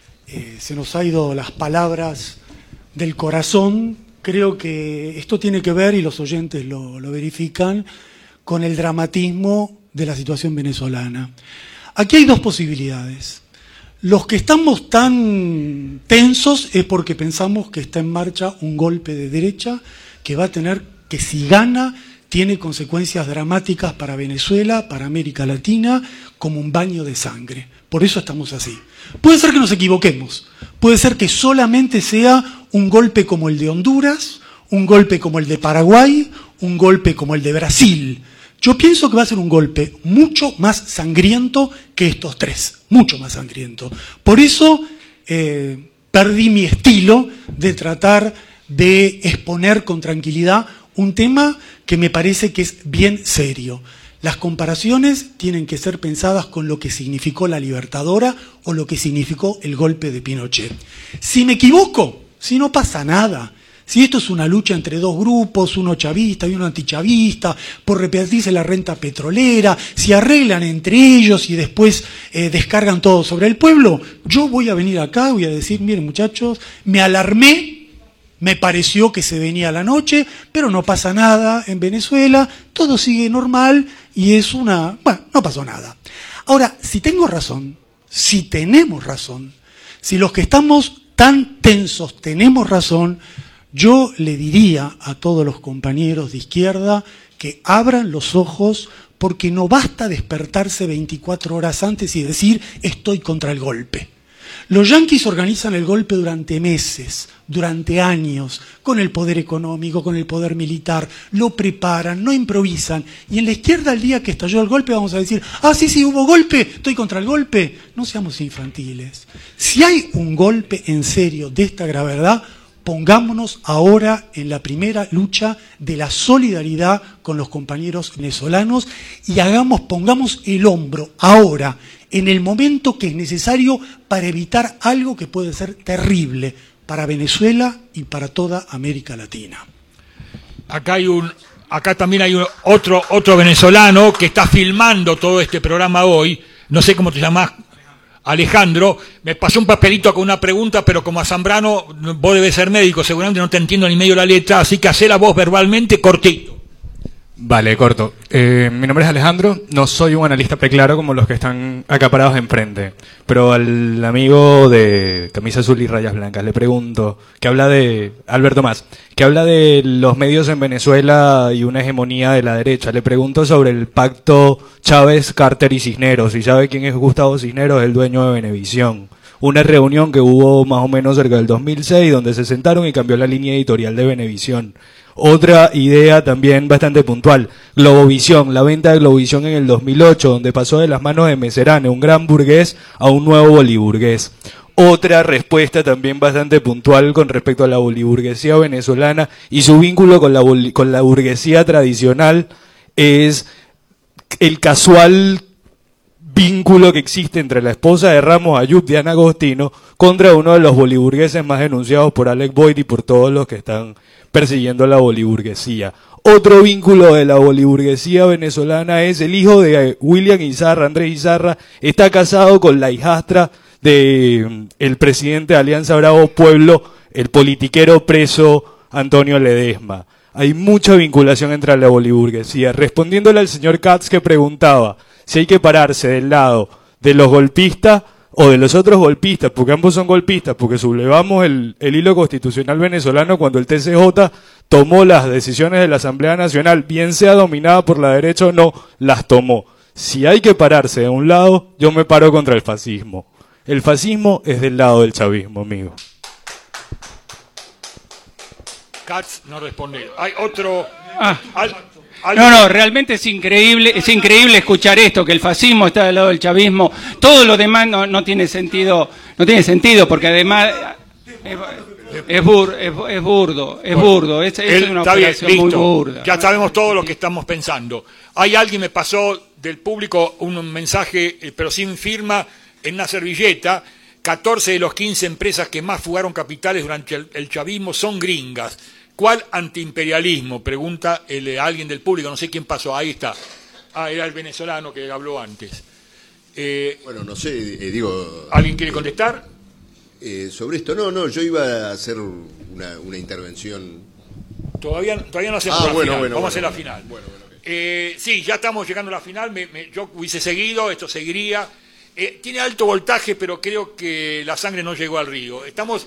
se nos ha ido las palabras del corazón. Creo que esto tiene que ver, y los oyentes lo verifican, con el dramatismo de la situación venezolana. Aquí hay dos posibilidades. Los que estamos tan tensos es porque pensamos que está en marcha un golpe de derecha que va a tener, que si gana, tiene consecuencias dramáticas para Venezuela, para América Latina, como un baño de sangre. Por eso estamos así. Puede ser que nos equivoquemos, puede ser que solamente sea un golpe como el de Honduras, un golpe como el de Paraguay, un golpe como el de Brasil. Yo pienso que va a ser un golpe mucho más sangriento que estos tres, mucho más sangriento. Por eso perdí mi estilo de tratar de exponer con tranquilidad un tema que me parece que es bien serio. Las comparaciones tienen que ser pensadas con lo que significó la Libertadora o lo que significó el golpe de Pinochet. Si me equivoco, si no pasa nada, si esto es una lucha entre dos grupos, uno chavista y uno antichavista, por repartirse la renta petrolera, si arreglan entre ellos y después descargan todo sobre el pueblo, yo voy a venir acá y voy a decir: miren muchachos, me alarmé, me pareció que se venía la noche, pero no pasa nada en Venezuela, todo sigue normal y es bueno, no pasó nada. Ahora, si tengo razón, si tenemos razón, si los que estamos tan tensos tenemos razón, yo le diría a todos los compañeros de izquierda que abran los ojos, porque no basta despertarse 24 horas antes y decir: estoy contra el golpe. Los yanquis organizan el golpe durante meses, durante años, con el poder económico, con el poder militar, lo preparan, no improvisan. Y en la izquierda, el día que estalló el golpe, vamos a decir: ah, sí, hubo golpe, estoy contra el golpe. No seamos infantiles. Si hay un golpe en serio de esta gravedad, pongámonos ahora en la primera lucha de la solidaridad con los compañeros venezolanos y pongamos el hombro ahora, en el momento que es necesario, para evitar algo que puede ser terrible para Venezuela y para toda América Latina. Acá también hay otro venezolano que está filmando todo este programa hoy. No sé cómo te llamás, Alejandro. Me pasó un papelito con una pregunta, pero como a Zambrano, vos debes ser médico, seguramente no te entiendo ni medio la letra, así que hacé la voz verbalmente cortito. Vale, corto. Mi nombre es Alejandro, no soy un analista preclaro como los que están acaparados enfrente, pero al amigo de camisa azul y rayas blancas le pregunto, que habla de, Alberto Más, que habla de los medios en Venezuela y una hegemonía de la derecha, le pregunto sobre el pacto Chávez, Carter y Cisneros, y sabe quién es Gustavo Cisneros, el dueño de Venevisión. Una reunión que hubo más o menos cerca del 2006, donde se sentaron y cambió la línea editorial de Venevisión. Otra idea también bastante puntual, Globovisión, la venta de Globovisión en el 2008, donde pasó de las manos de Meserane, un gran burgués, a un nuevo boliburgués. Otra respuesta también bastante puntual con respecto a la boliburguesía venezolana y su vínculo con la burguesía tradicional es el casual vínculo que existe entre la esposa de Ramos Ayub, Diana Agostino, contra uno de los boliburgueses más denunciados por Alec Boyd y por todos los que están persiguiendo la boliburguesía. Otro vínculo de la boliburguesía venezolana es el hijo de William Izarra, Andrés Izarra, está casado con la hijastra de el presidente de Alianza Bravo Pueblo, el politiquero preso Antonio Ledesma. Hay mucha vinculación entre la boliburguesía. Respondiéndole al señor Katz que preguntaba si hay que pararse del lado de los golpistas o de los otros golpistas, porque ambos son golpistas, porque sublevamos el hilo constitucional venezolano cuando el TCJ tomó las decisiones de la Asamblea Nacional, bien sea dominada por la derecha o no, las tomó. Si hay que pararse de un lado, yo me paro contra el fascismo. El fascismo es del lado del chavismo, amigo. Katz no responde. Hay otro... No, realmente es increíble escuchar esto, que el fascismo está del lado del chavismo. Todo lo demás no tiene sentido, porque además es burdo, es una operación muy burda. Ya sabemos todo lo que estamos pensando. Hay alguien me pasó del público un mensaje, pero sin firma, en una servilleta. 14 de los 15 empresas que más fugaron capitales durante el chavismo son gringas. ¿Cuál antiimperialismo? Pregunta alguien del público, no sé quién pasó, ahí está. Era el venezolano que habló antes. Bueno, no sé, digo... ¿Alguien quiere contestar? Sobre esto, no, yo iba a hacer una intervención... Todavía no hacemos la final, vamos a hacer la final. Sí, ya estamos llegando a la final, yo hubiese seguido, esto seguiría. Tiene alto voltaje, pero creo que la sangre no llegó al río. Estamos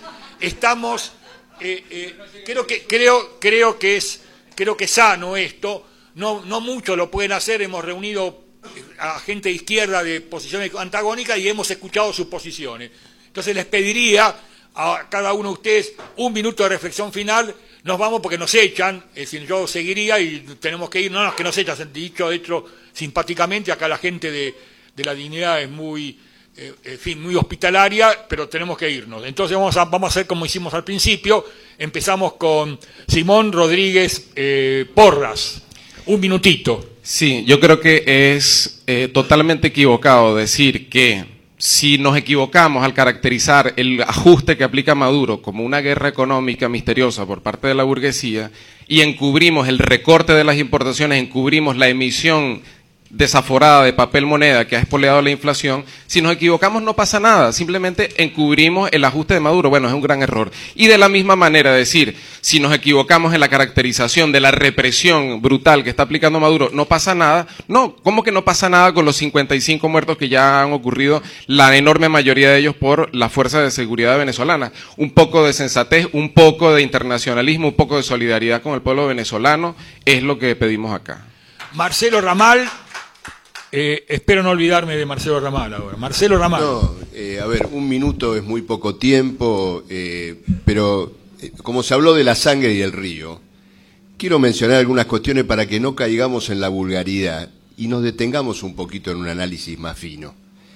creo que es sano esto, no muchos lo pueden hacer, hemos reunido a gente de izquierda de posiciones antagónicas y hemos escuchado sus posiciones. Entonces les pediría a cada uno de ustedes un minuto de reflexión final, nos vamos porque nos echan, es decir, yo seguiría y tenemos que ir, no, que nos echan, dicho simpáticamente, acá la gente de la dignidad es muy... muy hospitalaria, pero tenemos que irnos. Entonces vamos a hacer como hicimos al principio. Empezamos con Simón Rodríguez Porras. Un minutito. Sí, yo creo que es totalmente equivocado decir que si nos equivocamos al caracterizar el ajuste que aplica Maduro como una guerra económica misteriosa por parte de la burguesía y encubrimos el recorte de las importaciones, encubrimos la emisión desaforada de papel moneda que ha espoleado la inflación, si nos equivocamos no pasa nada, simplemente encubrimos el ajuste de Maduro, bueno, es un gran error. Y de la misma manera decir, si nos equivocamos en la caracterización de la represión brutal que está aplicando Maduro, no pasa nada, no, ¿cómo que no pasa nada con los 55 muertos que ya han ocurrido, la enorme mayoría de ellos por la fuerza de seguridad venezolana? Un poco de sensatez, un poco de internacionalismo, un poco de solidaridad con el pueblo venezolano, es lo que pedimos acá. Marcelo Ramal. Espero no olvidarme de Marcelo Ramal ahora. Marcelo Ramal. No, a ver, un minuto es muy poco tiempo, pero como se habló de la sangre y el río, quiero mencionar algunas cuestiones para que no caigamos en la vulgaridad y nos detengamos un poquito en un análisis más fino.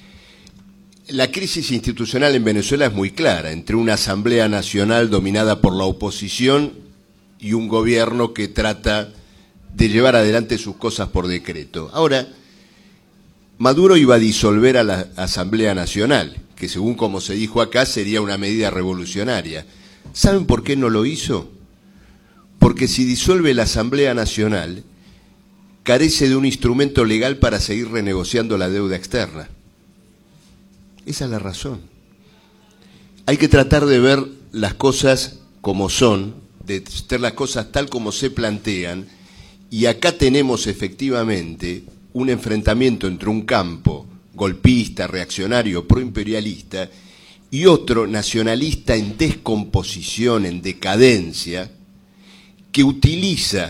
La crisis institucional en Venezuela es muy clara, entre una Asamblea Nacional dominada por la oposición y un gobierno que trata de llevar adelante sus cosas por decreto. Ahora, Maduro iba a disolver a la Asamblea Nacional, que según como se dijo acá sería una medida revolucionaria. ¿Saben por qué no lo hizo? Porque si disuelve la Asamblea Nacional, carece de un instrumento legal para seguir renegociando la deuda externa. Esa es la razón. Hay que tratar de ver las cosas como son, de ver las cosas tal como se plantean, Y acá tenemos efectivamente un enfrentamiento entre un campo golpista, reaccionario, proimperialista, y otro nacionalista en descomposición, en decadencia, que utiliza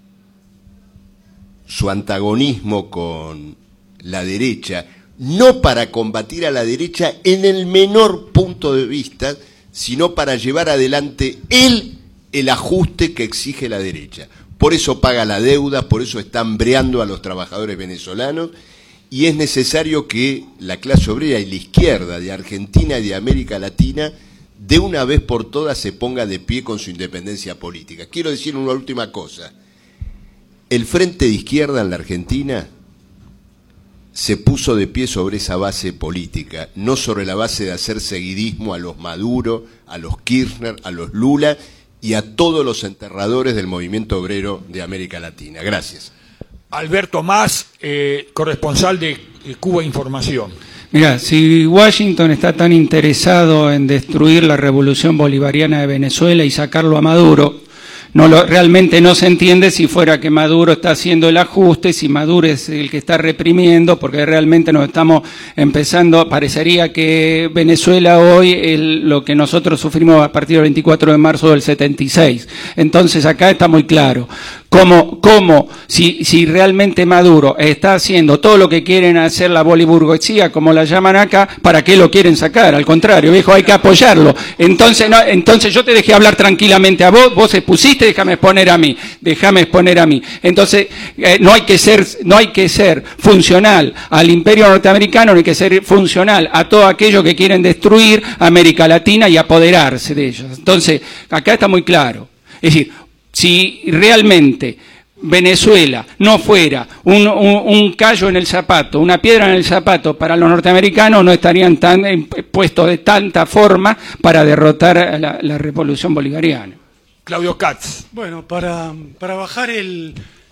su antagonismo con la derecha, no para combatir a la derecha en el menor punto de vista, sino para llevar adelante el ajuste que exige la derecha. Por eso paga la deuda, por eso está hambreando a los trabajadores venezolanos, y es necesario que la clase obrera y la izquierda de Argentina y de América Latina de una vez por todas se ponga de pie con su independencia política. Quiero decir una última cosa. El Frente de Izquierda en la Argentina se puso de pie sobre esa base política, no sobre la base de hacer seguidismo a los Maduro, a los Kirchner, a los Lula y a todos los enterradores del movimiento obrero de América Latina. Gracias. Alberto Más, corresponsal de Cuba Información. Mira, si Washington está tan interesado en destruir la revolución bolivariana de Venezuela y sacarlo a Maduro, realmente no se entiende si fuera que Maduro está haciendo el ajuste, si Maduro es el que está reprimiendo, porque realmente nos estamos empezando, parecería que Venezuela hoy es lo que nosotros sufrimos a partir del 24 de marzo del 76. Entonces acá está muy claro. Si realmente Maduro está haciendo todo lo que quieren hacer la boliburguesía, como la llaman acá, ¿para qué lo quieren sacar? Al contrario, viejo, hay que apoyarlo. Entonces yo te dejé hablar tranquilamente a vos expusiste, déjame exponer a mí. Entonces, no hay que ser funcional al imperio norteamericano, no hay que ser funcional a todo aquello que quieren destruir América Latina y apoderarse de ellos. Entonces, acá está muy claro. Es decir, si realmente Venezuela no fuera un callo en el zapato, una piedra en el zapato para los norteamericanos, no estarían tan puestos de tanta forma para derrotar a la revolución bolivariana. Claudio Katz. Bueno, para bajar el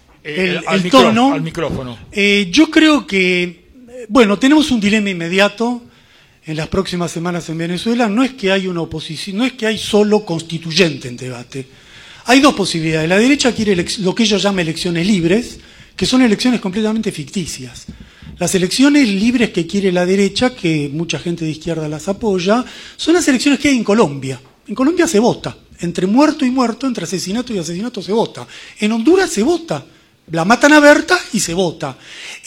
al tono, al micrófono. Yo creo que, bueno, tenemos un dilema inmediato en las próximas semanas en Venezuela. No es que hay una oposición, no es que hay solo constituyente en debate. Hay dos posibilidades. La derecha quiere lo que ellos llaman elecciones libres, que son elecciones completamente ficticias. Las elecciones libres que quiere la derecha, que mucha gente de izquierda las apoya, son las elecciones que hay en Colombia. En Colombia se vota. Entre muerto y muerto, entre asesinato y asesinato se vota. En Honduras se vota. La matan a Berta y se vota.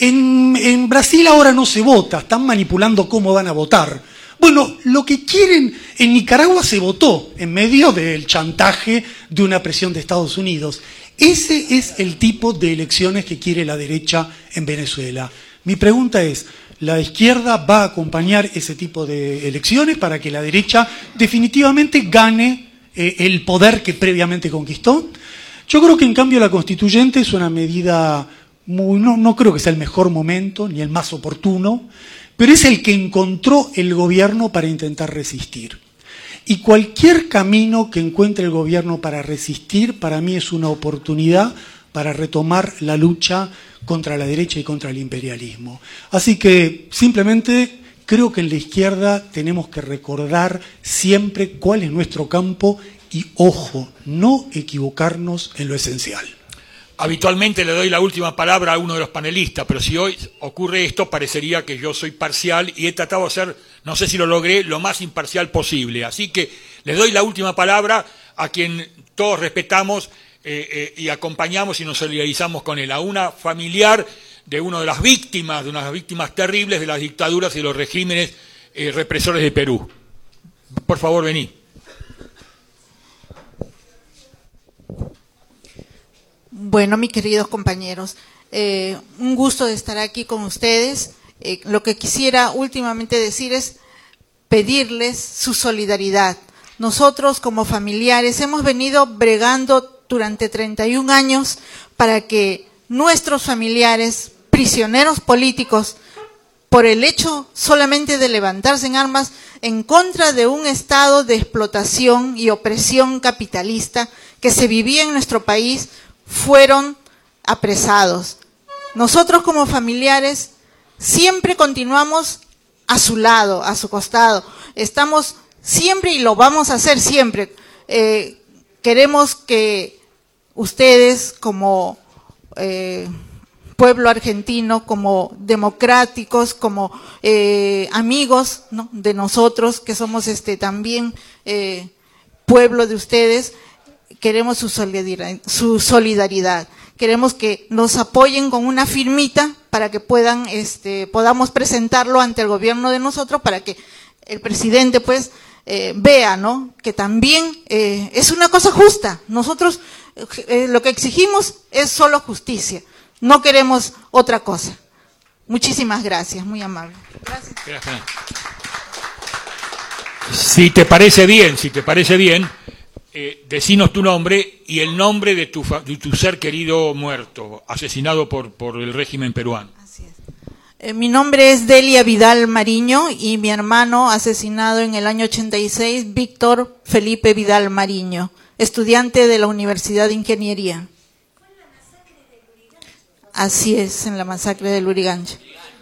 En Brasil ahora no se vota. Están manipulando cómo van a votar. Bueno, lo que quieren, en Nicaragua se votó en medio del chantaje de una presión de Estados Unidos. Ese es el tipo de elecciones que quiere la derecha en Venezuela. Mi pregunta es, ¿la izquierda va a acompañar ese tipo de elecciones para que la derecha definitivamente gane el poder que previamente conquistó? Yo creo que en cambio la constituyente es una medida, no creo que sea el mejor momento ni el más oportuno, pero es el que encontró el gobierno para intentar resistir. Y cualquier camino que encuentre el gobierno para resistir, para mí es una oportunidad para retomar la lucha contra la derecha y contra el imperialismo. Así que simplemente creo que en la izquierda tenemos que recordar siempre cuál es nuestro campo y, ojo, no equivocarnos en lo esencial. Habitualmente le doy la última palabra a uno de los panelistas, pero si hoy ocurre esto, parecería que yo soy parcial y he tratado de ser, no sé si lo logré, lo más imparcial posible. Así que le doy la última palabra a quien todos respetamos y acompañamos y nos solidarizamos con él, a una familiar de una de las víctimas terribles de las dictaduras y de los regímenes represores de Perú. Por favor, vení. Bueno, mis queridos compañeros, un gusto de estar aquí con ustedes. Lo que quisiera últimamente decir es pedirles su solidaridad. Nosotros como familiares hemos venido bregando durante 31 años para que nuestros familiares, prisioneros políticos, por el hecho solamente de levantarse en armas en contra de un estado de explotación y opresión capitalista que se vivía en nuestro país, fueron apresados. Nosotros como familiares siempre continuamos a su lado, a su costado. Estamos siempre y lo vamos a hacer siempre. Queremos que ustedes como pueblo argentino, como democráticos, como amigos, ¿no?, de nosotros, que somos también pueblo de ustedes. Queremos su solidaridad. Queremos que nos apoyen con una firmita para que podamos presentarlo ante el gobierno de nosotros, para que el presidente pues vea, ¿no?, que también es una cosa justa. Nosotros lo que exigimos es solo justicia. No queremos otra cosa. Muchísimas gracias, muy amable. Gracias. Si te parece bien, decinos tu nombre y el nombre de tu ser querido muerto, asesinado por el régimen peruano. Así es. Mi nombre es Delia Vidal Mariño y mi hermano asesinado en el año 86, Víctor Felipe Vidal Mariño, estudiante de la Universidad de Ingeniería. Así es, en la masacre del Lurigancho.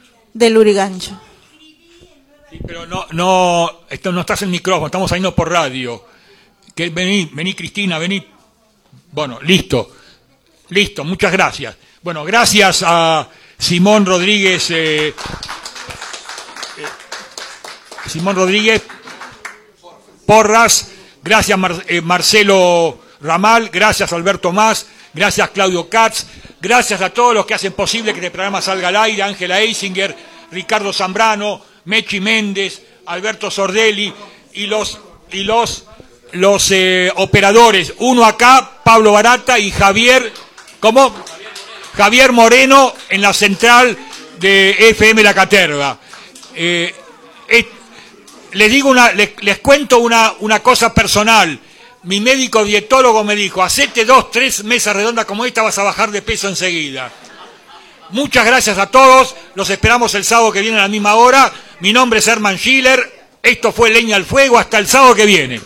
Sí, pero no estás en micrófono, estamos saliendo por radio. Vení Cristina, vení. Bueno, listo, muchas gracias. Bueno, gracias a Simón Rodríguez Porras, gracias Marcelo Ramal, gracias Alberto Más, gracias Claudio Katz, gracias a todos los que hacen posible que este programa salga al aire: Ángela Eisinger, Ricardo Zambrano, Mechi Méndez, Alberto Sordelli y los operadores, uno acá, Pablo Barata, y Javier Moreno en la central de FM La Caterva. Les cuento una cosa personal. Mi médico dietólogo me dijo: hacete 2-3 mesas redondas como esta, vas a bajar de peso enseguida. Muchas gracias a todos, los esperamos el sábado que viene a la misma hora. Mi nombre es Herman Schiller, esto fue Leña al Fuego, hasta el sábado que viene.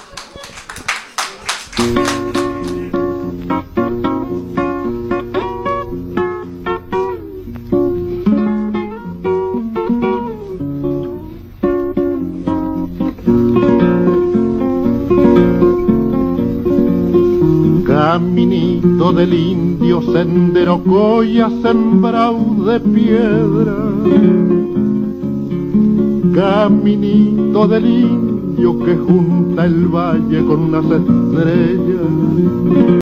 Caminito del indio, sendero coya sembrado de piedra. Caminito del indio que junta el valle con unas estrellas.